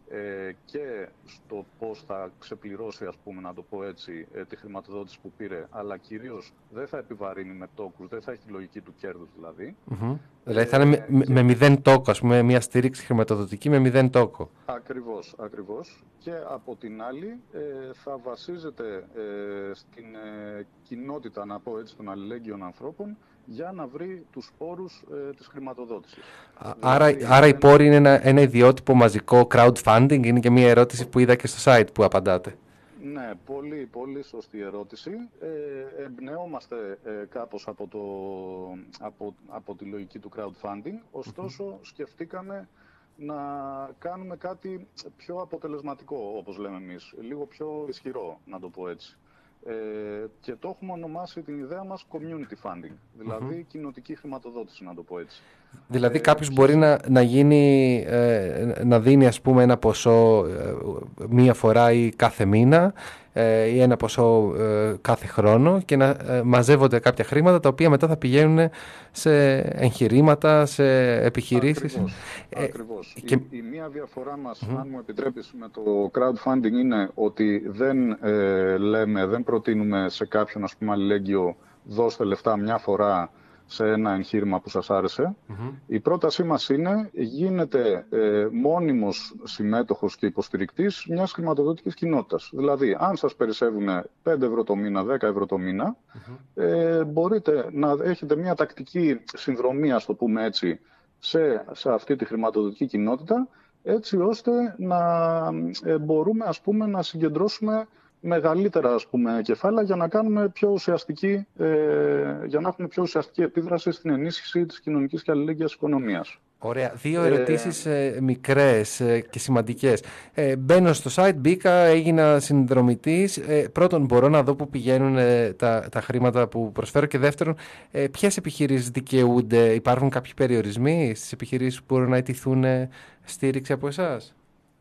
ε, και στο πώς θα ξεπληρώσει, ας πούμε, να το πω έτσι, ε, τη χρηματοδότηση που πήρε, αλλά κυρίως δεν θα επιβαρύνει με τόκους, δεν θα έχει τη λογική του κέρδους δηλαδή. Mm-hmm. Ε, δηλαδή θα είναι με, με, με μηδέν τόκο, ας πούμε, μια στήριξη χρηματοδοτική με μηδέν τόκο. Ακριβώς, ακριβώς. Και από την άλλη ε, θα βασίζεται ε, στην ε, κοινότητα, να πω έτσι, των αλληλέγγυων ανθρώπων, για να βρει τους πόρους ε, της χρηματοδότησης. Άρα, δηλαδή, άρα η πόρη είναι ένα, ένα ιδιότυπο μαζικό crowdfunding, είναι και μια ερώτηση που είδα και στο site που απαντάτε. Ναι, πολύ, πολύ σωστή ερώτηση. Ε, εμπνεόμαστε ε, κάπως από, το, από, από τη λογική του crowdfunding, ωστόσο mm-hmm. σκεφτήκαμε να κάνουμε κάτι πιο αποτελεσματικό, όπως λέμε εμείς, λίγο πιο ισχυρό, να το πω έτσι. Ε, και το έχουμε ονομάσει την ιδέα μας community funding, δηλαδή mm-hmm. κοινοτική χρηματοδότηση, να το πω έτσι. Δηλαδή ε, κάποιος μπορεί να, να γίνει, ε, να δίνει, ας πούμε, ένα ποσό ε, μία φορά ή κάθε μήνα ε, ή ένα ποσό ε, κάθε χρόνο και να ε, μαζεύονται κάποια χρήματα τα οποία μετά θα πηγαίνουν σε εγχειρήματα, σε επιχειρήσεις. Ακριβώς. Ε, Ακριβώς. Και... Η, η μία διαφορά μας, mm-hmm. αν μου επιτρέπεις, με το crowdfunding είναι ότι δεν ε, λέμε, δεν προτείνουμε σε κάποιον, ας πούμε, αλληλέγγυο, δώστε λεφτά μια φορά σε ένα εγχείρημα που σας άρεσε. Mm-hmm. Η πρότασή μας είναι, γίνεται ε, μόνιμος συμμέτοχος και υποστηρικτής μιας χρηματοδοτικής κοινότητας. Δηλαδή, αν σας περισσεύουν πέντε ευρώ το μήνα, δέκα ευρώ το μήνα, mm-hmm. ε, μπορείτε να έχετε μια τακτική συνδρομή, ας το πούμε έτσι, σε, σε αυτή τη χρηματοδοτική κοινότητα, έτσι ώστε να ε, μπορούμε, ας πούμε, να συγκεντρώσουμε μεγαλύτερα, ας πούμε, κεφάλαια για να κάνουμε πιο ουσιαστική, ε, για να έχουμε πιο ουσιαστική επίδραση στην ενίσχυση της κοινωνικής και αλληλέγγυας οικονομίας. Ωραία. Δύο ερωτήσεις ε, μικρές ε, και σημαντικές. Ε, μπαίνω στο site, μπήκα, έγινα συνδρομητής. Ε, πρώτον, μπορώ να δω πού πηγαίνουν ε, τα, τα χρήματα που προσφέρω και δεύτερον, ε, ποιες επιχειρήσεις δικαιούνται, υπάρχουν κάποιοι περιορισμοί στις επιχειρήσεις που μπορούν να αιτηθούν ε, στήριξη από εσάς?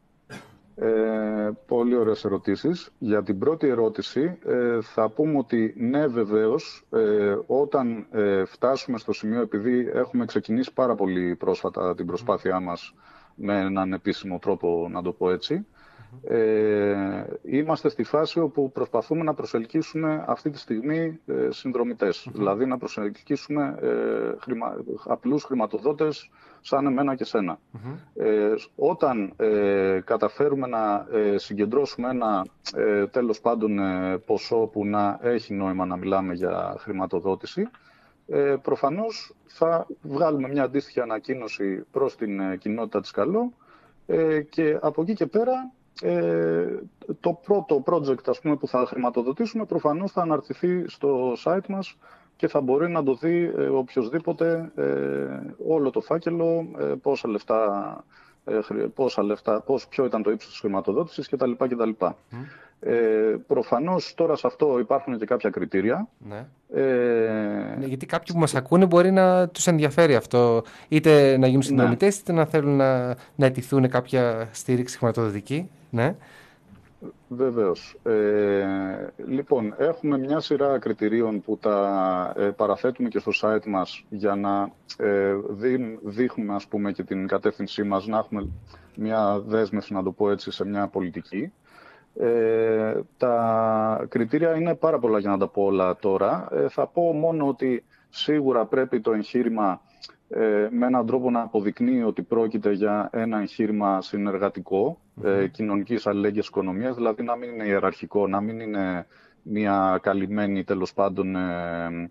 Ε, πολύ ωραίες ερωτήσεις. Για την πρώτη ερώτηση ε, θα πούμε ότι ναι, βεβαίως, ε, όταν ε, φτάσουμε στο σημείο, επειδή έχουμε ξεκινήσει πάρα πολύ πρόσφατα την προσπάθειά μας με έναν επίσημο τρόπο, να το πω έτσι, ε, είμαστε στη φάση όπου προσπαθούμε να προσελκύσουμε αυτή τη στιγμή ε, συνδρομητές, δηλαδή να προσελκύσουμε ε, χρημα, απλούς χρηματοδότες σαν εμένα και σένα. Mm-hmm. Ε, όταν ε, καταφέρουμε να ε, συγκεντρώσουμε ένα ε, τέλος πάντων ε, ποσό που να έχει νόημα να μιλάμε για χρηματοδότηση, ε, προφανώς θα βγάλουμε μια αντίστοιχη ανακοίνωση προς την ε, κοινότητα της ΚΑΛΟ ε, και από εκεί και πέρα ε, το πρώτο project, ας πούμε, που θα χρηματοδοτήσουμε προφανώς θα αναρτηθεί στο site μας και θα μπορεί να το δει ε, οποιοσδήποτε ε, όλο το φάκελο, ε, πόσα λεφτά, ε, πόσα λεφτά, πώς, ποιο ήταν το ύψος της χρηματοδότησης κτλ. κτλ. Mm. Ε, προφανώς τώρα σε αυτό υπάρχουν και κάποια κριτήρια. Ναι. Ε, ναι, γιατί κάποιοι που μας ακούνε μπορεί να τους ενδιαφέρει αυτό, είτε να γίνουν συνδρομητές, ναι. είτε να θέλουν να, να αιτηθούν κάποια στήριξη χρηματοδοτική. Ναι. Βεβαίως. Ε, λοιπόν, έχουμε μια σειρά κριτηρίων που τα ε, παραθέτουμε και στο site μας για να ε, δει, δείχνουμε, ας πούμε, και την κατεύθυνσή μας, να έχουμε μια δέσμευση, να το πω έτσι, σε μια πολιτική. Ε, τα κριτήρια είναι πάρα πολλά για να τα πω όλα τώρα. Ε, θα πω μόνο ότι σίγουρα πρέπει το εγχείρημα ε, με έναν τρόπο να αποδεικνύει ότι πρόκειται για ένα εγχείρημα συνεργατικό, mm-hmm. ε, κοινωνικής αλληλέγγυας οικονομίας, δηλαδή να μην είναι ιεραρχικό, να μην είναι μια καλυμμένη, τέλος πάντων, ε,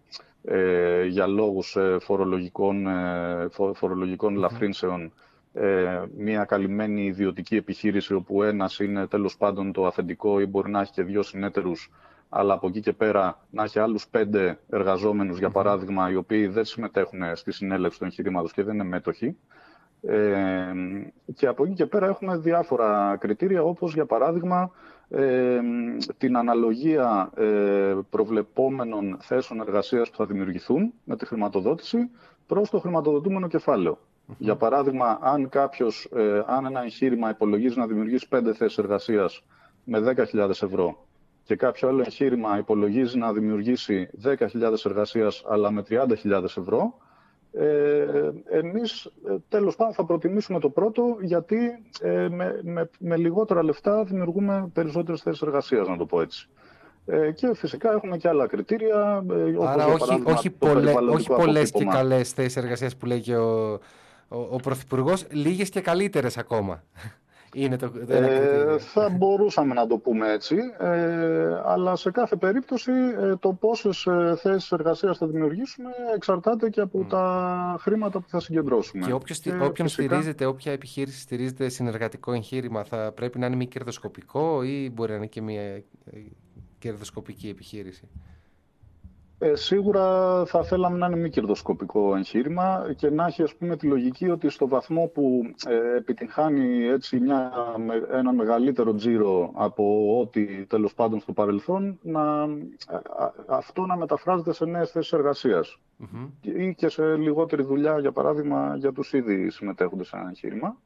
ε, για λόγους ε, φορολογικών, ε, φο, φορολογικών mm-hmm. ελαφρύνσεων ε, μια καλυμμένη ιδιωτική επιχείρηση όπου ένας είναι τέλος πάντων το αφεντικό ή μπορεί να έχει και δύο συνέτερους, αλλά από εκεί και πέρα να έχει άλλους πέντε εργαζόμενους, για παράδειγμα, οι οποίοι δεν συμμετέχουν στη συνέλευση του εγχειρήματος και δεν είναι μέτοχοι. Ε, και από εκεί και πέρα έχουμε διάφορα κριτήρια, όπως για παράδειγμα ε, την αναλογία ε, προβλεπόμενων θέσεων εργασίας που θα δημιουργηθούν με τη χρηματοδότηση προς το χρηματοδοτούμενο κεφάλαιο. Mm-hmm. Για παράδειγμα, αν, κάποιος, ε, αν ένα εγχείρημα υπολογίζει να δημιουργήσει πέντε θέσεις εργασίας με δέκα χιλιάδες ευρώ και κάποιο άλλο εγχείρημα υπολογίζει να δημιουργήσει δέκα χιλιάδες εργασίας αλλά με τριάντα χιλιάδες ευρώ, Ε, εμείς τέλος πάντων θα προτιμήσουμε το πρώτο, γιατί ε, με, με, με λιγότερα λεφτά δημιουργούμε περισσότερες θέσεις εργασίας, να το πω έτσι. Ε, και φυσικά έχουμε και άλλα κριτήρια. Ε, όπως Άρα όχι, όχι, πολλέ, όχι πολλές και καλές θέσεις εργασίας που λέει και ο, ο, ο Πρωθυπουργός, λίγες και καλύτερες ακόμα. Είναι το, το ε, θα μπορούσαμε να το πούμε έτσι, ε, αλλά σε κάθε περίπτωση ε, το πόσες ε, θέσεις εργασίας θα δημιουργήσουμε εξαρτάται και από mm. τα χρήματα που θα συγκεντρώσουμε. Και, όποιος, και όποιον φυσικά... στηρίζεται, όποια επιχείρηση στηρίζεται συνεργατικό εγχείρημα, θα πρέπει να είναι μη κερδοσκοπικό ή μπορεί να είναι και μια κερδοσκοπική επιχείρηση? Ε, σίγουρα θα θέλαμε να είναι μη κερδοσκοπικό εγχείρημα και να έχει, ας πούμε, τη λογική ότι στο βαθμό που ε, επιτυγχάνει έτσι μια, με, ένα μεγαλύτερο τζίρο από ό,τι τέλος πάντων στο παρελθόν, να, α, αυτό να μεταφράζεται σε νέες θέσεις εργασίας mm-hmm. ή και σε λιγότερη δουλειά, για παράδειγμα, για τους ήδη συμμετέχοντες σε ένα εγχείρημα.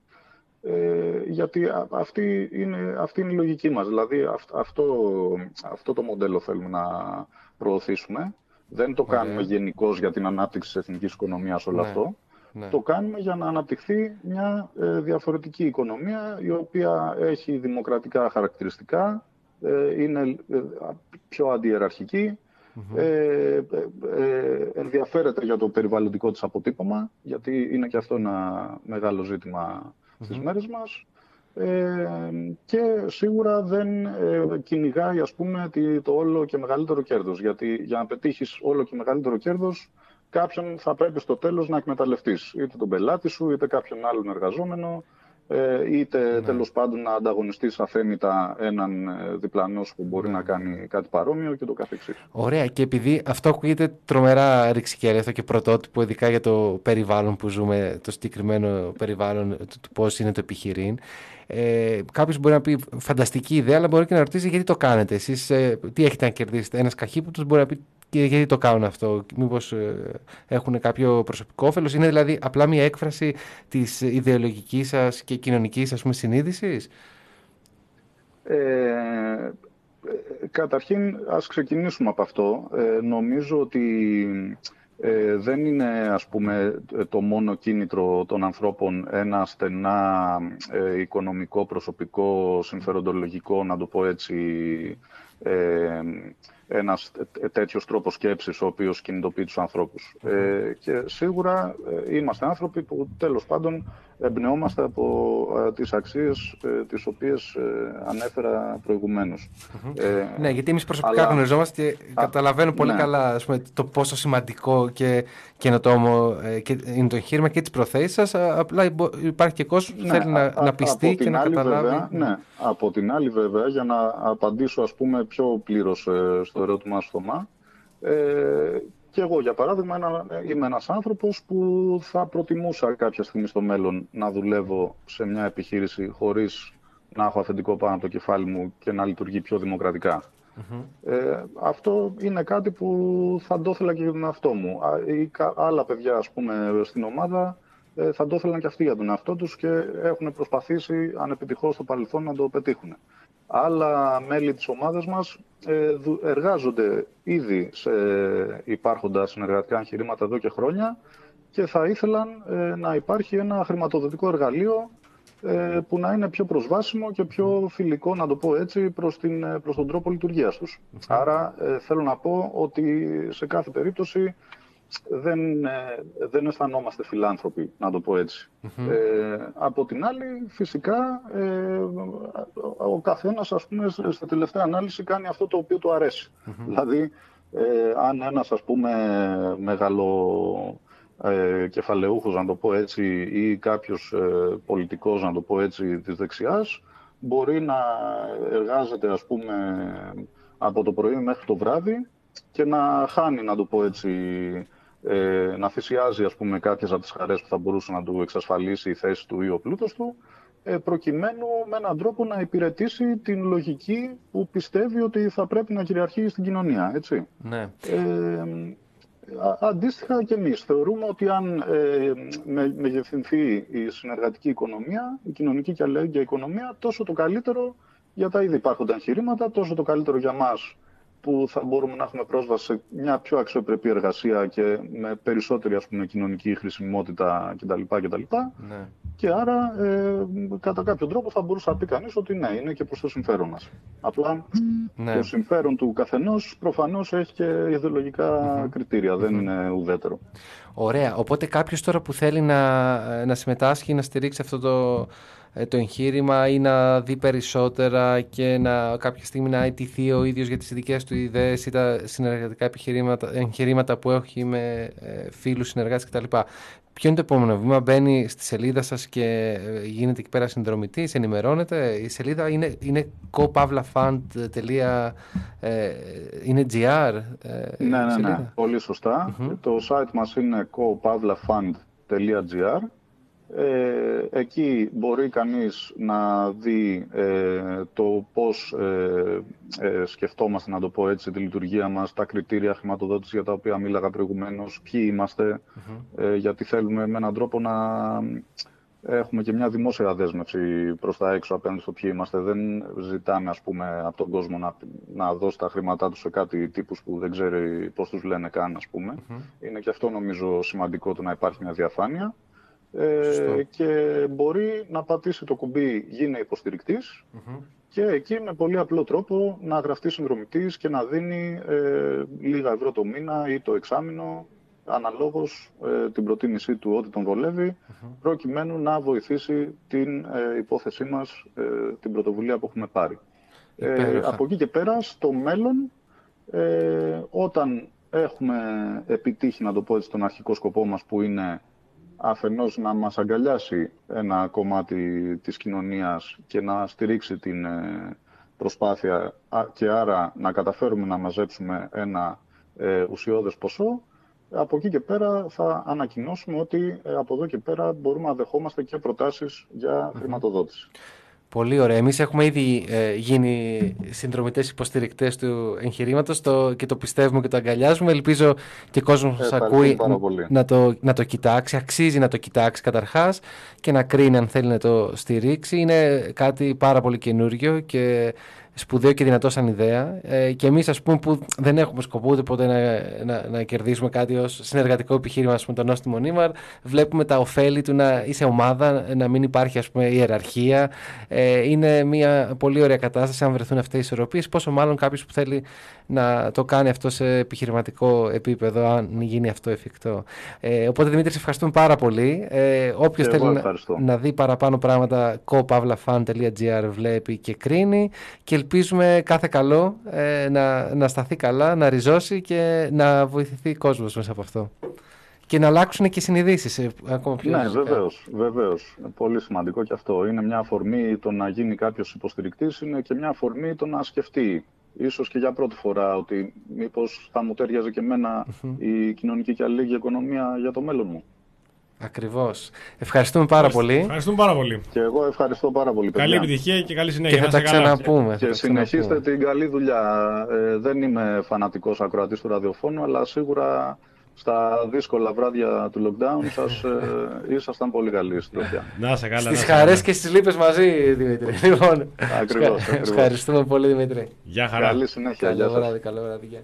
Ε, γιατί αυτή είναι, αυτή είναι η λογική μας. Δηλαδή αυ, αυτό, αυτό το μοντέλο θέλουμε να προωθήσουμε. Δεν το κάνουμε γενικώς για την ανάπτυξη της εθνικής οικονομίας όλο ναι. αυτό. Ναι. Το κάνουμε για να αναπτυχθεί μια ε, διαφορετική οικονομία, η οποία έχει δημοκρατικά χαρακτηριστικά, ε, είναι ε, πιο αντιεραρχική, mm-hmm. ε, ε, ε, ενδιαφέρεται για το περιβαλλοντικό της αποτύπωμα, γιατί είναι και αυτό ένα μεγάλο ζήτημα mm-hmm. στις μέρες μας. Ε, και σίγουρα δεν ε, κυνηγάει, ας πούμε, το όλο και μεγαλύτερο κέρδος, γιατί για να πετύχεις όλο και μεγαλύτερο κέρδος κάποιον θα πρέπει στο τέλος να εκμεταλλευτείς, είτε τον πελάτη σου είτε κάποιον άλλον εργαζόμενο, ε, είτε ναι. τέλος πάντων να ανταγωνιστείς αθέμητα έναν διπλανό σου που μπορεί ναι. να κάνει κάτι παρόμοιο και το καθεξής. Ωραία, και επειδή αυτό ακούγεται τρομερά ρηξικέλευτο και πρωτότυπο, ειδικά για το περιβάλλον που ζούμε, το συγκεκριμένο περιβάλλον, το, το πώς είναι το επιχειρήν, ε, κάποιος μπορεί να πει φανταστική ιδέα, αλλά μπορεί και να ρωτήσει γιατί το κάνετε εσείς, ε, τι έχετε να κερδίσετε. Ένας καχύποπτος μπορεί να πει και γιατί το κάνουν αυτό, μήπως ε, έχουν κάποιο προσωπικό όφελος? Είναι δηλαδή απλά μια έκφραση της ιδεολογικής σας και κοινωνικής, ας πούμε, συνείδησης? Ε, ε, καταρχήν ας ξεκινήσουμε από αυτό. Ε, νομίζω ότι ε, δεν είναι, ας πούμε, το μόνο κίνητρο των ανθρώπων ένα στενά ε, οικονομικό, προσωπικό, συμφεροντολογικό, να το πω έτσι, ε, ένας τέτοιος τρόπος σκέψης ο οποίος κινητοποιεί τους ανθρώπους. Ε, και σίγουρα ε, είμαστε άνθρωποι που τέλος πάντων εμπνεόμαστε από ε, τις αξίες ε, τις οποίες ε, ανέφερα προηγουμένως. Mm-hmm. Ε, ναι, γιατί εμείς προσωπικά αλλά... γνωριζόμαστε και α, καταλαβαίνω πολύ ναι. καλά, ας πούμε, το πόσο σημαντικό και καινοτόμο ε, και είναι το εγχείρημα και τις προθέσεις σας. Απλά υπάρχει και κόσμος που ναι, θέλει να, α, να πιστεί και να καταλάβει. Βέβαια, ναι. Από την άλλη, βέβαια, για να απαντήσω, ας πούμε, πιο πλήρως ε, στο ερώτημα στο Θωμά, ε, και εγώ, για παράδειγμα, ένα, είμαι ένας άνθρωπος που θα προτιμούσα κάποια στιγμή στο μέλλον να δουλεύω σε μια επιχείρηση χωρίς να έχω αφεντικό πάνω από το κεφάλι μου και να λειτουργεί πιο δημοκρατικά. Mm-hmm. Ε, αυτό είναι κάτι που θα το ήθελα και για τον εαυτό μου. Ή άλλα παιδιά, ας πούμε, στην ομάδα ε, θα το ήθελαν και αυτοί για τον εαυτό τους και έχουν προσπαθήσει ανεπιτυχώς στο παρελθόν να το πετύχουν. Άλλα μέλη της ομάδας μας ε, εργάζονται ήδη σε υπάρχοντα συνεργατικά εγχειρήματα εδώ και χρόνια και θα ήθελαν ε, να υπάρχει ένα χρηματοδοτικό εργαλείο ε, που να είναι πιο προσβάσιμο και πιο φιλικό, να το πω έτσι, προς, την, προς τον τρόπο λειτουργίας τους. Mm-hmm. Άρα ε, θέλω να πω ότι σε κάθε περίπτωση δεν, ε, δεν αισθανόμαστε φιλάνθρωποι, να το πω έτσι. Mm-hmm. Ε, από την άλλη, φυσικά, ε, ο καθένας, ας πούμε, στα τελευταία ανάλυση κάνει αυτό το οποίο του αρέσει. Mm-hmm. Δηλαδή, Ε, αν ένας, ας πούμε, μεγάλο ε, κεφαλαιούχος, να το πω έτσι, ή κάποιος ε, πολιτικός, να το πω έτσι, της δεξιάς, μπορεί να εργάζεται, ας πούμε, από το πρωί μέχρι το βράδυ και να χάνει, να το πω έτσι, ε, να θυσιάζει, ας πούμε, κάποιες από τις χαρές που θα μπορούσε να του εξασφαλίσει η θέση του ή ο πλούτος του, ε, προκειμένου με έναν τρόπο να υπηρετήσει την λογική που πιστεύει ότι θα πρέπει να κυριαρχεί στην κοινωνία, έτσι. Ναι. Ε, α, αντίστοιχα και εμείς θεωρούμε ότι αν ε, με, μεγεθυνθεί η συνεργατική οικονομία, η κοινωνική και αλληλέγγυα οικονομία, τόσο το καλύτερο για τα ήδη υπάρχοντα εγχειρήματα, τόσο το καλύτερο για μας που θα μπορούμε να έχουμε πρόσβαση σε μια πιο αξιοπρεπή εργασία και με περισσότερη, ας πούμε, κοινωνική χρησιμότητα κτλ. κτλ. Ναι. Και άρα, ε, κατά κάποιο τρόπο θα μπορούσε να πει κανείς ότι ναι, είναι και προς το συμφέρον μας. Απλά Ναι. το συμφέρον του καθενός προφανώς έχει και ιδεολογικά κριτήρια, δεν είναι ουδέτερο. Ωραία. Οπότε κάποιος τώρα που θέλει να, να συμμετάσχει, να στηρίξει αυτό το, ε, το εγχείρημα ή να δει περισσότερα και να κάποια στιγμή να αιτηθεί ο ίδιος για τις δικές του ιδέες ή τα συνεργατικά επιχειρήματα, εγχειρήματα που έχει με ε, φίλους, συνεργάτες κτλ. Ποιο είναι το επόμενο βήμα? Μπαίνει στη σελίδα σας και ε, γίνεται εκεί πέρα συνδρομητής, ενημερώνεται. Η σελίδα είναι, είναι co-pavlafund. ε, είναι gr. Ε, Ναι, ναι, σελίδα. ναι, πολύ σωστά. Μμμ. Το site μας είναι co-pavlafund τελεία gr. Ε, εκεί μπορεί κανείς να δει ε, το πώς ε, ε, σκεφτόμαστε, να το πω έτσι, τη λειτουργία μας, τα κριτήρια χρηματοδότησης για τα οποία μίλαγα προηγουμένως, ποιοι είμαστε, ε, γιατί θέλουμε με έναν τρόπο να έχουμε και μια δημόσια δέσμευση προς τα έξω απέναντι στο ποιοι είμαστε. Δεν ζητάμε, ας πούμε, από τον κόσμο να, να δώσει τα χρήματά του σε κάτι τύπους που δεν ξέρει πώς τους λένε καν, ας πούμε. Είναι και αυτό, νομίζω, σημαντικό, το να υπάρχει μια διαφάνεια. Ε, και μπορεί να πατήσει το κουμπί «Γίνε υποστηρικτής» και εκεί με πολύ απλό τρόπο να γραφτεί συνδρομητής και να δίνει ε, λίγα ευρώ το μήνα ή το εξάμηνο, αναλόγως ε, την προτίμησή του ό,τι τον βολεύει, προκειμένου να βοηθήσει την ε, υπόθεσή μας, ε, την πρωτοβουλία που έχουμε πάρει. Ε, από εκεί και πέρα, στο μέλλον, ε, όταν έχουμε επιτύχει, να το πω έτσι, τον αρχικό σκοπό μας, που είναι αφενός να μας αγκαλιάσει ένα κομμάτι της κοινωνίας και να στηρίξει την προσπάθεια και άρα να καταφέρουμε να μαζέψουμε ένα ε, ουσιώδες ποσό, από εκεί και πέρα θα ανακοινώσουμε ότι ε, από εδώ και πέρα μπορούμε να δεχόμαστε και προτάσεις για χρηματοδότηση. Πολύ ωραία. Εμείς έχουμε ήδη ε, γίνει συνδρομητές υποστηρικτές του εγχειρήματος το, και το πιστεύουμε και το αγκαλιάζουμε. Ελπίζω και ο κόσμος που σας ακούει να το, να το κοιτάξει. Αξίζει να το κοιτάξει καταρχάς και να κρίνει αν θέλει να το στηρίξει. Είναι κάτι πάρα πολύ καινούριο και σπουδαίο και δυνατό σαν ιδέα. Ε, και εμείς, ας πούμε, που δεν έχουμε σκοπό ούτε ποτέ να, να, να κερδίσουμε κάτι ως συνεργατικό επιχείρημα, ας πούμε, το νόστιμο Νίμαρ, βλέπουμε τα ωφέλη του να είσαι ομάδα, να μην υπάρχει, ας πούμε, ιεραρχία. Ε, είναι μια πολύ ωραία κατάσταση αν βρεθούν αυτές οι ισορροπίες. Πόσο μάλλον κάποιος που θέλει να το κάνει αυτό σε επιχειρηματικό επίπεδο, αν γίνει αυτό εφικτό. Ε, οπότε, Δημήτρη, σε ευχαριστούμε πάρα πολύ. Ε, όποιος θέλει να, να δει παραπάνω πράγματα, co-pavlafund τελεία gr βλέπει και κρίνει. Και ελπίζουμε κάθε καλό ε, να, να σταθεί καλά, να ριζώσει και να βοηθηθεί ο κόσμος μέσα από αυτό. Και να αλλάξουν και συνειδήσεις. Ε, ακόμα πιο ναι, βεβαίως, βεβαίως. Πολύ σημαντικό και αυτό. Είναι μια αφορμή το να γίνει κάποιος υποστηρικτής, είναι και μια αφορμή το να σκεφτεί. Ίσως και για πρώτη φορά ότι μήπως θα μου τέριαζε και εμένα η κοινωνική και αλληλέγγυα οικονομία για το μέλλον μου. Ακριβώς. Ευχαριστούμε πάρα πολύ. Ευχαριστούμε πάρα πολύ. Και εγώ ευχαριστώ πάρα πολύ. Καλή παιδιά. επιτυχία και καλή συνέχεια. Και θα τα ξαναπούμε. Και, και συνεχίστε την καλή δουλειά. Ε, δεν είμαι φανατικός ακροατής του ραδιοφώνου, αλλά σίγουρα στα δύσκολα βράδια του lockdown σας ε, ήσασταν πολύ καλοί στην τροφιά. Να σε καλά. Στις χαρές και στις λύπες μαζί, Δημήτρη. Λοιπόν, ακριβώς, ακριβώς. Ευχαριστούμε πολύ, Δημήτρη. Γεια χαρά. Καλή συνέχεια. Καλό Γεια σας. βράδυ, καλό βράδυ. Γεια.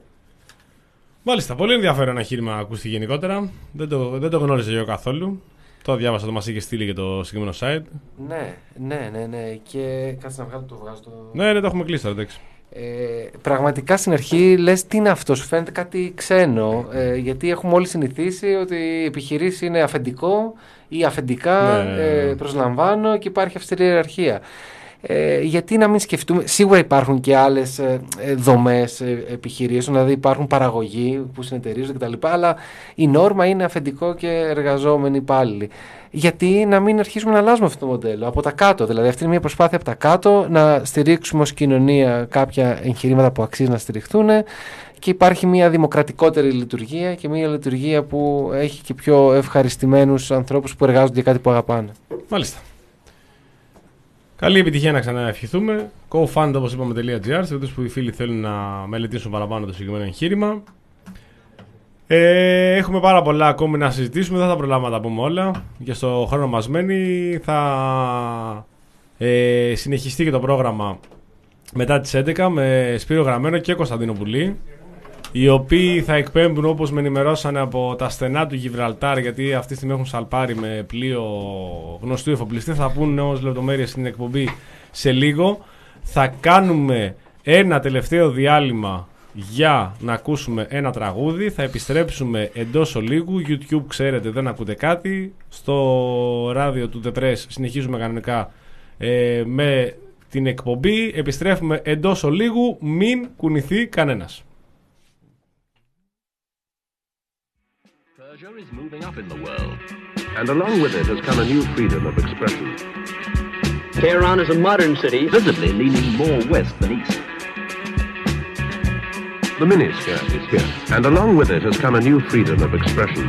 Μάλιστα, πολύ ενδιαφέρον εγχείρημα ακούστηκε γενικότερα. Δεν το, δεν το γνώριζα εγώ καθόλου. Το διάβασα, το μας είχε στείλει και το συγκεκριμένο site. Ναι, ναι, ναι, ναι. Και κάτσε να βγάλω το βγάζω το. Ναι, ναι, το έχουμε κλείσει τώρα, εντάξει. Ε, πραγματικά στην αρχή λες τι είναι αυτό, σου φαίνεται κάτι ξένο. Ε, γιατί έχουμε όλοι συνηθίσει ότι η επιχειρήση είναι αφεντικό ή αφεντικά, ναι. ε, προσλαμβάνω και υπάρχει αυστηρή ιεραρχία. Ε, γιατί να μην σκεφτούμε, σίγουρα υπάρχουν και άλλες ε, ε, δομές ε, επιχειρήσεων, δηλαδή υπάρχουν παραγωγοί που συνεταιρίζονται κτλ. Αλλά η νόρμα είναι αφεντικό και εργαζόμενοι υπάλληλοι. Γιατί να μην αρχίσουμε να αλλάζουμε αυτό το μοντέλο από τα κάτω? Δηλαδή, αυτή είναι μια προσπάθεια από τα κάτω να στηρίξουμε ως κοινωνία κάποια εγχειρήματα που αξίζει να στηριχθούν και υπάρχει μια δημοκρατικότερη λειτουργία και μια λειτουργία που έχει και πιο ευχαριστημένους ανθρώπους που εργάζονται για κάτι που αγαπάνε. Μάλιστα. Καλή επιτυχία να ξαναευχηθούμε. GoFund, όπως είπαμε, .gr, σε αυτούς που οι φίλοι θέλουν να μελετήσουν παραπάνω το συγκεκριμένο εγχείρημα. Ε, έχουμε πάρα πολλά ακόμη να συζητήσουμε, δεν θα προλάβουμε να τα πούμε όλα. Και στο χρόνο μας μένει θα ε, συνεχιστεί και το πρόγραμμα μετά τις έντεκα με Σπύρο Γραμμένο και Κωνσταντίνο Πουλή, οι οποίοι θα εκπέμπουν, όπως με ενημερώσανε, από τα στενά του Γιβραλτάρ, γιατί αυτή τη στιγμή έχουν σαλπάρει με πλοίο γνωστού εφοπλιστή. Θα πούνε όμως λεπτομέρειες στην εκπομπή σε λίγο. Θα κάνουμε ένα τελευταίο διάλειμμα για να ακούσουμε ένα τραγούδι. Θα επιστρέψουμε εντός ολίγου. YouTube, ξέρετε, δεν ακούτε κάτι. Στο ράδιο του The Press συνεχίζουμε κανονικά ε, με την εκπομπή. Επιστρέφουμε εντός ολίγου. Μην κουνηθεί κανένας. Persia is moving up in the world, and along with it has come a new freedom of expression. Tehran is a modern city, visibly leaning more west than east. The miniskirt is here, and along with it has come a new freedom of expression.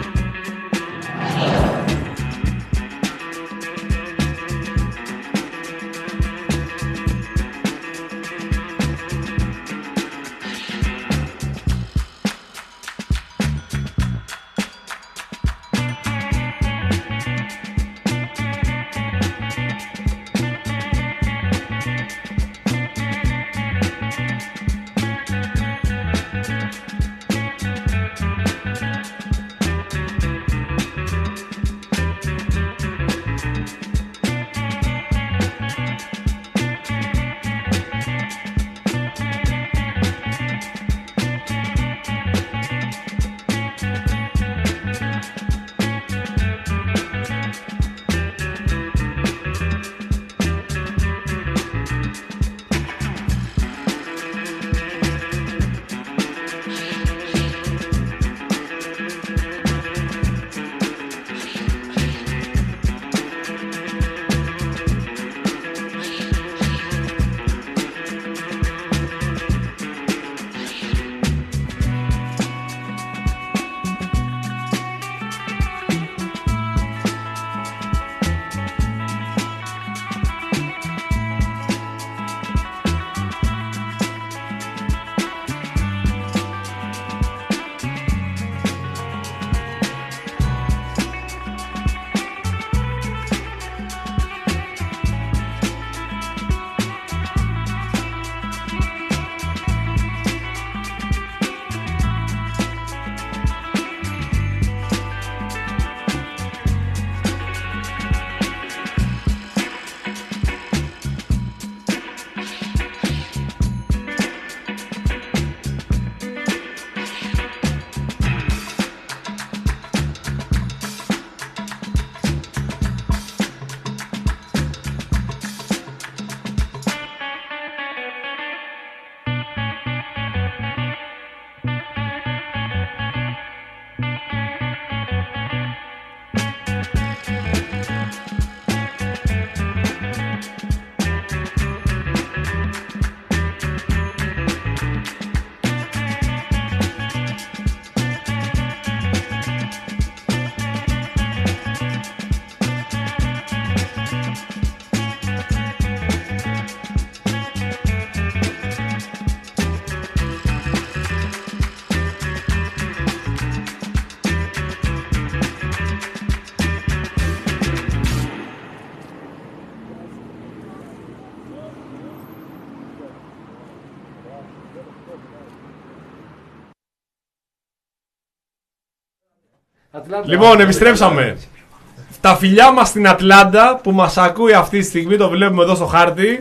Ατλάντα. Λοιπόν, επιστρέψαμε. Τα φιλιά μας στην Ατλάντα που μας ακούει αυτή τη στιγμή, το βλέπουμε εδώ στο χάρτη.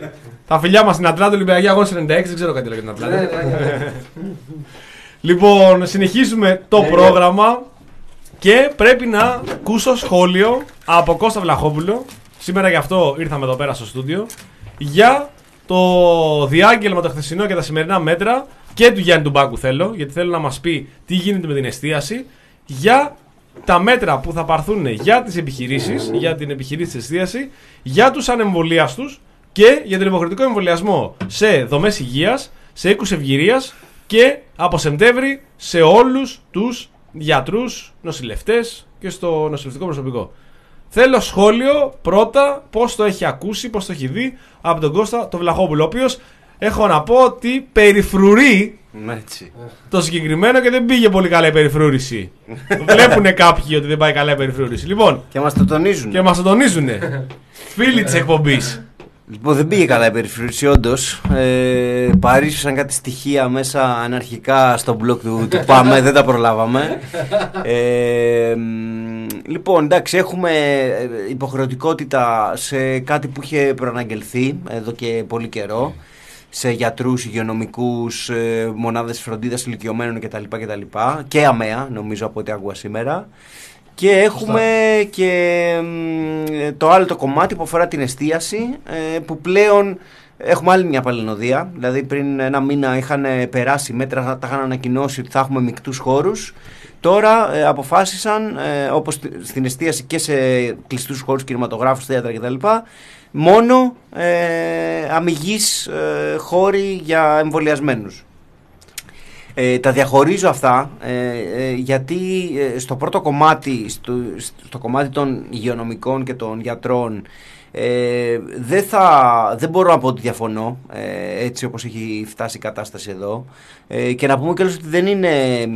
Τα φιλιά μας στην Ατλάντα, Ολυμπιακή Αγώνες ενενήντα έξι, δεν ξέρω κάτι λέει για την Ατλάντα. Λοιπόν, συνεχίζουμε το πρόγραμμα και πρέπει να ακούσω σχόλιο από Κώστα Βλαχόπουλο. Σήμερα γι' αυτό ήρθαμε εδώ πέρα στο στούντιο. για το διάγγελμα το χθεσινό και τα σημερινά μέτρα και του Γιάννη του Μπάκου θέλω, γιατί θέλω να μας πει τι γίνεται με την εστίαση, για τα μέτρα που θα πάρθουν για τις επιχειρήσεις, για την επιχειρήση της εστίαση, για τους ανεμβολίαστους και για τον υποχρεωτικό εμβολιασμό σε δομές υγείας, σε οίκους ευγυρίας και από Σεπτέμβρη σε όλους τους γιατρούς, νοσηλευτές και στο νοσηλευτικό προσωπικό. Θέλω σχόλιο πρώτα πώς το έχει ακούσει, πώς το έχει δει από τον Κώστα τον Βλαχόπουλο, ο οποίος έχω να πω ότι περιφρουρεί Έτσι. το συγκεκριμένο και δεν πήγε πολύ καλά η περιφρούρηση. Βλέπουνε κάποιοι ότι δεν πάει καλά η περιφρούρηση. Λοιπόν, και μας το τονίζουν. Και μας το τονίζουνε. Φίλοι της εκπομπής. Λοιπόν, δεν πήγε καλά η περιφρούρηση, όντως. Ε, παρίσουσαν κάτι στοιχεία μέσα αναρχικά στο blog του, του Πάμε, δεν τα προλάβαμε. Ε, λοιπόν, εντάξει, έχουμε υποχρεωτικότητα σε κάτι που είχε προαναγγελθεί εδώ και πολύ καιρό. Σε γιατρούς, υγειονομικούς, μονάδες φροντίδας ηλικιωμένων κτλ. κτλ. Και ΑΜΕΑ, νομίζω από ό,τι άκουγα σήμερα. Και έχουμε και το άλλο το κομμάτι που αφορά την εστίαση, που πλέον έχουμε άλλη μια παλαινοδία. Δηλαδή πριν ένα μήνα είχαν περάσει μέτρα, τα είχαν ανακοινώσει ότι θα έχουμε μεικτούς χώρους. Τώρα ε, αποφάσισαν, ε, όπως στην εστίαση και σε κλειστούς χώρους, κινηματογράφους, θέατρα κτλ., μόνο ε, αμυγείς ε, χώροι για εμβολιασμένους. Ε, τα διαχωρίζω αυτά ε, ε, γιατί ε, στο πρώτο κομμάτι, στο, στο κομμάτι των υγειονομικών και των γιατρών, ε, δεν, θα, δεν μπορώ να πω ότι διαφωνώ ε, έτσι όπως έχει φτάσει η κατάσταση εδώ, ε, και να πούμε και ότι δεν είναι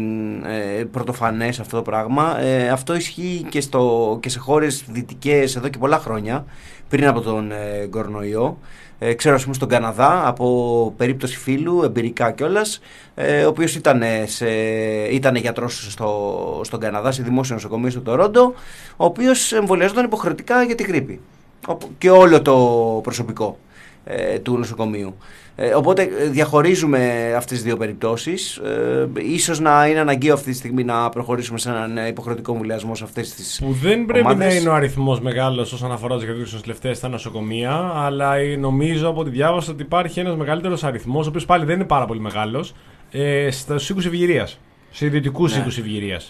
ε, πρωτοφανές αυτό το πράγμα. Ε, αυτό ισχύει και, στο, και σε χώρες δυτικές εδώ και πολλά χρόνια πριν από τον ε, κορονοϊό. Ε, ξέρω, ας πούμε, στον Καναδά, από περίπτωση φίλου, εμπειρικά κιόλας, ε, ο οποίος ήταν, ήταν γιατρός στο, στον Καναδά, σε δημόσιο νοσοκομείο στο Τορόντο, ο οποίος εμβολιαζόταν υποχρεωτικά για τη γρίπη. Και όλο το προσωπικό ε, του νοσοκομείου. Ε, οπότε διαχωρίζουμε αυτές τις δύο περιπτώσεις. Ε, ίσως να είναι αναγκαίο αυτή τη στιγμή να προχωρήσουμε σε έναν υποχρεωτικό εμβολιασμό σε αυτές τις που δεν πρέπει ομάδες. να είναι ο αριθμός μεγάλος όσον αφορά τους γιατρούς και τους νοσηλευτές στα νοσοκομεία, αλλά νομίζω από ό,τι διάβασα ότι υπάρχει ένας μεγαλύτερος αριθμός, ο οποίος πάλι δεν είναι πάρα πολύ μεγάλος, ε, στους οίκους ευγυρίας, σε ιδιωτικούς ναι. οίκους ευγυρίας.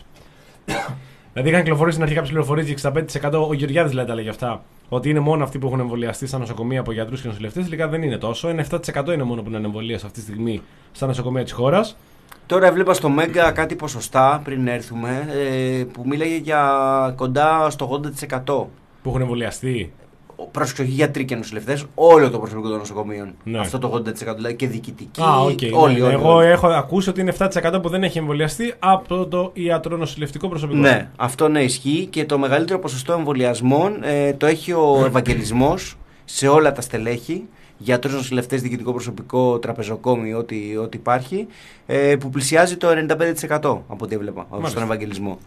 Δηλαδή είχαν κυκλοφορήσει στην αρχή κάποιες πληροφορίες εξήντα πέντε τοις εκατό, ο Γεωργιάδης δηλαδή τα λέγει αυτά, ότι είναι μόνο αυτοί που έχουν εμβολιαστεί στα νοσοκομεία από γιατρούς και νοσηλευτές. Τελικά δεν είναι τόσο. Ένα επτά τοις εκατό είναι μόνο που είναι εμβολίες αυτή τη στιγμή στα νοσοκομεία της χώρας. Τώρα έβλεπα στο Μέγκα κάτι ποσοστά πριν έρθουμε, ε, που μίλαγε για κοντά στο ογδόντα τοις εκατό. Που έχουν εμβολιαστεί. Προσοχή, γιατροί και νοσηλευτές, όλο το προσωπικό των νοσοκομείων. Ναι. Αυτό το ογδόντα τοις εκατό, δηλαδή και διοικητικοί. Α, okay, όλοι, ναι, όλοι, Εγώ όλοι. έχω ακούσει ότι είναι επτά τοις εκατό που δεν έχει εμβολιαστεί από το ιατρονοσηλευτικό προσωπικό. Ναι, αυτό ναι ισχύει, και το μεγαλύτερο ποσοστό εμβολιασμών ε, το έχει ο Ευαγγελισμός σε όλα τα στελέχη. Γιατρούς, νοσηλευτές, διοικητικό προσωπικό, τραπεζοκόμοι, ό,τι, ό,τι υπάρχει, ε, που πλησιάζει το ενενήντα πέντε τοις εκατό από ό,τι έβλεπα στον Ευαγγελισμό.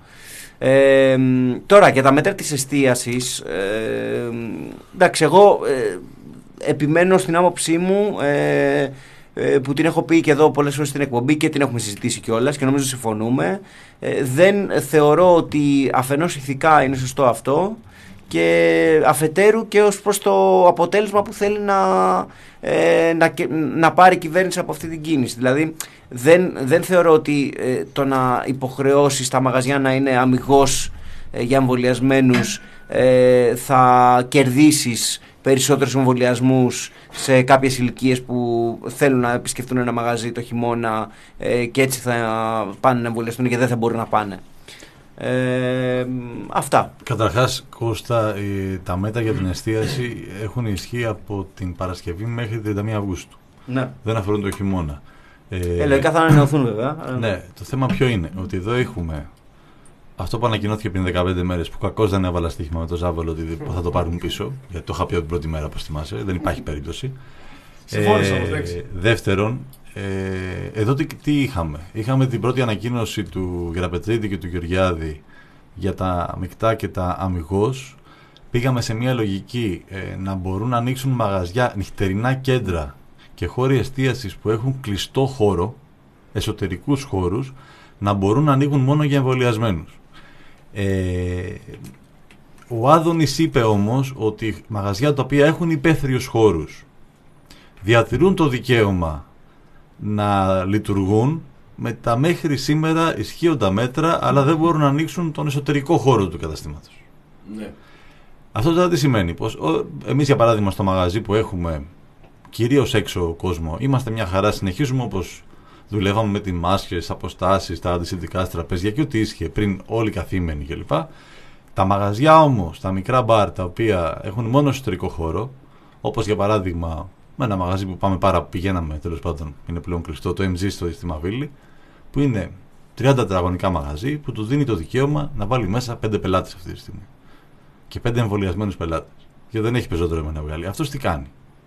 Ε, τώρα για τα μέτρα της εστίασης, ε, εντάξει, εγώ ε, επιμένω στην άποψή μου, ε, ε, που την έχω πει και εδώ πολλές φορές στην εκπομπή και την έχουμε συζητήσει κιόλας και νομίζω συμφωνούμε. Ε, δεν θεωρώ ότι αφενός ηθικά είναι σωστό αυτό, και αφετέρου και ως προς το αποτέλεσμα που θέλει να, ε, να, να πάρει η κυβέρνηση από αυτή την κίνηση. Δηλαδή δεν, δεν θεωρώ ότι ε, το να υποχρεώσει τα μαγαζιά να είναι αμιγώς ε, για εμβολιασμένους ε, θα κερδίσεις περισσότερους εμβολιασμούς σε κάποιες ηλικίες που θέλουν να επισκεφτούν ένα μαγαζί το χειμώνα ε, και έτσι θα πάνε να εμβολιαστούν και δεν θα μπορούν να πάνε. Ε, αυτά. Καταρχάς, Κώστα, ε, τα μέτρα για την εστίαση έχουν ισχύ από την Παρασκευή μέχρι τριάντα μία Αυγούστου. Ναι. Δεν αφορούν το χειμώνα. Ε, λογικά θα ανανεωθούν βέβαια. Ναι, το θέμα ποιο είναι, ότι εδώ έχουμε αυτό που ανακοινώθηκε πριν δεκαπέντε μέρες, που κακώς δεν έβαλα στοίχημα με το Ζάβολο ότι θα το πάρουν πίσω, γιατί το είχα πει από την πρώτη μέρα, όπως θυμάσαι, δεν υπάρχει περίπτωση. Συμφώνησα, ε, δεύτερον, Ε, εδώ τι, τι είχαμε. Είχαμε την πρώτη ανακοίνωση του Γεραπετρίτη και του Γεωργιάδη για τα μεικτά και τα αμιγώς. Πήγαμε σε μια λογική ε, να μπορούν να ανοίξουν μαγαζιά, νυχτερινά κέντρα και χώροι εστίασης που έχουν κλειστό χώρο, εσωτερικούς χώρους, να μπορούν να ανοίγουν μόνο για εμβολιασμένους. Ε, ο Άδωνης είπε όμως ότι μαγαζιά τα οποία έχουν υπαίθριους χώρους διατηρούν το δικαίωμα να λειτουργούν με τα μέχρι σήμερα ισχύοντα μέτρα, αλλά δεν μπορούν να ανοίξουν τον εσωτερικό χώρο του καταστήματος. Ναι. Αυτό τώρα τι σημαίνει? Πως εμείς, για παράδειγμα, στο μαγαζί που έχουμε κυρίως έξω κόσμο, είμαστε μια χαρά, συνεχίζουμε όπως δουλεύαμε με τις μάσκες, αποστάσεις, τα αντισηπτικά τραπέζια και ό,τι ίσχυε πριν όλοι οι καθήμενοι κλπ. Τα μαγαζιά όμως, τα μικρά μπαρ, τα οποία έχουν μόνο εσωτερικό χώρο, όπως για παράδειγμα με ένα μαγαζί που πάμε πάρα, πηγαίναμε τέλος πάντων, είναι πλέον κλειστό, το εμ τζι στο στη Μαβίλη, που είναι τριάντα τετραγωνικά μαγαζί, που του δίνει το δικαίωμα να βάλει μέσα πέντε πελάτες αυτή τη στιγμή. Και πέντε εμβολιασμένους πελάτες. Και δεν έχει πεζόδρομο να βγάλει. Αυτός τι κάνει?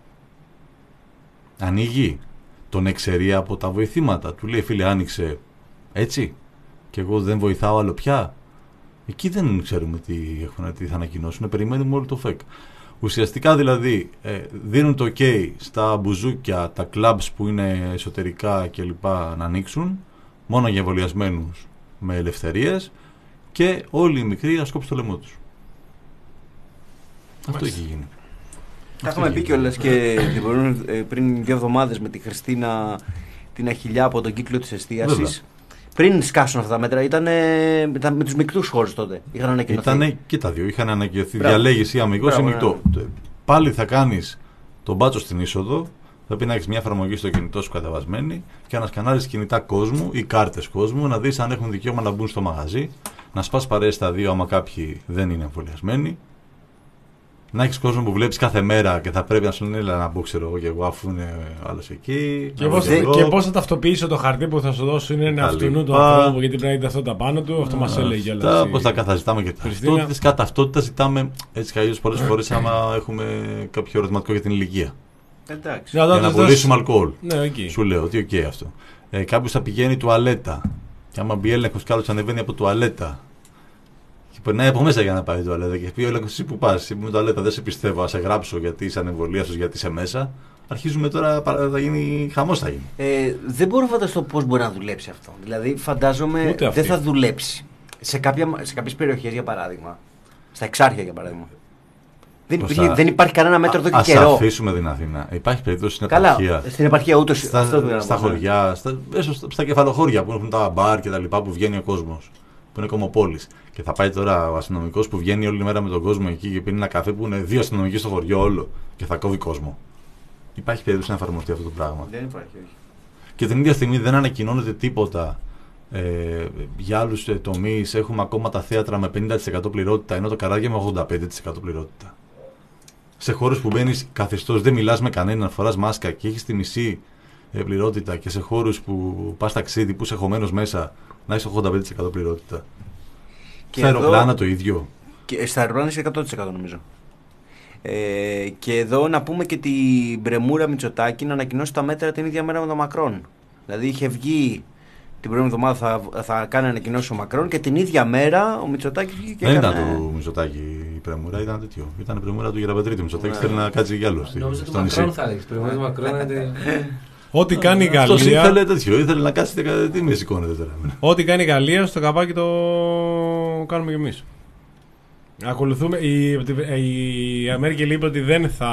Ανοίγει, τον εξαιρεί από τα βοηθήματα. Του λέει, φίλε, άνοιξε έτσι, και εγώ δεν βοηθάω άλλο πια. Εκεί δεν ξέρουμε τι, έχουν, τι θα ανακοινώσουν. Περιμένουμε όλο το φεκ. Ουσιαστικά δηλαδή ε, δίνουν το ok στα μπουζούκια, τα κλαμπς που είναι εσωτερικά κλπ. Να ανοίξουν, μόνο για εμβολιασμένους με ελευθερίες, και όλοι οι μικροί να σκόψουν το λαιμό τους. Αυτό έχει γίνει. Τα είχαμε πει κιόλας και πριν δύο εβδομάδες με τη Χριστίνα την Αχιλιά από τον κύκλο της εστίασης. Πριν σκάσουν αυτά τα μέτρα, ήταν με τους μεικτούς χώρους τότε. Είχαν ανακοινωθεί. Ήταν και τα δύο. Είχαν ανακοινωθεί διαλέγεις ή αμυγός ή μεικτό. Πάλι θα κάνεις τον μπάτσο στην είσοδο. Πρέπει να έχεις μια εφαρμογή στο κινητό σου κατεβασμένη και να σκανάρεις κινητά κόσμου ή κάρτες κόσμου, να δεις αν έχουν δικαίωμα να μπουν στο μαγαζί, να σπάς παρέες στα δύο άμα κάποιοι δεν είναι εμβολιασμένοι. Να έχεις κόσμο που βλέπεις κάθε μέρα και θα πρέπει να σου λένε να μπω, ξέρω εγώ, και εγώ, αφού είναι άλλος εκεί. Και πώς θα, θα ταυτοποιήσω το χαρτί που θα σου δώσω είναι ένα αυτού του ανθρώπου, γιατί πρέπει να είναι ταυτότητα πάνω του. Αυτό μας έλεγε όλα. Πώς τα καθαζητάμε και τα ταυτότητες. Κατά ταυτότητα ζητάμε έτσι κι αλλιώς πολλές φορές άμα έχουμε κάποιο ερωτηματικό για την ηλικία. Εντάξει. Για να πουλήσουμε αλκοόλ. Ναι, okay. Σου λέω ότι οκ okay, αυτό. Ε, Κάποιος θα πηγαίνει τουαλέτα. Και άμα μπει έλεγχος, κάλος ανεβαίνει από τουαλέτα. Και περνάει από μέσα για να πάει τουαλέτα. Και πει ο έλεγχος, εσύ που πας, εσύ που τουαλέτα, δεν σε πιστεύω, α σε γράψω γιατί είσαι ανεμβολίαστος, γιατί είσαι μέσα. Αρχίζουμε τώρα, θα γίνει χαμός θα γίνει. Ε, δεν μπορώ να φανταστώ πώς μπορεί να δουλέψει αυτό. Δηλαδή, φαντάζομαι δεν θα δουλέψει. Σε, κάποια, σε κάποιες περιοχές, για παράδειγμα, στα Εξάρχεια για παράδειγμα. Δεν, υπήρχε, θα... δεν υπάρχει κανένα μέτρο εδώ και καιρό. Ας αφήσουμε την Αθήνα. Υπάρχει περίπτωση στην επαρχία. Καλά, στην επαρχία ούτως. Στα, αυτό στα χωριά, στα, στα, στα κεφαλοχώρια που έχουν τα μπαρ και τα λοιπά, που βγαίνει ο κόσμος. Που είναι κομμοπόλης. Και θα πάει τώρα ο αστυνομικός που βγαίνει όλη μέρα με τον κόσμο εκεί και πίνει ένα καφέ που είναι δύο αστυνομικοί στο χωριό όλο και θα κόβει κόσμο. Υπάρχει περίπτωση να εφαρμοστεί αυτό το πράγμα. Δεν υπάρχει, όχι. Και την ίδια στιγμή δεν ανακοινώνεται τίποτα. Ε, για άλλους ε, τομείς έχουμε ακόμα τα θέατρα με πενήντα τοις εκατό πληρότητα, ενώ το καράβια με ογδόντα πέντε τοις εκατό πληρότητα. Σε χώρους που μπαίνεις καθεστώς, δεν μιλάς με κανέναν, φοράς μάσκα και έχεις τη μισή ε, πληρότητα, και σε χώρους που πας ταξίδι, που είσαι χωμένος μέσα, να έχεις ογδόντα πέντε τοις εκατό πληρότητα. Και στα αεροπλάνα εδώ, το ίδιο. Και στα αεροπλάνα είσαι εκατό τοις εκατό νομίζω. Ε, και εδώ να πούμε και την Μπρεμούρα Μητσοτάκη να ανακοινώσει τα μέτρα την ίδια μέρα με τον Μακρόν. Δηλαδή είχε βγει την προηγούμενη εβδομάδα θα, θα κάνει ανακοινώσει ο Μακρόν και την ίδια μέρα ο Μητσοτάκης βγήκε και δεν έκανε... ήταν του Μητσοτάκη η πρεμούρα, ήταν τέτοιο. Ήταν η πρεμούρα του Γεραπετρίτη. Ο Μητσοτάκης θέλει να κάτσει κι άλλο στο νησί. Μακρόν θα έλεγες. Πρεμούρα του Μακρόν είναι... Ό,τι κάνει η Γαλλία. Αυτός ήθελε τέτοιο, ήθελε να κάτσει. Τι με σηκώνετε τώρα. Ό,τι κάνει η Γαλλία στο καπάκι το κάνουμε κι εμείς. Ακολουθούμε. Η, η Αμέρικη λέει ότι δεν θα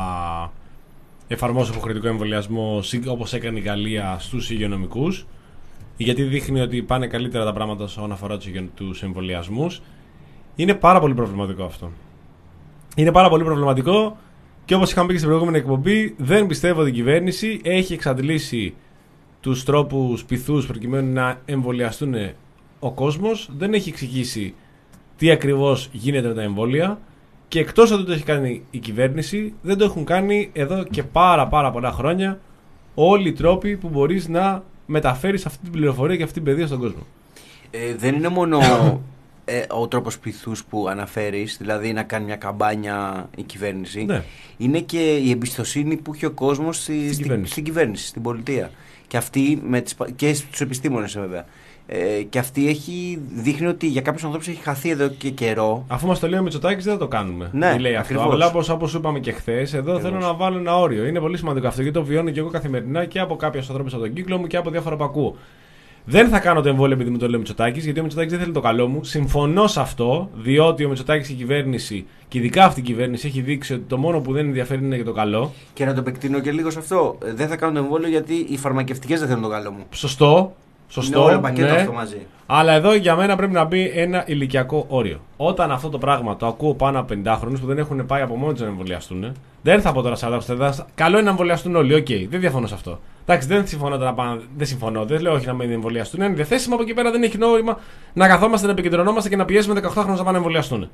εφαρμόσει υποχρεωτικό εμβολιασμό όπως έκανε η Γαλλία στους υγειονομικούς, γιατί δείχνει ότι πάνε καλύτερα τα πράγματα όσον αφορά τους εμβολιασμούς. Είναι πάρα πολύ προβληματικό αυτό. Είναι πάρα πολύ προβληματικό και όπως είχαμε πει και στην προηγούμενη εκπομπή, δεν πιστεύω ότι η κυβέρνηση έχει εξαντλήσει τους τρόπους πειθούς προκειμένου να εμβολιαστούν ο κόσμος. Δεν έχει εξηγήσει τι ακριβώς γίνεται με τα εμβόλια. Και εκτός από το έχει κάνει η κυβέρνηση, δεν το έχουν κάνει εδώ και πάρα πάρα πολλά χρόνια όλοι οι τρόποι που μπορείς να μεταφέρεις αυτή την πληροφορία και αυτή την παιδεία στον κόσμο. Ε, δεν είναι μόνο ε, ο τρόπος πειθούς που αναφέρεις, δηλαδή να κάνει μια καμπάνια η κυβέρνηση. Ναι. Είναι και η εμπιστοσύνη που έχει ο κόσμος στη, στην, στη, κυβέρνηση. στην κυβέρνηση, στην πολιτεία. Και, αυτή με τις, και στους επιστήμονες βέβαια. Ε, και αυτή έχει, δείχνει ότι για κάποιους ανθρώπους έχει χαθεί εδώ και καιρό. Αφού μας το λέει ο Μητσοτάκης, δεν θα το κάνουμε. Ναι, λέει αυτό. Απλά όπως είπαμε και χθες, εδώ ακριβώς. Θέλω να βάλω ένα όριο. Είναι πολύ σημαντικό αυτό γιατί το βιώνω και εγώ καθημερινά και από κάποιους ανθρώπους από τον κύκλο μου και από διάφορα που ακούω. Δεν θα κάνω το εμβόλιο επειδή μου το λέει ο Μητσοτάκης, γιατί ο Μητσοτάκης δεν θέλει το καλό μου. Συμφωνώ σε αυτό, διότι ο Μητσοτάκης και η κυβέρνηση, και ειδικά αυτή η κυβέρνηση, έχει δείξει ότι το μόνο που δεν ενδιαφέρει είναι για το καλό. Και να το επεκτείνω και λίγο σε αυτό. Δεν θα κάνω το εμβόλιο γιατί οι φαρμακευτικές δεν θέλουν το καλό μου. Σωστό. Σωστό. Είναι όλο πακέτο ναι. αυτό μαζί. Αλλά εδώ για μένα πρέπει να μπει ένα ηλικιακό όριο. Όταν αυτό το πράγμα το ακούω πάνω από πενηντάχρονους που δεν έχουν πάει από μόνοι τους να εμβολιαστούν, δεν θα πω τώρα σαράντα. Καλό είναι να εμβολιαστούν όλοι. Οκ, okay, δεν διαφωνώ σε αυτό. Εντάξει, δεν συμφωνώ τώρα πάνω. Δεν συμφωνώ. Δεν λέω όχι να μην εμβολιαστούν. Είναι διαθέσιμο από εκεί πέρα, δεν έχει νόημα να καθόμαστε, να επικεντρωνόμαστε και να πιέσουμε δεκαοκτάχρονους να πάνε να εμβολιαστούν.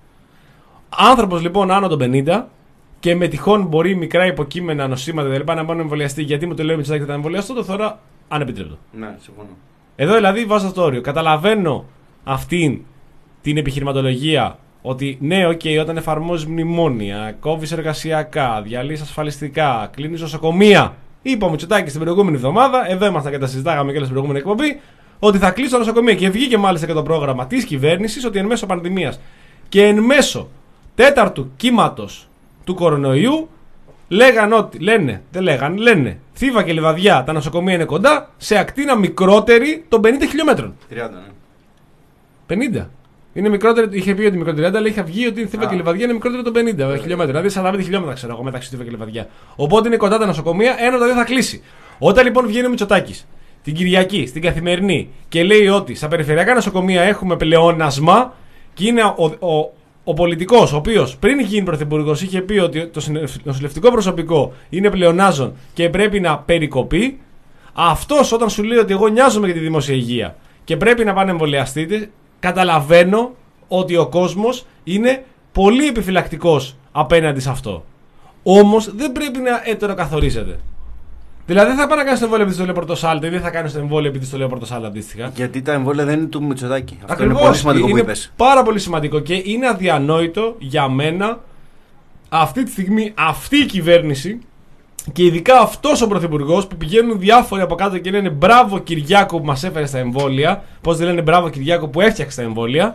Άνθρωπος λοιπόν άνω των πενήντα και με τυχόν μπορεί μικρά υποκείμενα νοσήματα δεν πάνε να πάνε να εμβολιαστεί γιατί μου το λέει ο Μητσοτάκης θα εμβολιαστώ, το θεωρώ ανεπιτρέπτο. Ναι, συμφωνώ. Εδώ δηλαδή βάζω αυτό το όριο. Καταλαβαίνω αυτήν την επιχειρηματολογία ότι ναι, οκ, okay, όταν εφαρμόζεις μνημόνια, κόβεις εργασιακά, διαλύεις ασφαλιστικά, κλείνεις νοσοκομεία. Είπα ο Μητσοτάκης την προηγούμενη εβδομάδα, εδώ ήμασταν και τα συζητάγαμε και στην προηγούμενη εκπομπή, ότι θα κλείσει το νοσοκομείο. Και βγήκε μάλιστα και το πρόγραμμα της κυβέρνησης ότι εν μέσω πανδημίας και εν μέσω τέταρτου κύματος του κορονοϊού λέγαν ότι, λένε, δεν λέγαν, λένε, Θήβα και Λιβαδιά, τα νοσοκομεία είναι κοντά, σε ακτίνα μικρότερη των πενήντα χιλιόμετρων. τριάντα, ναι. πενήντα. Είναι μικρότερη, είχε πει ότι μικρότερη τριάντα, αλλά είχε βγει ότι η Θήβα και Λιβαδιά είναι μικρότερη των πενήντα χιλιόμετρων. Δηλαδή σαράντα πέντε χιλιόμετρα ξέρω εγώ μεταξύ Θήβα και Λιβαδιά. Οπότε είναι κοντά τα νοσοκομεία, ένα από τα δύο θα κλείσει. Όταν λοιπόν βγαίνει ο Μητσοτάκης την Κυριακή, στην Καθημερινή και λέει ότι στα περιφερειακά νοσοκομεία έχουμε πλεόνασμα και είναι ο, ο, ο πολιτικός, ο οποίος πριν γίνει πρωθυπουργός είχε πει ότι το νοσηλευτικό προσωπικό είναι πλεονάζον και πρέπει να περικοπεί, αυτός όταν σου λέει ότι εγώ νοιάζομαι για τη δημόσια υγεία και πρέπει να πάνε εμβολιαστείτε, καταλαβαίνω ότι ο κόσμος είναι πολύ επιφυλακτικός απέναντι σε αυτό. Όμως δεν πρέπει να ετεροκαθορίζεται. Δηλαδή δεν θα πάει να κάνει το εμβόλιο επειδή το λέει Πορτοσάλτε ή δεν θα κάνει το εμβόλιο επειδή το λέει Πορτοσάλτε αντίστοιχα. Γιατί τα εμβόλια δεν είναι του Μητσοτάκη. Αυτό Ακριβώς, είναι πολύ σημαντικό είναι που είπες. Πάρα πολύ σημαντικό και είναι αδιανόητο για μένα αυτή τη στιγμή αυτή η κυβέρνηση και ειδικά αυτός ο πρωθυπουργός που πηγαίνουν διάφοροι από κάτω και λένε μπράβο Κυριάκο που μας έφερε στα εμβόλια. Πώς δεν λένε μπράβο Κυριάκο που έφτιαξε τα εμβόλια.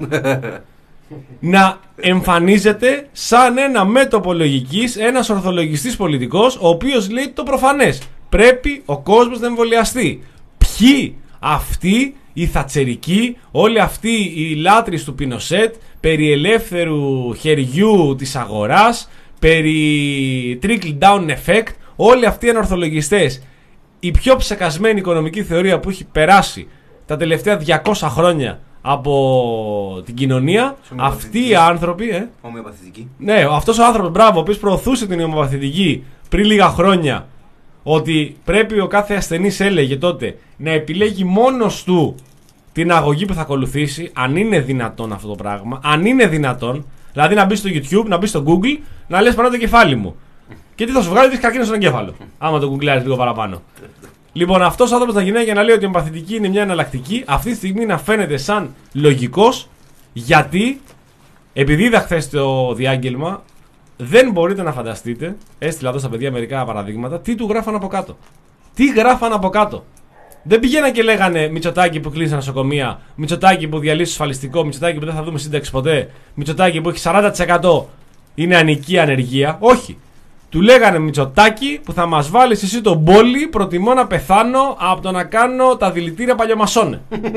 Να εμφανίζεται σαν ένα μέτωπο λογικής, ένας ορθολογιστής πολιτικός, ο οποίος λέει το προφανές. Πρέπει ο κόσμος να εμβολιαστεί. Ποιοι? Αυτοί οι θατσερικοί, όλοι αυτοί οι λάτρεις του Πινοσέτ, περί ελεύθερου χεριού της αγοράς, περί trickle down effect, όλοι αυτοί οι ανορθολογιστές. Η πιο ψεκασμένη οικονομική θεωρία που έχει περάσει τα τελευταία διακόσια χρόνια από την κοινωνία, αυτοί οι άνθρωποι. Ε, Ομοιοπαθητική. Ναι, αυτός ο άνθρωπος, μπράβο, ο οποίος προωθούσε την ομοιοπαθητική πριν λίγα χρόνια, ότι πρέπει ο κάθε ασθενής, έλεγε τότε, να επιλέγει μόνος του την αγωγή που θα ακολουθήσει, αν είναι δυνατόν αυτό το πράγμα, αν είναι δυνατόν, δηλαδή να μπει στο YouTube, να μπει στο Google, να λες πάνω το κεφάλι μου. Και τι θα σου βγάλει, ότι έχει καρκίνο στον εγκέφαλο, άμα το γκουγκλάρεις λίγο παραπάνω. Λοιπόν, αυτός ο άνθρωπος να γυρνάει και να λέει ότι η εμπαθητική είναι μια εναλλακτική, αυτή τη στιγμή να φαίνεται σαν λογικός, γιατί, επειδή είδα χθες το διάγγελμα, δεν μπορείτε να φανταστείτε, έστειλα εδώ στα παιδιά μερικά παραδείγματα, τι του γράφαν από κάτω. Τι γράφαν από κάτω. Δεν πηγαίναν και λέγανε Μητσοτάκη που κλείσει νοσοκομεία, Μητσοτάκη που διαλύσει ασφαλιστικό, Μητσοτάκη που δεν θα δούμε σύνταξη ποτέ, Μητσοτάκη που έχει σαράντα τοις εκατό είναι ανική ανεργία. Όχι. Του λέγανε Μητσοτάκη που θα μας βάλεις εσύ τον πόλη, προτιμώ να πεθάνω από το να κάνω τα δηλητήρια παλιομασόνε.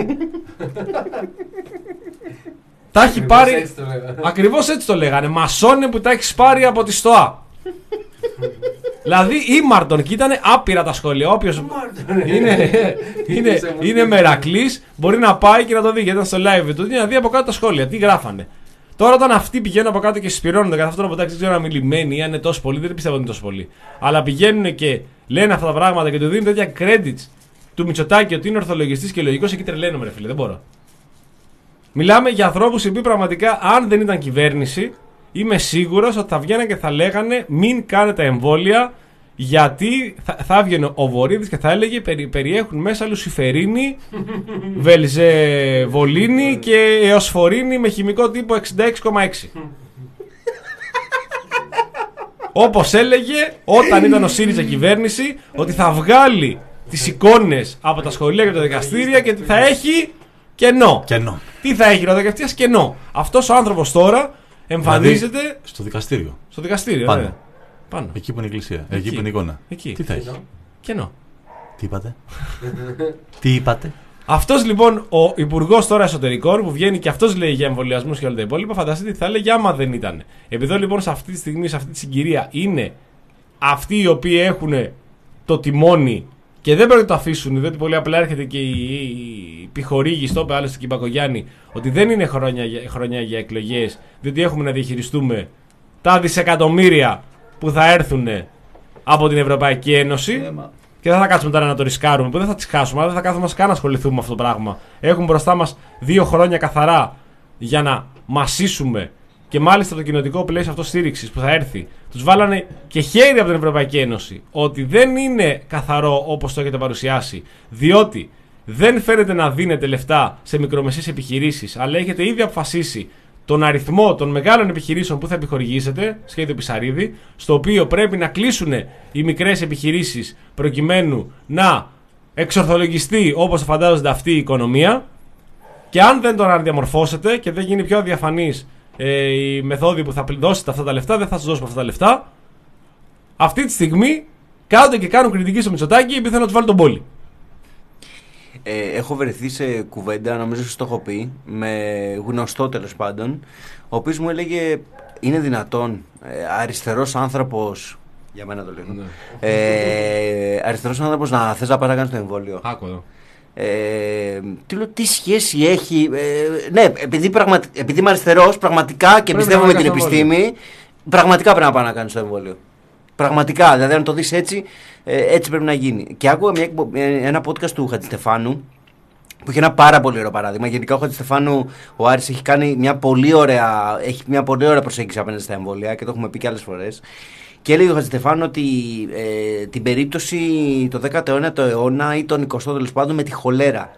Τα έχει πάρει. Ακριβώς έτσι το λέγανε. Μασόνε που τα έχει πάρει από τη ΣΤΟΑ. Δηλαδή ήμαρτον και ήταν άπειρα τα σχόλια. Όποιος είναι, είναι, είναι μερακλής μπορεί να πάει και να το δει. Γιατί ήταν στο live του να δει από κάτω τα σχόλια. Τι γράφανε. Τώρα όταν αυτοί πηγαίνουν από κάτω και συσπηρώνονται κατά αυτόν τον ποτάκι, δεν ξέρω αν είναι λυμμένοι ή αν είναι τόσο πολύ, δεν πιστεύω ότι είναι τόσο πολύ. Αλλά πηγαίνουν και λένε αυτά τα πράγματα και του δίνουν τέτοια credits του Μητσοτάκη ότι είναι ορθολογιστής και λογικός, εκεί τρελαίνομαι, ρε φίλε. Δεν μπορώ. Μιλάμε για ανθρώπους οι οποίοι πραγματικά, αν δεν ήταν κυβέρνηση, είμαι σίγουρος ότι θα βγαίνανε και θα λέγανε μην κάνετε εμβόλια, γιατί θα, θα έβγαινε ο Βορύδης και θα έλεγε περι, περιέχουν μέσα λουσιφερίνη, βελζεβολίνη και εωσφορίνη με χημικό τύπο εξήντα έξι κόμμα έξι. Όπως έλεγε όταν ήταν ο ΣΥΡΙΖΑ κυβέρνηση, ότι θα βγάλει τις εικόνες από τα σχολεία και τα δικαστήρια και θα έχει κενό. Κενό. Τι θα έχει ροδοκευτίας? Κενό. Αυτός ο άνθρωπος τώρα εμφανίζεται δηλαδή, στο δικαστήριο. Στο δικαστήριο, πάνω. Ναι. Πάνω. Εκεί που είναι η εκκλησία. Εκεί, εκεί που είναι η εικόνα. Εκεί. Τι θα έχει? Κενό. Τι είπατε? Τι είπατε? Αυτός λοιπόν ο υπουργός τώρα εσωτερικών που βγαίνει και αυτός λέει για εμβολιασμούς και όλα τα υπόλοιπα, φανταστείτε τι θα έλεγε άμα δεν ήταν. Επειδή λοιπόν σε αυτή τη στιγμή, σε αυτή τη συγκυρία είναι αυτοί οι οποίοι έχουν το τιμόνι και δεν πρέπει να το αφήσουν, διότι πολύ απλά έρχεται και η, η επιχορήγηση, το είπε άλλωστε και η Μπακογιάννη, ότι δεν είναι χρόνια, χρονιά για εκλογές, διότι έχουμε να διαχειριστούμε τα δισεκατομμύρια που θα έρθουν από την Ευρωπαϊκή Ένωση. Yeah, και δεν θα κάτσουμε τώρα να το ρισκάρουμε, που δεν θα τις χάσουμε, αλλά δεν θα κάθουμε καν να ασχοληθούμε με αυτό το πράγμα. Έχουμε μπροστά μας δύο χρόνια καθαρά για να μασίσουμε. Και μάλιστα το κοινοτικό πλαίσιο αυτό στήριξης που θα έρθει, τους βάλανε και χέρι από την Ευρωπαϊκή Ένωση ότι δεν είναι καθαρό όπως το έχετε παρουσιάσει, διότι δεν φαίνεται να δίνετε λεφτά σε μικρομεσαίες επιχειρήσεις, αλλά έχετε ήδη αποφασίσει τον αριθμό των μεγάλων επιχειρήσεων που θα επιχορηγήσετε, σχέδιο Πισαρίδη, στο οποίο πρέπει να κλείσουν οι μικρές επιχειρήσεις προκειμένου να εξορθολογιστεί όπως φαντάζονται αυτή η οικονομία. Και αν δεν τον αναδιαμορφώσετε και δεν γίνει πιο αδιαφανής ε, η μεθόδη που θα δώσετε αυτά τα λεφτά, δεν θα σας δώσουμε αυτά τα λεφτά. Αυτή τη στιγμή κάθονται και κάνουν κριτική στο Μητσοτάκη επειδή θέλουν να τους βάλει τον πόλη. Ε, έχω βρεθεί σε κουβέντα, νομίζω ότι το έχω πει, με γνωστό τέλος πάντων, ο οποίος μου έλεγε είναι δυνατόν ε, αριστερός άνθρωπος, για μένα το λέω, ναι. ε, αριστερός άνθρωπος να θες να πάει να κάνεις το εμβόλιο. Άκου εδώ. Ε, τι, λέω, τι σχέση έχει, ε, ναι, επειδή, πραγμα, επειδή είμαι αριστερός πραγματικά και πιστεύω με την επιστήμη, εμβόλιο. Πραγματικά πρέπει να πάει να κάνεις το εμβόλιο. Πραγματικά, δηλαδή αν το δεις έτσι, έτσι πρέπει να γίνει. Και άκουγα μια, ένα podcast του Χατζηστεφάνου που είχε ένα πάρα πολύ ωραίο παράδειγμα. Γενικά ο Χατζηστεφάνου, ο Άρης, έχει κάνει μια πολύ ωραία, έχει μια πολύ ωραία προσέγγιση απέναντι στα εμβόλια και το έχουμε πει και άλλες φορές. Και έλεγε ο Χατζηστεφάνου ότι ε, την περίπτωση το δέκατο ένατο αιώνα ή τον εικοστό τέλος πάντων με τη χολέρα.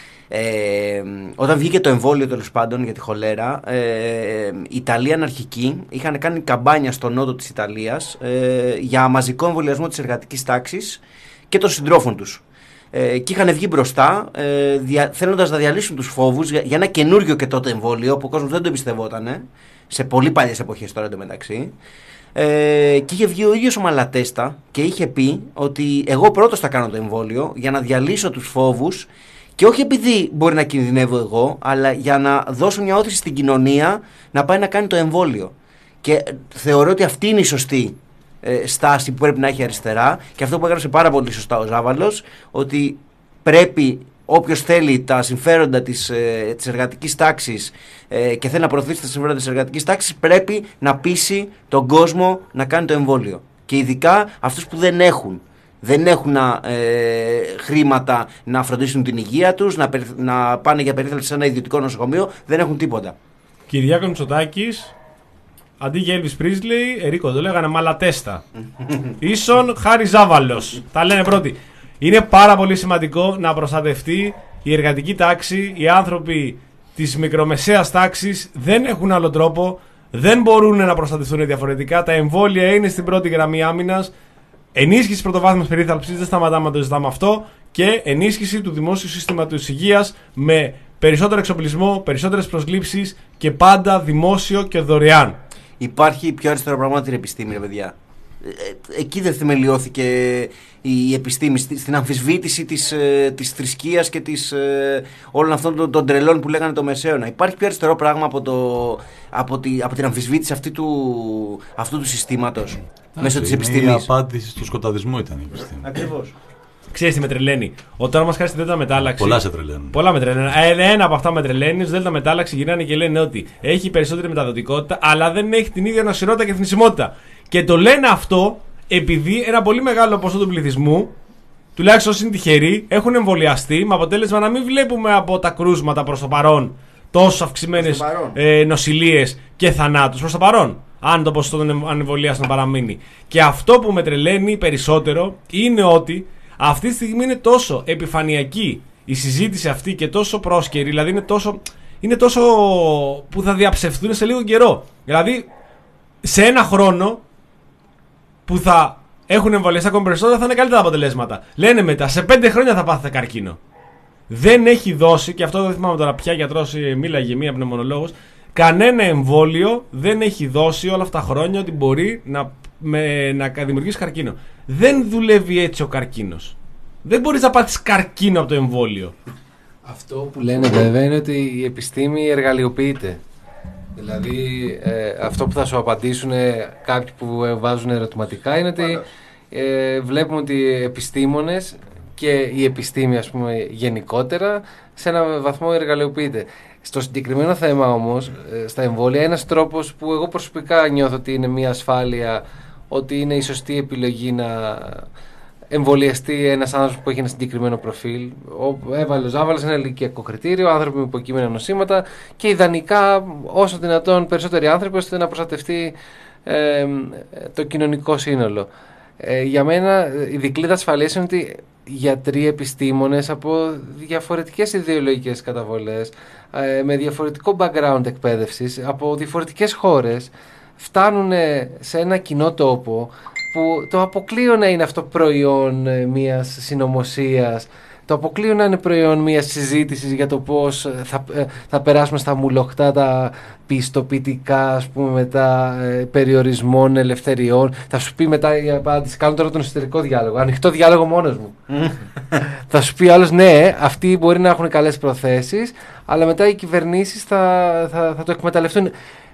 Ε, όταν βγήκε το εμβόλιο τέλος πάντων για τη χολέρα, ε, οι Ιταλοί αναρχικοί είχαν κάνει καμπάνια στο νότο της Ιταλίας ε, για μαζικό εμβολιασμό της εργατικής τάξης και των συντρόφων τους. Ε, και είχαν βγει μπροστά ε, δια, θέλοντας να διαλύσουν τους φόβους για, για ένα καινούριο και τότε εμβόλιο που ο κόσμος δεν το εμπιστευόταν σε πολύ παλιές εποχές τώρα εντωμεταξύ. Ε, και είχε βγει ο ίδιος ο Μαλατέστα και είχε πει ότι εγώ πρώτος θα κάνω το εμβόλιο για να διαλύσω τους φόβους. Και όχι επειδή μπορεί να κινδυνεύω εγώ, αλλά για να δώσω μια όθηση στην κοινωνία να πάει να κάνει το εμβόλιο. Και θεωρώ ότι αυτή είναι η σωστή ε, στάση που πρέπει να έχει αριστερά. Και αυτό που έγραψε πάρα πολύ σωστά ο Ζάβαλος, ότι πρέπει όποιος θέλει τα συμφέροντα της, ε, της εργατικής τάξης ε, και θέλει να προωθήσει τα συμφέροντα της εργατικής τάξης, πρέπει να πείσει τον κόσμο να κάνει το εμβόλιο. Και ειδικά αυτούς που δεν έχουν. Δεν έχουν ε, χρήματα να φροντίσουν την υγεία τους, να, να πάνε για περίθαλψη σε ένα ιδιωτικό νοσοκομείο, δεν έχουν τίποτα. Κυριάκος Μητσοτάκης, αντί για Elvis Presley, Ερίκο το λέγανε Μαλατέστα. Ίσον Χάρη Ζάβαλος. Τα λένε πρώτοι. Είναι πάρα πολύ σημαντικό να προστατευτεί η εργατική τάξη, οι άνθρωποι της μικρομεσαίας τάξης δεν έχουν άλλο τρόπο, δεν μπορούν να προστατευτούν διαφορετικά. Τα εμβόλια είναι στην πρώτη γραμμή άμυνας. Ενίσχυση πρωτοβάθμιας περίθαλψης, δεν σταματάμε να το ζητάμε αυτό. Και ενίσχυση του δημόσιου συστήματος υγείας με περισσότερο εξοπλισμό, περισσότερες προσλήψεις και πάντα δημόσιο και δωρεάν. Υπάρχει πιο αριστερό πράγμα την επιστήμη, ρε παιδιά. Ε, εκεί δεν θεμελιώθηκε η επιστήμη, στην αμφισβήτηση της, ε, της θρησκείας και της, ε, όλων αυτών των, των τρελών που λέγανε το Μεσαίωνα. Υπάρχει πιο αριστερό πράγμα από, το, από, τη, από την αμφισβήτηση αυτή του, αυτού του συστήματος μέσω της επιστήμης. Η απάντηση στο σκοταδισμό ήταν η επιστήμη. Ακριβώς. Ξέρεις τι με τρελαίνει. Όταν μας χάσει τη Δέλτα Μετάλλαξη. Πολλά σε τρελαίνουν. Πολλά με τρελαίνουν. Ένα από αυτά με τρελαίνει. Στη Δέλτα Μετάλλαξη γυρνάνε και λένε ότι έχει περισσότερη μεταδοτικότητα, αλλά δεν έχει την ίδια νοσηρότητα και θνησιμότητα. Και το λένε αυτό επειδή ένα πολύ μεγάλο ποσό του πληθυσμού, τουλάχιστον όσοι είναι τυχεροί, έχουν εμβολιαστεί, με αποτέλεσμα να μην βλέπουμε από τα κρούσματα προς το παρόν τόσο αυξημένες ε, νοσηλίες και θανάτους. Προς το παρόν. Αν το ποσοστό των ανεμβολιάστων παραμείνει. Και αυτό που με τρελαίνει περισσότερο είναι ότι αυτή τη στιγμή είναι τόσο επιφανειακή η συζήτηση αυτή και τόσο πρόσκαιρη, δηλαδή είναι τόσο, είναι τόσο που θα διαψευθούν σε λίγο καιρό. Δηλαδή, σε ένα χρόνο που θα έχουν εμβολιαστεί ακόμη περισσότερα θα είναι καλύτερα αποτελέσματα. Λένε μετά, σε πέντε χρόνια θα πάθετε καρκίνο. Δεν έχει δώσει, και αυτό δεν θυμάμαι τώρα ποια γιατρός μίλαγε, μία πνευμονολόγος, κανένα εμβόλιο δεν έχει δώσει όλα αυτά τα χρόνια ότι μπορεί να, με, να δημιουργήσει καρκίνο. Δεν δουλεύει έτσι ο καρκίνος. Δεν μπορείς να πάθεις καρκίνο από το εμβόλιο. Αυτό που λένε βέβαια είναι ότι η επιστήμη εργαλειοποιείται. Δηλαδή ε, αυτό που θα σου απαντήσουν κάποιοι που βάζουν ερωτηματικά είναι ότι ε, βλέπουμε ότι οι επιστήμονες και η επιστήμη, ας πούμε, γενικότερα σε ένα βαθμό εργαλειοποιείται. Στο συγκεκριμένο θέμα όμως, ε, στα εμβόλια, ένας τρόπος που εγώ προσωπικά νιώθω ότι είναι μια ασφάλεια, ότι είναι η σωστή επιλογή να εμβολιαστεί ένας άνθρωπος που έχει ένα συγκεκριμένο προφίλ. Ο, έβαλε ο Ζάβαλας ένα ηλικιακό κριτήριο, άνθρωποι με υποκείμενα νοσήματα και ιδανικά όσο δυνατόν περισσότεροι άνθρωποι ώστε να προστατευτεί ε, το κοινωνικό σύνολο. Ε, για μένα η δικλείδα ασφαλείας είναι ότι γιατροί, επιστήμονες από διαφορετικές ιδεολογικές καταβολές, ε, με διαφορετικό background εκπαίδευσης, από διαφορετικές χώρες, φτάνουν σε ένα κοινό τόπο που το αποκλείω να είναι αυτό προϊόν ε, μιας συνωμοσίας, το αποκλείω να είναι προϊόν μιας συζήτησης για το πώς θα, ε, θα περάσουμε στα μουλοχτά τα πιστοποιητικά, ας πούμε, μετά ε, περιορισμών, ελευθεριών. Θα σου πει μετά, για απάντηση, κάνω τώρα τον εσωτερικό διάλογο, ανοιχτό διάλογο μόνος μου. Θα σου πει άλλος, ναι, αυτοί μπορεί να έχουν καλές προθέσεις, αλλά μετά οι κυβερνήσεις θα, θα, θα το εκμεταλλευτούν.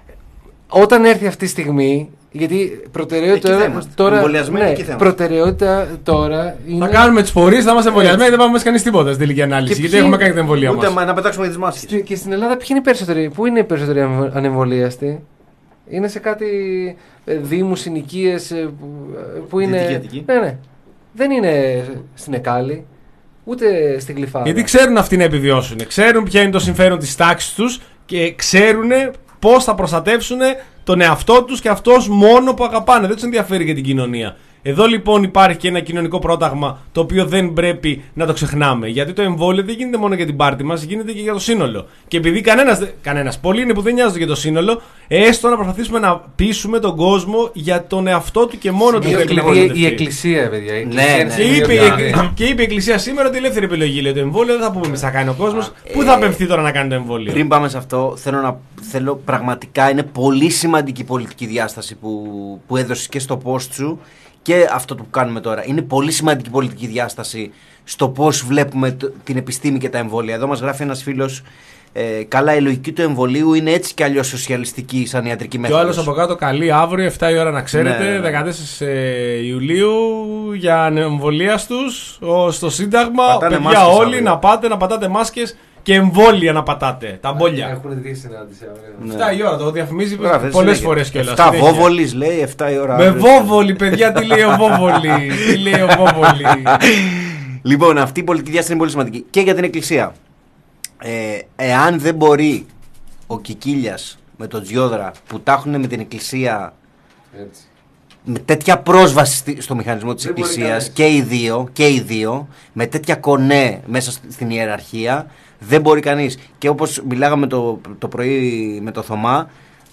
Όταν έρθει αυτή η στιγμή, γιατί προτεραιότητα τώρα, ναι, προτεραιότητα τώρα είναι... Θα κάνουμε τις πορείες, θα είμαστε εμβολιασμένοι, δεν πάμε μέσα κανείς τίποτα στην τελική ανάλυση. Γιατί έχουμε κάνει την εμβολία μας. Ούτε να πετάξουμε τις μάσκες. Και στην Ελλάδα ποιοι είναι οι περισσότεροι, πού είναι οι περισσότεροι ανεμβολίαστοι? Είναι σε κάτι δήμους, συνοικίες που είναι... Ναι, ναι. Δεν είναι στην Εκάλη, ούτε στην Γλυφάδα. Γιατί ξέρουν αυτοί να επιβιώσουν. Ξέρουν ποια είναι το συμφέρον της τάξης τους και ξέρουν πώς θα προστατεύσουν τον εαυτό τους και αυτός μόνο που αγαπάνε. Δεν τους ενδιαφέρει για την κοινωνία. Εδώ λοιπόν υπάρχει και ένα κοινωνικό πρόταγμα το οποίο δεν πρέπει να το ξεχνάμε. Γιατί το εμβόλιο δεν γίνεται μόνο για την πάρτη μας, γίνεται και για το σύνολο. Και επειδή κανένας, κανένας πολλοί είναι που δεν νοιάζονται για το σύνολο, έστω να προσπαθήσουμε να πείσουμε τον κόσμο για τον εαυτό του και μόνο του. Η Εκκλησία, παιδιά. Η εκκλησία ναι, και, είπε, η, και είπε η Εκκλησία σήμερα ότι η ελεύθερη επιλογή λέει το εμβόλιο. Δεν θα πούμε εμείς θα κάνει ο κόσμος. Πού θα απευθεί τώρα να κάνει το εμβόλιο? Πριν πάμε σε αυτό, θέλω, να, θέλω πραγματικά, είναι πολύ σημαντική η πολιτική διάσταση που, που έδωσες και στο post σου. Και αυτό που κάνουμε τώρα. Είναι πολύ σημαντική πολιτική διάσταση στο πώς βλέπουμε την επιστήμη και τα εμβόλια. Εδώ μας γράφει ένας φίλος, ε, καλά, η λογική του εμβολίου είναι έτσι κι αλλιώς σοσιαλιστική σαν ιατρική μέθοδος. Και ο άλλος από κάτω, καλή αύριο, εφτά η ώρα να ξέρετε, ναι, ναι. δεκατέσσερις Ιουλίου για ανεμβολίαστους στο Σύνταγμα. Πατάνε παιδιά μάσκες, όλοι αύριο. Να πάτε, να πατάτε μάσκες και εμβόλια να πατάτε. Τα μπόλια. Έχουν δει συνάντηση αύριο. εφτά η ώρα, το διαφημίζει πολλές φορές κιόλας. εφτά Βόβολης λέει, εφτά η ώρα. Με Βόβολη, παιδιά, τι λέει ο Βόβολη. Τι λέει ο Βόβολη. Λοιπόν, αυτή η πολιτική διάσταση είναι πολύ σημαντική και για την Εκκλησία. Ε, εάν δεν μπορεί ο Κικίλιας με τον Τζιόδρα που τα έχουν με την Εκκλησία έτσι, με τέτοια πρόσβαση στο μηχανισμό της Εκκλησίας και οι δύο, και οι δύο με τέτοια κονέ μέσα στην ιεραρχία, δεν μπορεί κανείς. Και όπως μιλάγαμε το, το πρωί με το Θωμά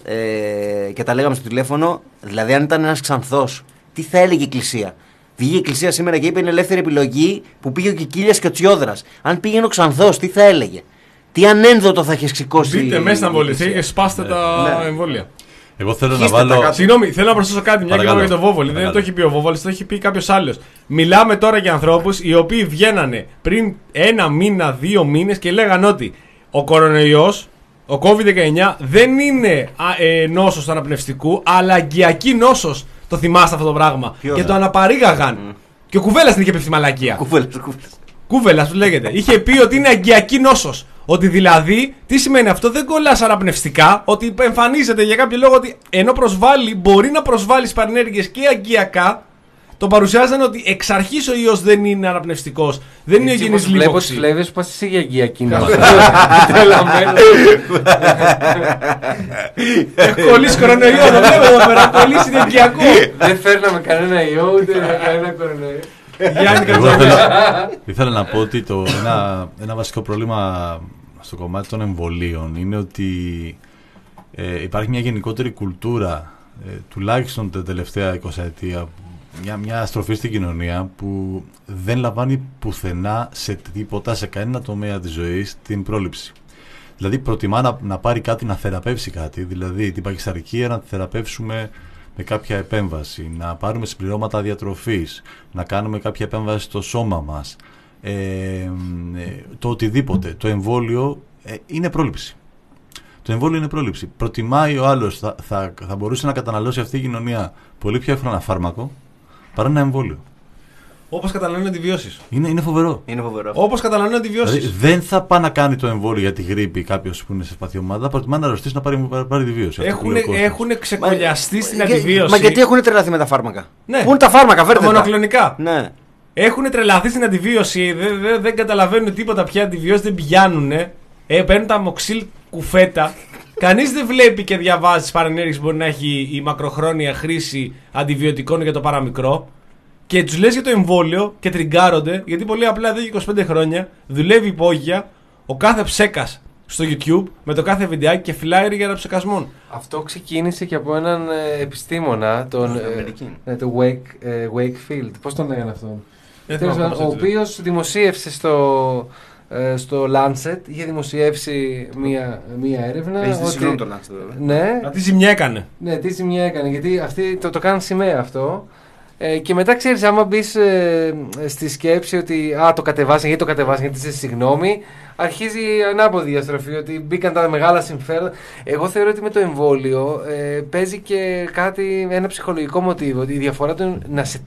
ε, και τα λέγαμε στο τηλέφωνο, δηλαδή αν ήταν ένας ξανθός, τι θα έλεγε η Εκκλησία? Βγήκε η Εκκλησία σήμερα και είπε είναι ελεύθερη επιλογή που πήγε ο Κικίλιας και ο Τσιόδρας. Αν πήγαινε ο ξανθός, τι θα έλεγε? Τι ανένδοτο θα είχε σηκώσει? Μπείτε μέσα να εμβολιαστείτε και σπάστε τα ναι. εμβόλια. Εγώ θέλω Χίστε να βάλω. Συγγνώμη, θέλω να προσθέσω κάτι. Μια και για τον Βόβολη. Δεν το έχει πει ο Βόβολης, το έχει πει κάποιος άλλος. Μιλάμε τώρα για ανθρώπους οι οποίοι βγαίνανε πριν ένα μήνα, δύο μήνες και λέγανε ότι ο κορονοϊός, ο κόβιντ δεκαεννιά, δεν είναι ε, νόσος του αναπνευστικού, αλλά αγκιακή νόσος. Το θυμάστε αυτό το πράγμα. Ποιο, και ναι. το αναπαρήγαγαν. Mm. Και ο Κουβέλας την είχε πέφτει μαλακία. Κουβέλας, Κούβελας που λέγεται. Είχε πει ότι είναι αγκιακή νόσος. Ότι δηλαδή, τι σημαίνει αυτό? Δεν κολλάς αναπνευστικά. Ότι εμφανίζεται για κάποιο λόγο ότι ενώ προσβάλλει, μπορεί να προσβάλλει παρενέργειες και αγκιακά. Το παρουσιάζαν ότι εξ αρχής ο ιός δεν είναι αναπνευστικός. Δεν είναι υγιεινής λίπωξη. Βλέπω τις φλέβες που πας εσύ για αγκιακή νόση. Έχω κολλήσει κορονοϊό, το βλέπω εδώ πέρα. Κολλήσει είναι αγκιακό. Δεν φέρναμε κανένα ιό ούτε κανένα κορονοϊό. Ήθελα να πω ότι το, ένα, ένα βασικό πρόβλημα στο κομμάτι των εμβολίων είναι ότι ε, υπάρχει μια γενικότερη κουλτούρα ε, τουλάχιστον τα τελευταία εικοσαετία, μια, μια στροφή στην κοινωνία που δεν λαμβάνει πουθενά σε τίποτα, σε κανένα τομέα της ζωής την πρόληψη. Δηλαδή προτιμά να, να πάρει κάτι να θεραπεύσει κάτι, δηλαδή την παχυσαρκία να τη θεραπεύσουμε με κάποια επέμβαση, να πάρουμε συμπληρώματα διατροφής, να κάνουμε κάποια επέμβαση στο σώμα μας, ε, ε, το οτιδήποτε. Το εμβόλιο ε, είναι πρόληψη. Το εμβόλιο είναι πρόληψη. Προτιμάει ο άλλος, θα, θα, θα μπορούσε να καταναλώσει αυτή η κοινωνία πολύ πιο εύκολα ένα φάρμακο παρά ένα εμβόλιο. Όπως καταναλώνουν αντιβιώσεις. Είναι, είναι φοβερό. Είναι φοβερό. Όπως καταναλώνουν αντιβιώσεις. Δηλαδή, δεν θα πάει να κάνει το εμβόλιο για τη γρίπη κάποιος που είναι σε ευπαθή ομάδα, προτιμά να αρρωστήσει να πάρει, πάρει τη βίωση. Έχουν ξεκολλιαστεί στην Μα, αντιβίωση. Μα γιατί έχουν τρελαθεί με τα φάρμακα. Ναι. Πού είναι τα φάρμακα, φέρτε τα. Μονοκλονικά. Ναι. Έχουν τρελαθεί στην αντιβίωση. Δεν, δεν, δεν καταλαβαίνουν τίποτα πια. Αντιβιώσεις δεν πηγαίνουν. Ε, παίρνουν τα μοξίλ κουφέτα. Κανείς δεν βλέπει και διαβάζει τις παρενέργειες που μπορεί να έχει η μακροχρόνια χρήση αντιβιωτικών για το παραμικρό. Και τους λες για το εμβόλιο και τριγκάρονται, γιατί πολύ απλά εδώ και είκοσι πέντε χρόνια δουλεύει υπόγεια ο κάθε ψέκας στο YouTube με το κάθε βιντεάκι και φυλάει για ψεκασμών. Αυτό ξεκίνησε και από έναν ε, επιστήμονα, τον, ε, το Wake, ε, Wakefield. Πώς τον λέγανε αυτόν? Ε, ο οποίος δημοσίευσε στο, ε, στο Lancet, είχε δημοσιεύσει μία, μία έρευνα. Έχει ότι, το Lancet, ναι, Α, τι ζημιά έκανε. Ναι, τι ζημιά έκανε, γιατί αυτοί το, το κάνουν σημαία αυτό. Ε, και μετά ξέρεις, άμα μπεις ε, στη σκέψη ότι α, το κατεβάσαν, γιατί το κατεβάσαν, γιατί είσαι συγγνώμη, αρχίζει η ανάποδη διαστροφή, ότι μπήκαν τα μεγάλα συμφέροντα. Εγώ θεωρώ ότι με το εμβόλιο ε, παίζει και κάτι, ένα ψυχολογικό μοτίβο, ότι η διαφορά του να σε